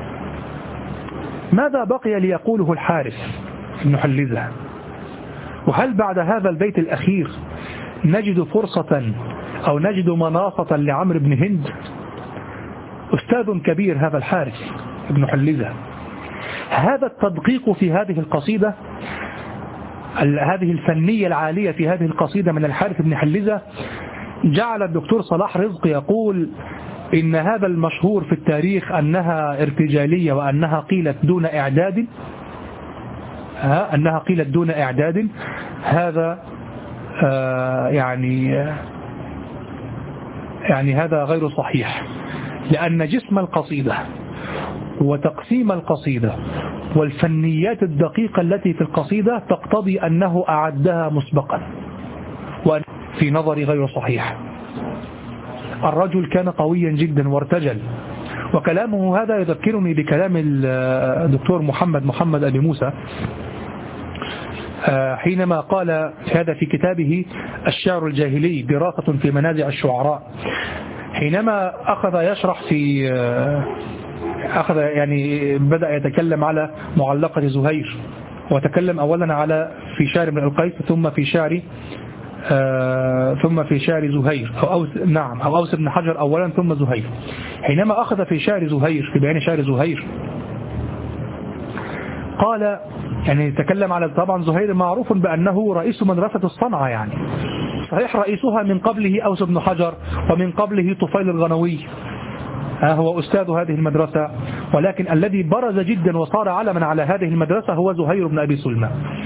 ماذا بقي ليقوله الحارث بن حلزة؟ وهل بعد هذا البيت الأخير نجد فرصة أو نجد مناصة لعمرو بن هند؟ أستاذ كبير هذا الحارث بن حلزة. هذا التدقيق في هذه القصيدة، هذه الفنية العالية في هذه القصيدة من الحارث بن حلزة، جعل الدكتور صلاح رزق يقول إن هذا المشهور في التاريخ أنها ارتجالية وأنها قيلت دون إعداد، أنها قيلت دون إعداد، هذا يعني هذا غير صحيح، لأن جسم القصيدة وتقسيم القصيدة والفنيات الدقيقة التي في القصيدة تقتضي أنه أعدها مسبقا، وأن في نظري غير صحيح. الرجل كان قويا جدا وارتجل، وكلامه هذا يذكرني بكلام الدكتور محمد أبي موسى حينما قال هذا في كتابه الشعر الجاهلي دراسة في منازع الشعراء، حينما أخذ يشرح بدأ يتكلم على معلقة زهير، وتكلم أولا في شعر ابن القيس ثم في شعر زهير أو أوس بن حجر أولا ثم زهير. حينما أخذ في شعر زهير، في بيان شعر زهير، قال تكلم على، طبعا زهير معروف بأنه رئيس مدرسة الصنعة، يعني صحيح رئيسها من قبله أوس بن حجر ومن قبله طفيل الغنوي، هو أستاذ هذه المدرسة، ولكن الذي برز جدا وصار علما على هذه المدرسة هو زهير بن أبي سلمى.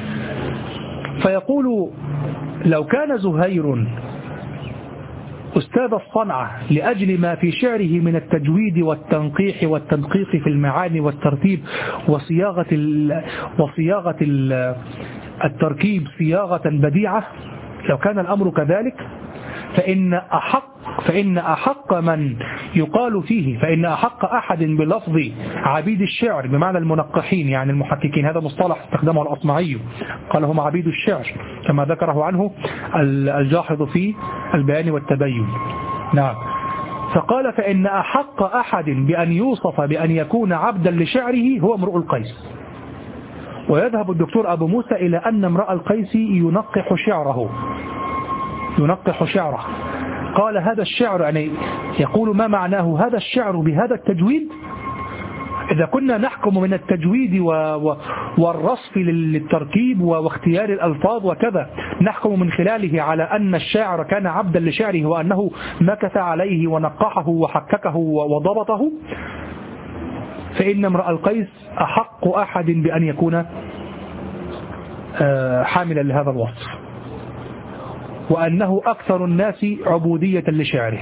فيقول لو كان زهير أستاذ الصنعة لأجل ما في شعره من التجويد والتنقيح والتدقيق في المعاني والترتيب وصياغة التركيب صياغة بديعة، لو كان الأمر كذلك فإن أحق من يقال فيه، فإن أحق أحد بلفظ عبيد الشعر بمعنى المنقحين، يعني المحققين، هذا مصطلح استخدمه الأصمعي، قال هم عبيد الشعر كما ذكره عنه الجاحظ في البيان والتبين. نعم، فقال فإن أحق أحد بأن يوصف بأن يكون عبدا لشعره هو امرؤ القيس. ويذهب الدكتور أبو موسى إلى أن امرؤ القيس ينقح شعره. قال هذا الشعر، يقول ما معناه هذا الشعر بهذا التجويد؟ إذا كنا نحكم من التجويد والرصف للتركيب واختيار الألفاظ وكذا، نحكم من خلاله على أن الشاعر كان عبدا لشعره وأنه مكث عليه ونقحه وحككه وضبطه، فإن امرأ القيس أحق أحد بأن يكون حاملا لهذا الوصف، وأنه أكثر الناس عبودية لشعره،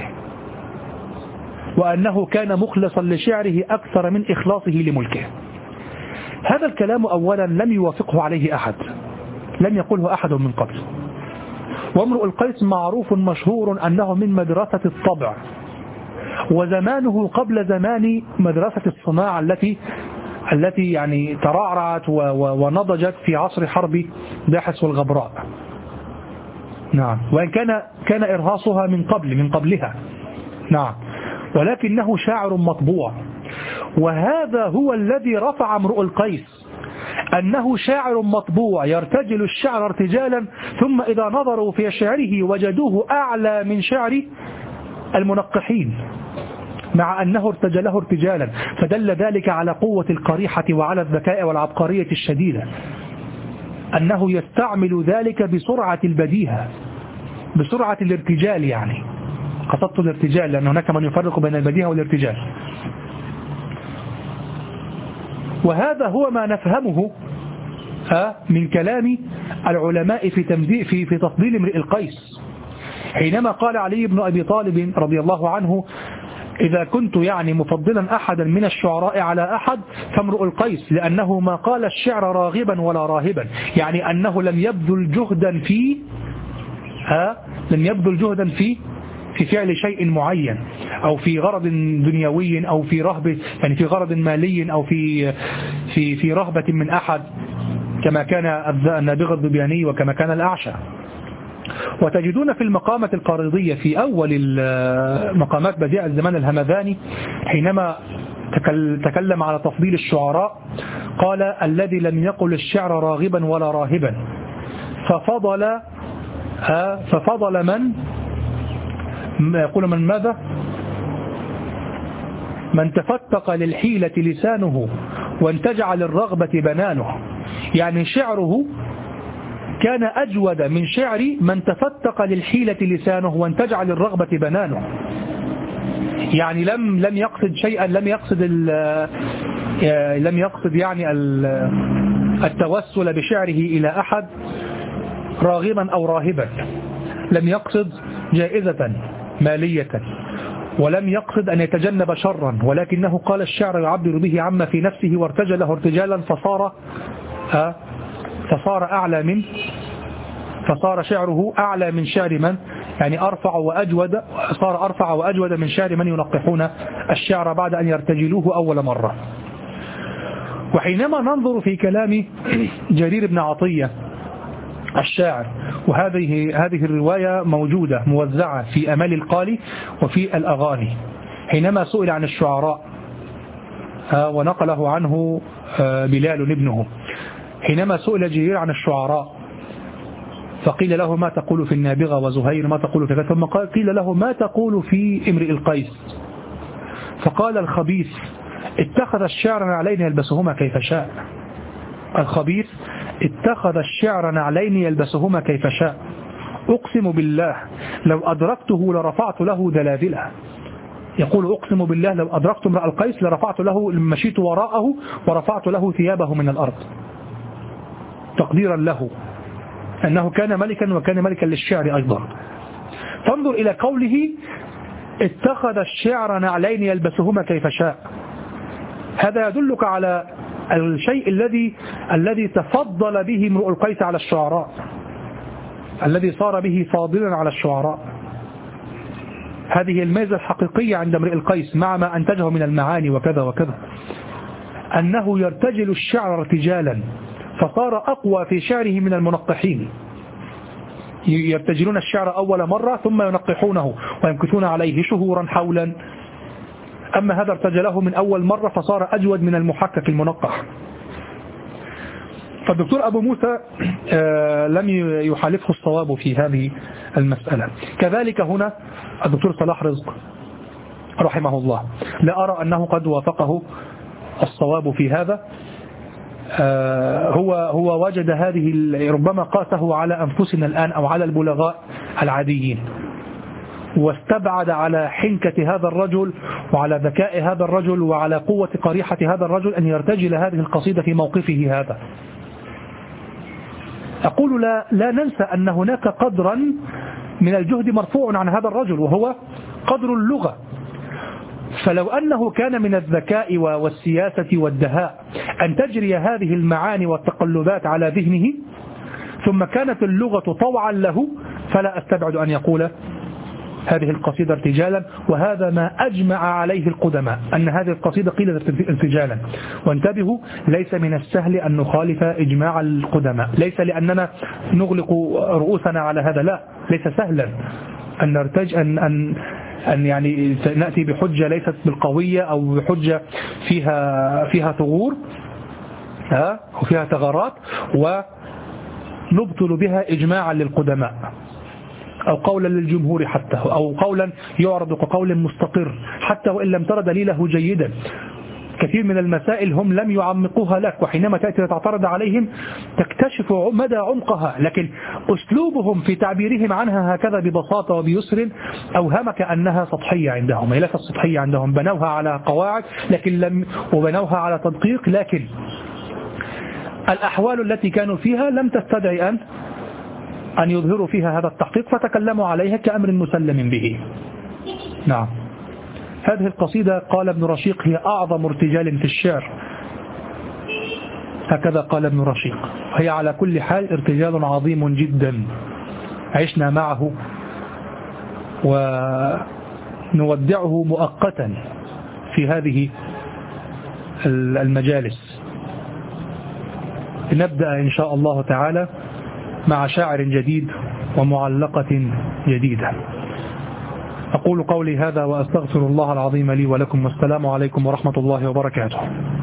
وأنه كان مخلصا لشعره أكثر من إخلاصه لملكه. هذا الكلام أولا لم يوافقه عليه أحد، لم يقله أحد من قبل. وامرؤ القيس معروف مشهور أنه من مدرسة الطبع، وزمانه قبل زمان مدرسة الصناعة التي يعني ترعرعت ونضجت في عصر حرب داحس والغبراء. نعم، وإن كان إرهاصها من قبلها. نعم، ولكنه شاعر مطبوع، وهذا هو الذي رفع امرؤ القيس، أنه شاعر مطبوع يرتجل الشعر ارتجالا، ثم إذا نظروا في شعره وجدوه أعلى من شعر المنقحين، مع أنه ارتجله ارتجالا، فدل ذلك على قوة القريحة وعلى الذكاء والعبقرية الشديدة، أنه يستعمل ذلك بسرعة البديهة، بسرعة الارتجال. يعني قصدت الارتجال لأن هناك من يفرق بين البديهة والارتجال. وهذا هو ما نفهمه من كلام العلماء في تفضيل امرئ القيس، حينما قال علي بن أبي طالب رضي الله عنه: إذا كنت يعني مفضلا أحدا من الشعراء على أحد فامرؤ القيس، لأنه ما قال الشعر راغبا ولا راهبا، يعني أنه لم يبذل جهدا في فعل شيء معين، أو في غرض دنيوي، أو في رهبة، يعني في غرض مالي، أو في رهبة من أحد، كما كان النابغة الذبياني وكما كان الأعشى. وتجدون في المقامة القارضية في أول مقامات بديع الزمان الهمذاني، حينما تكلم على تفضيل الشعراء، قال: الذي لم يقل الشعر راغبا ولا راهبا ففضل من يقول من ماذا؟ من تفتق للحيلة لسانه وانتجع للرغبة بنانه. يعني شعره كان أجود من شعر من تفتق للحيلة لسانه وانتجع للرغبة بنانه. يعني لم يقصد شيئا، لم يقصد يعني التوسل بشعره إلى أحد راغبا أو راهبا، لم يقصد جائزة مالية، ولم يقصد أن يتجنب شرا، ولكنه قال: الشعر يعبر به عما في نفسه وارتجله ارتجالا فصار شعره أعلى من شعر من يعني صار أرفع وأجود من شعر من ينقحون الشعر بعد أن يرتجلوه أول مرة. وحينما ننظر في كلام جرير بن عطية الشاعر، هذه الرواية موجودة موزعة في أمال القالي وفي الأغاني، حينما سئل عن الشعراء ونقله عنه بلال ابنه، حينما سئل جرير عن الشعراء فقيل له: ما تقول في النابغة وزهير، ما تقول في كذا، ثم قيل له: ما تقول في امرئ القيس؟ فقال الخبيث: اتخذ الشعر نعلين يلبسهما كيف شاء. الخبيث اتخذ الشعر نعلين يلبسهما كيف شاء، أقسم بالله لو أدركته لرفعت له دلاذله. يقول: أقسم بالله لو أدركت امرأ القيس لرفعت له، مشيت وراءه ورفعت له ثيابه من الأرض، تقديرا له أنه كان ملكا وكان ملكا للشعر أيضا. فانظر إلى قوله: اتخذ الشعر نعلين يلبسهما كيف شاء. هذا يدلك على الشيء الذي تفضل به امرؤ القيس على الشعراء، الذي صار به فاضلا على الشعراء. هذه الميزة الحقيقية عند امرئ القيس مع ما أنتجه من المعاني وكذا وكذا، أنه يرتجل الشعر ارتجالا، فصار أقوى في شعره من المنقحين. يرتجلون الشعر أول مرة ثم ينقحونه ويمكثون عليه شهورا حولا، أما هذا ارتجله من أول مرة فصار أجود من المحكك المنقح. فالدكتور أبو موسى لم يحالفه الصواب في هذه المسألة. كذلك هنا الدكتور صلاح رزق رحمه الله لا أرى أنه قد وافقه الصواب في هذا هو وجد هذه، ربما قاسه على أنفسنا الآن أو على البلغاء العاديين، واستبعد على حنكة هذا الرجل وعلى ذكاء هذا الرجل وعلى قوة قريحة هذا الرجل أن يرتجل هذه القصيدة في موقفه هذا. أقول لا ننسى أن هناك قدرا من الجهد مرفوع عن هذا الرجل، وهو قدر اللغة. فلو أنه كان من الذكاء والسياسة والدهاء أن تجري هذه المعاني والتقلبات على ذهنه ثم كانت اللغة طوعا له، فلا أستبعد أن يقول هذه القصيدة ارتجالا. وهذا ما أجمع عليه القدماء، أن هذه القصيدة قيلت ارتجالا. وانتبهوا، ليس من السهل أن نخالف إجماع القدماء، ليس لأننا نغلق رؤوسنا على هذا، لا، ليس سهلا أن نرتج أن يعني نأتي بحجة ليست بالقوية أو بحجة فيها ثغور وفيها ثغرات ونبطل بها إجماعا للقدماء أو قولا للجمهور حتى، أو قولا يعرض كقول مستقر حتى وإن لم ترى دليله جيدا. كثير من المسائل هم لم يعمقوها لك، وحينما تأتي تعترض عليهم تكتشف مدى عمقها، لكن أسلوبهم في تعبيرهم عنها هكذا ببساطة وبيسر أوهمك أنها سطحية عندهم. هي ليست سطحية عندهم، بنوها على قواعد وبنوها على تدقيق، لكن الأحوال التي كانوا فيها لم تستدعي أن يظهروا فيها هذا التحقيق، فتكلموا عليها كأمر مسلم به. نعم، هذه القصيدة قال ابن رشيق هي أعظم ارتجال في الشعر، هكذا قال ابن رشيق. هي على كل حال ارتجال عظيم جدا عشنا معه ونودعه مؤقتا في هذه المجالس. نبدأ إن شاء الله تعالى مع شاعر جديد ومعلقة جديدة. أقول قولي هذا وأستغفر الله العظيم لي ولكم، والسلام عليكم ورحمة الله وبركاته.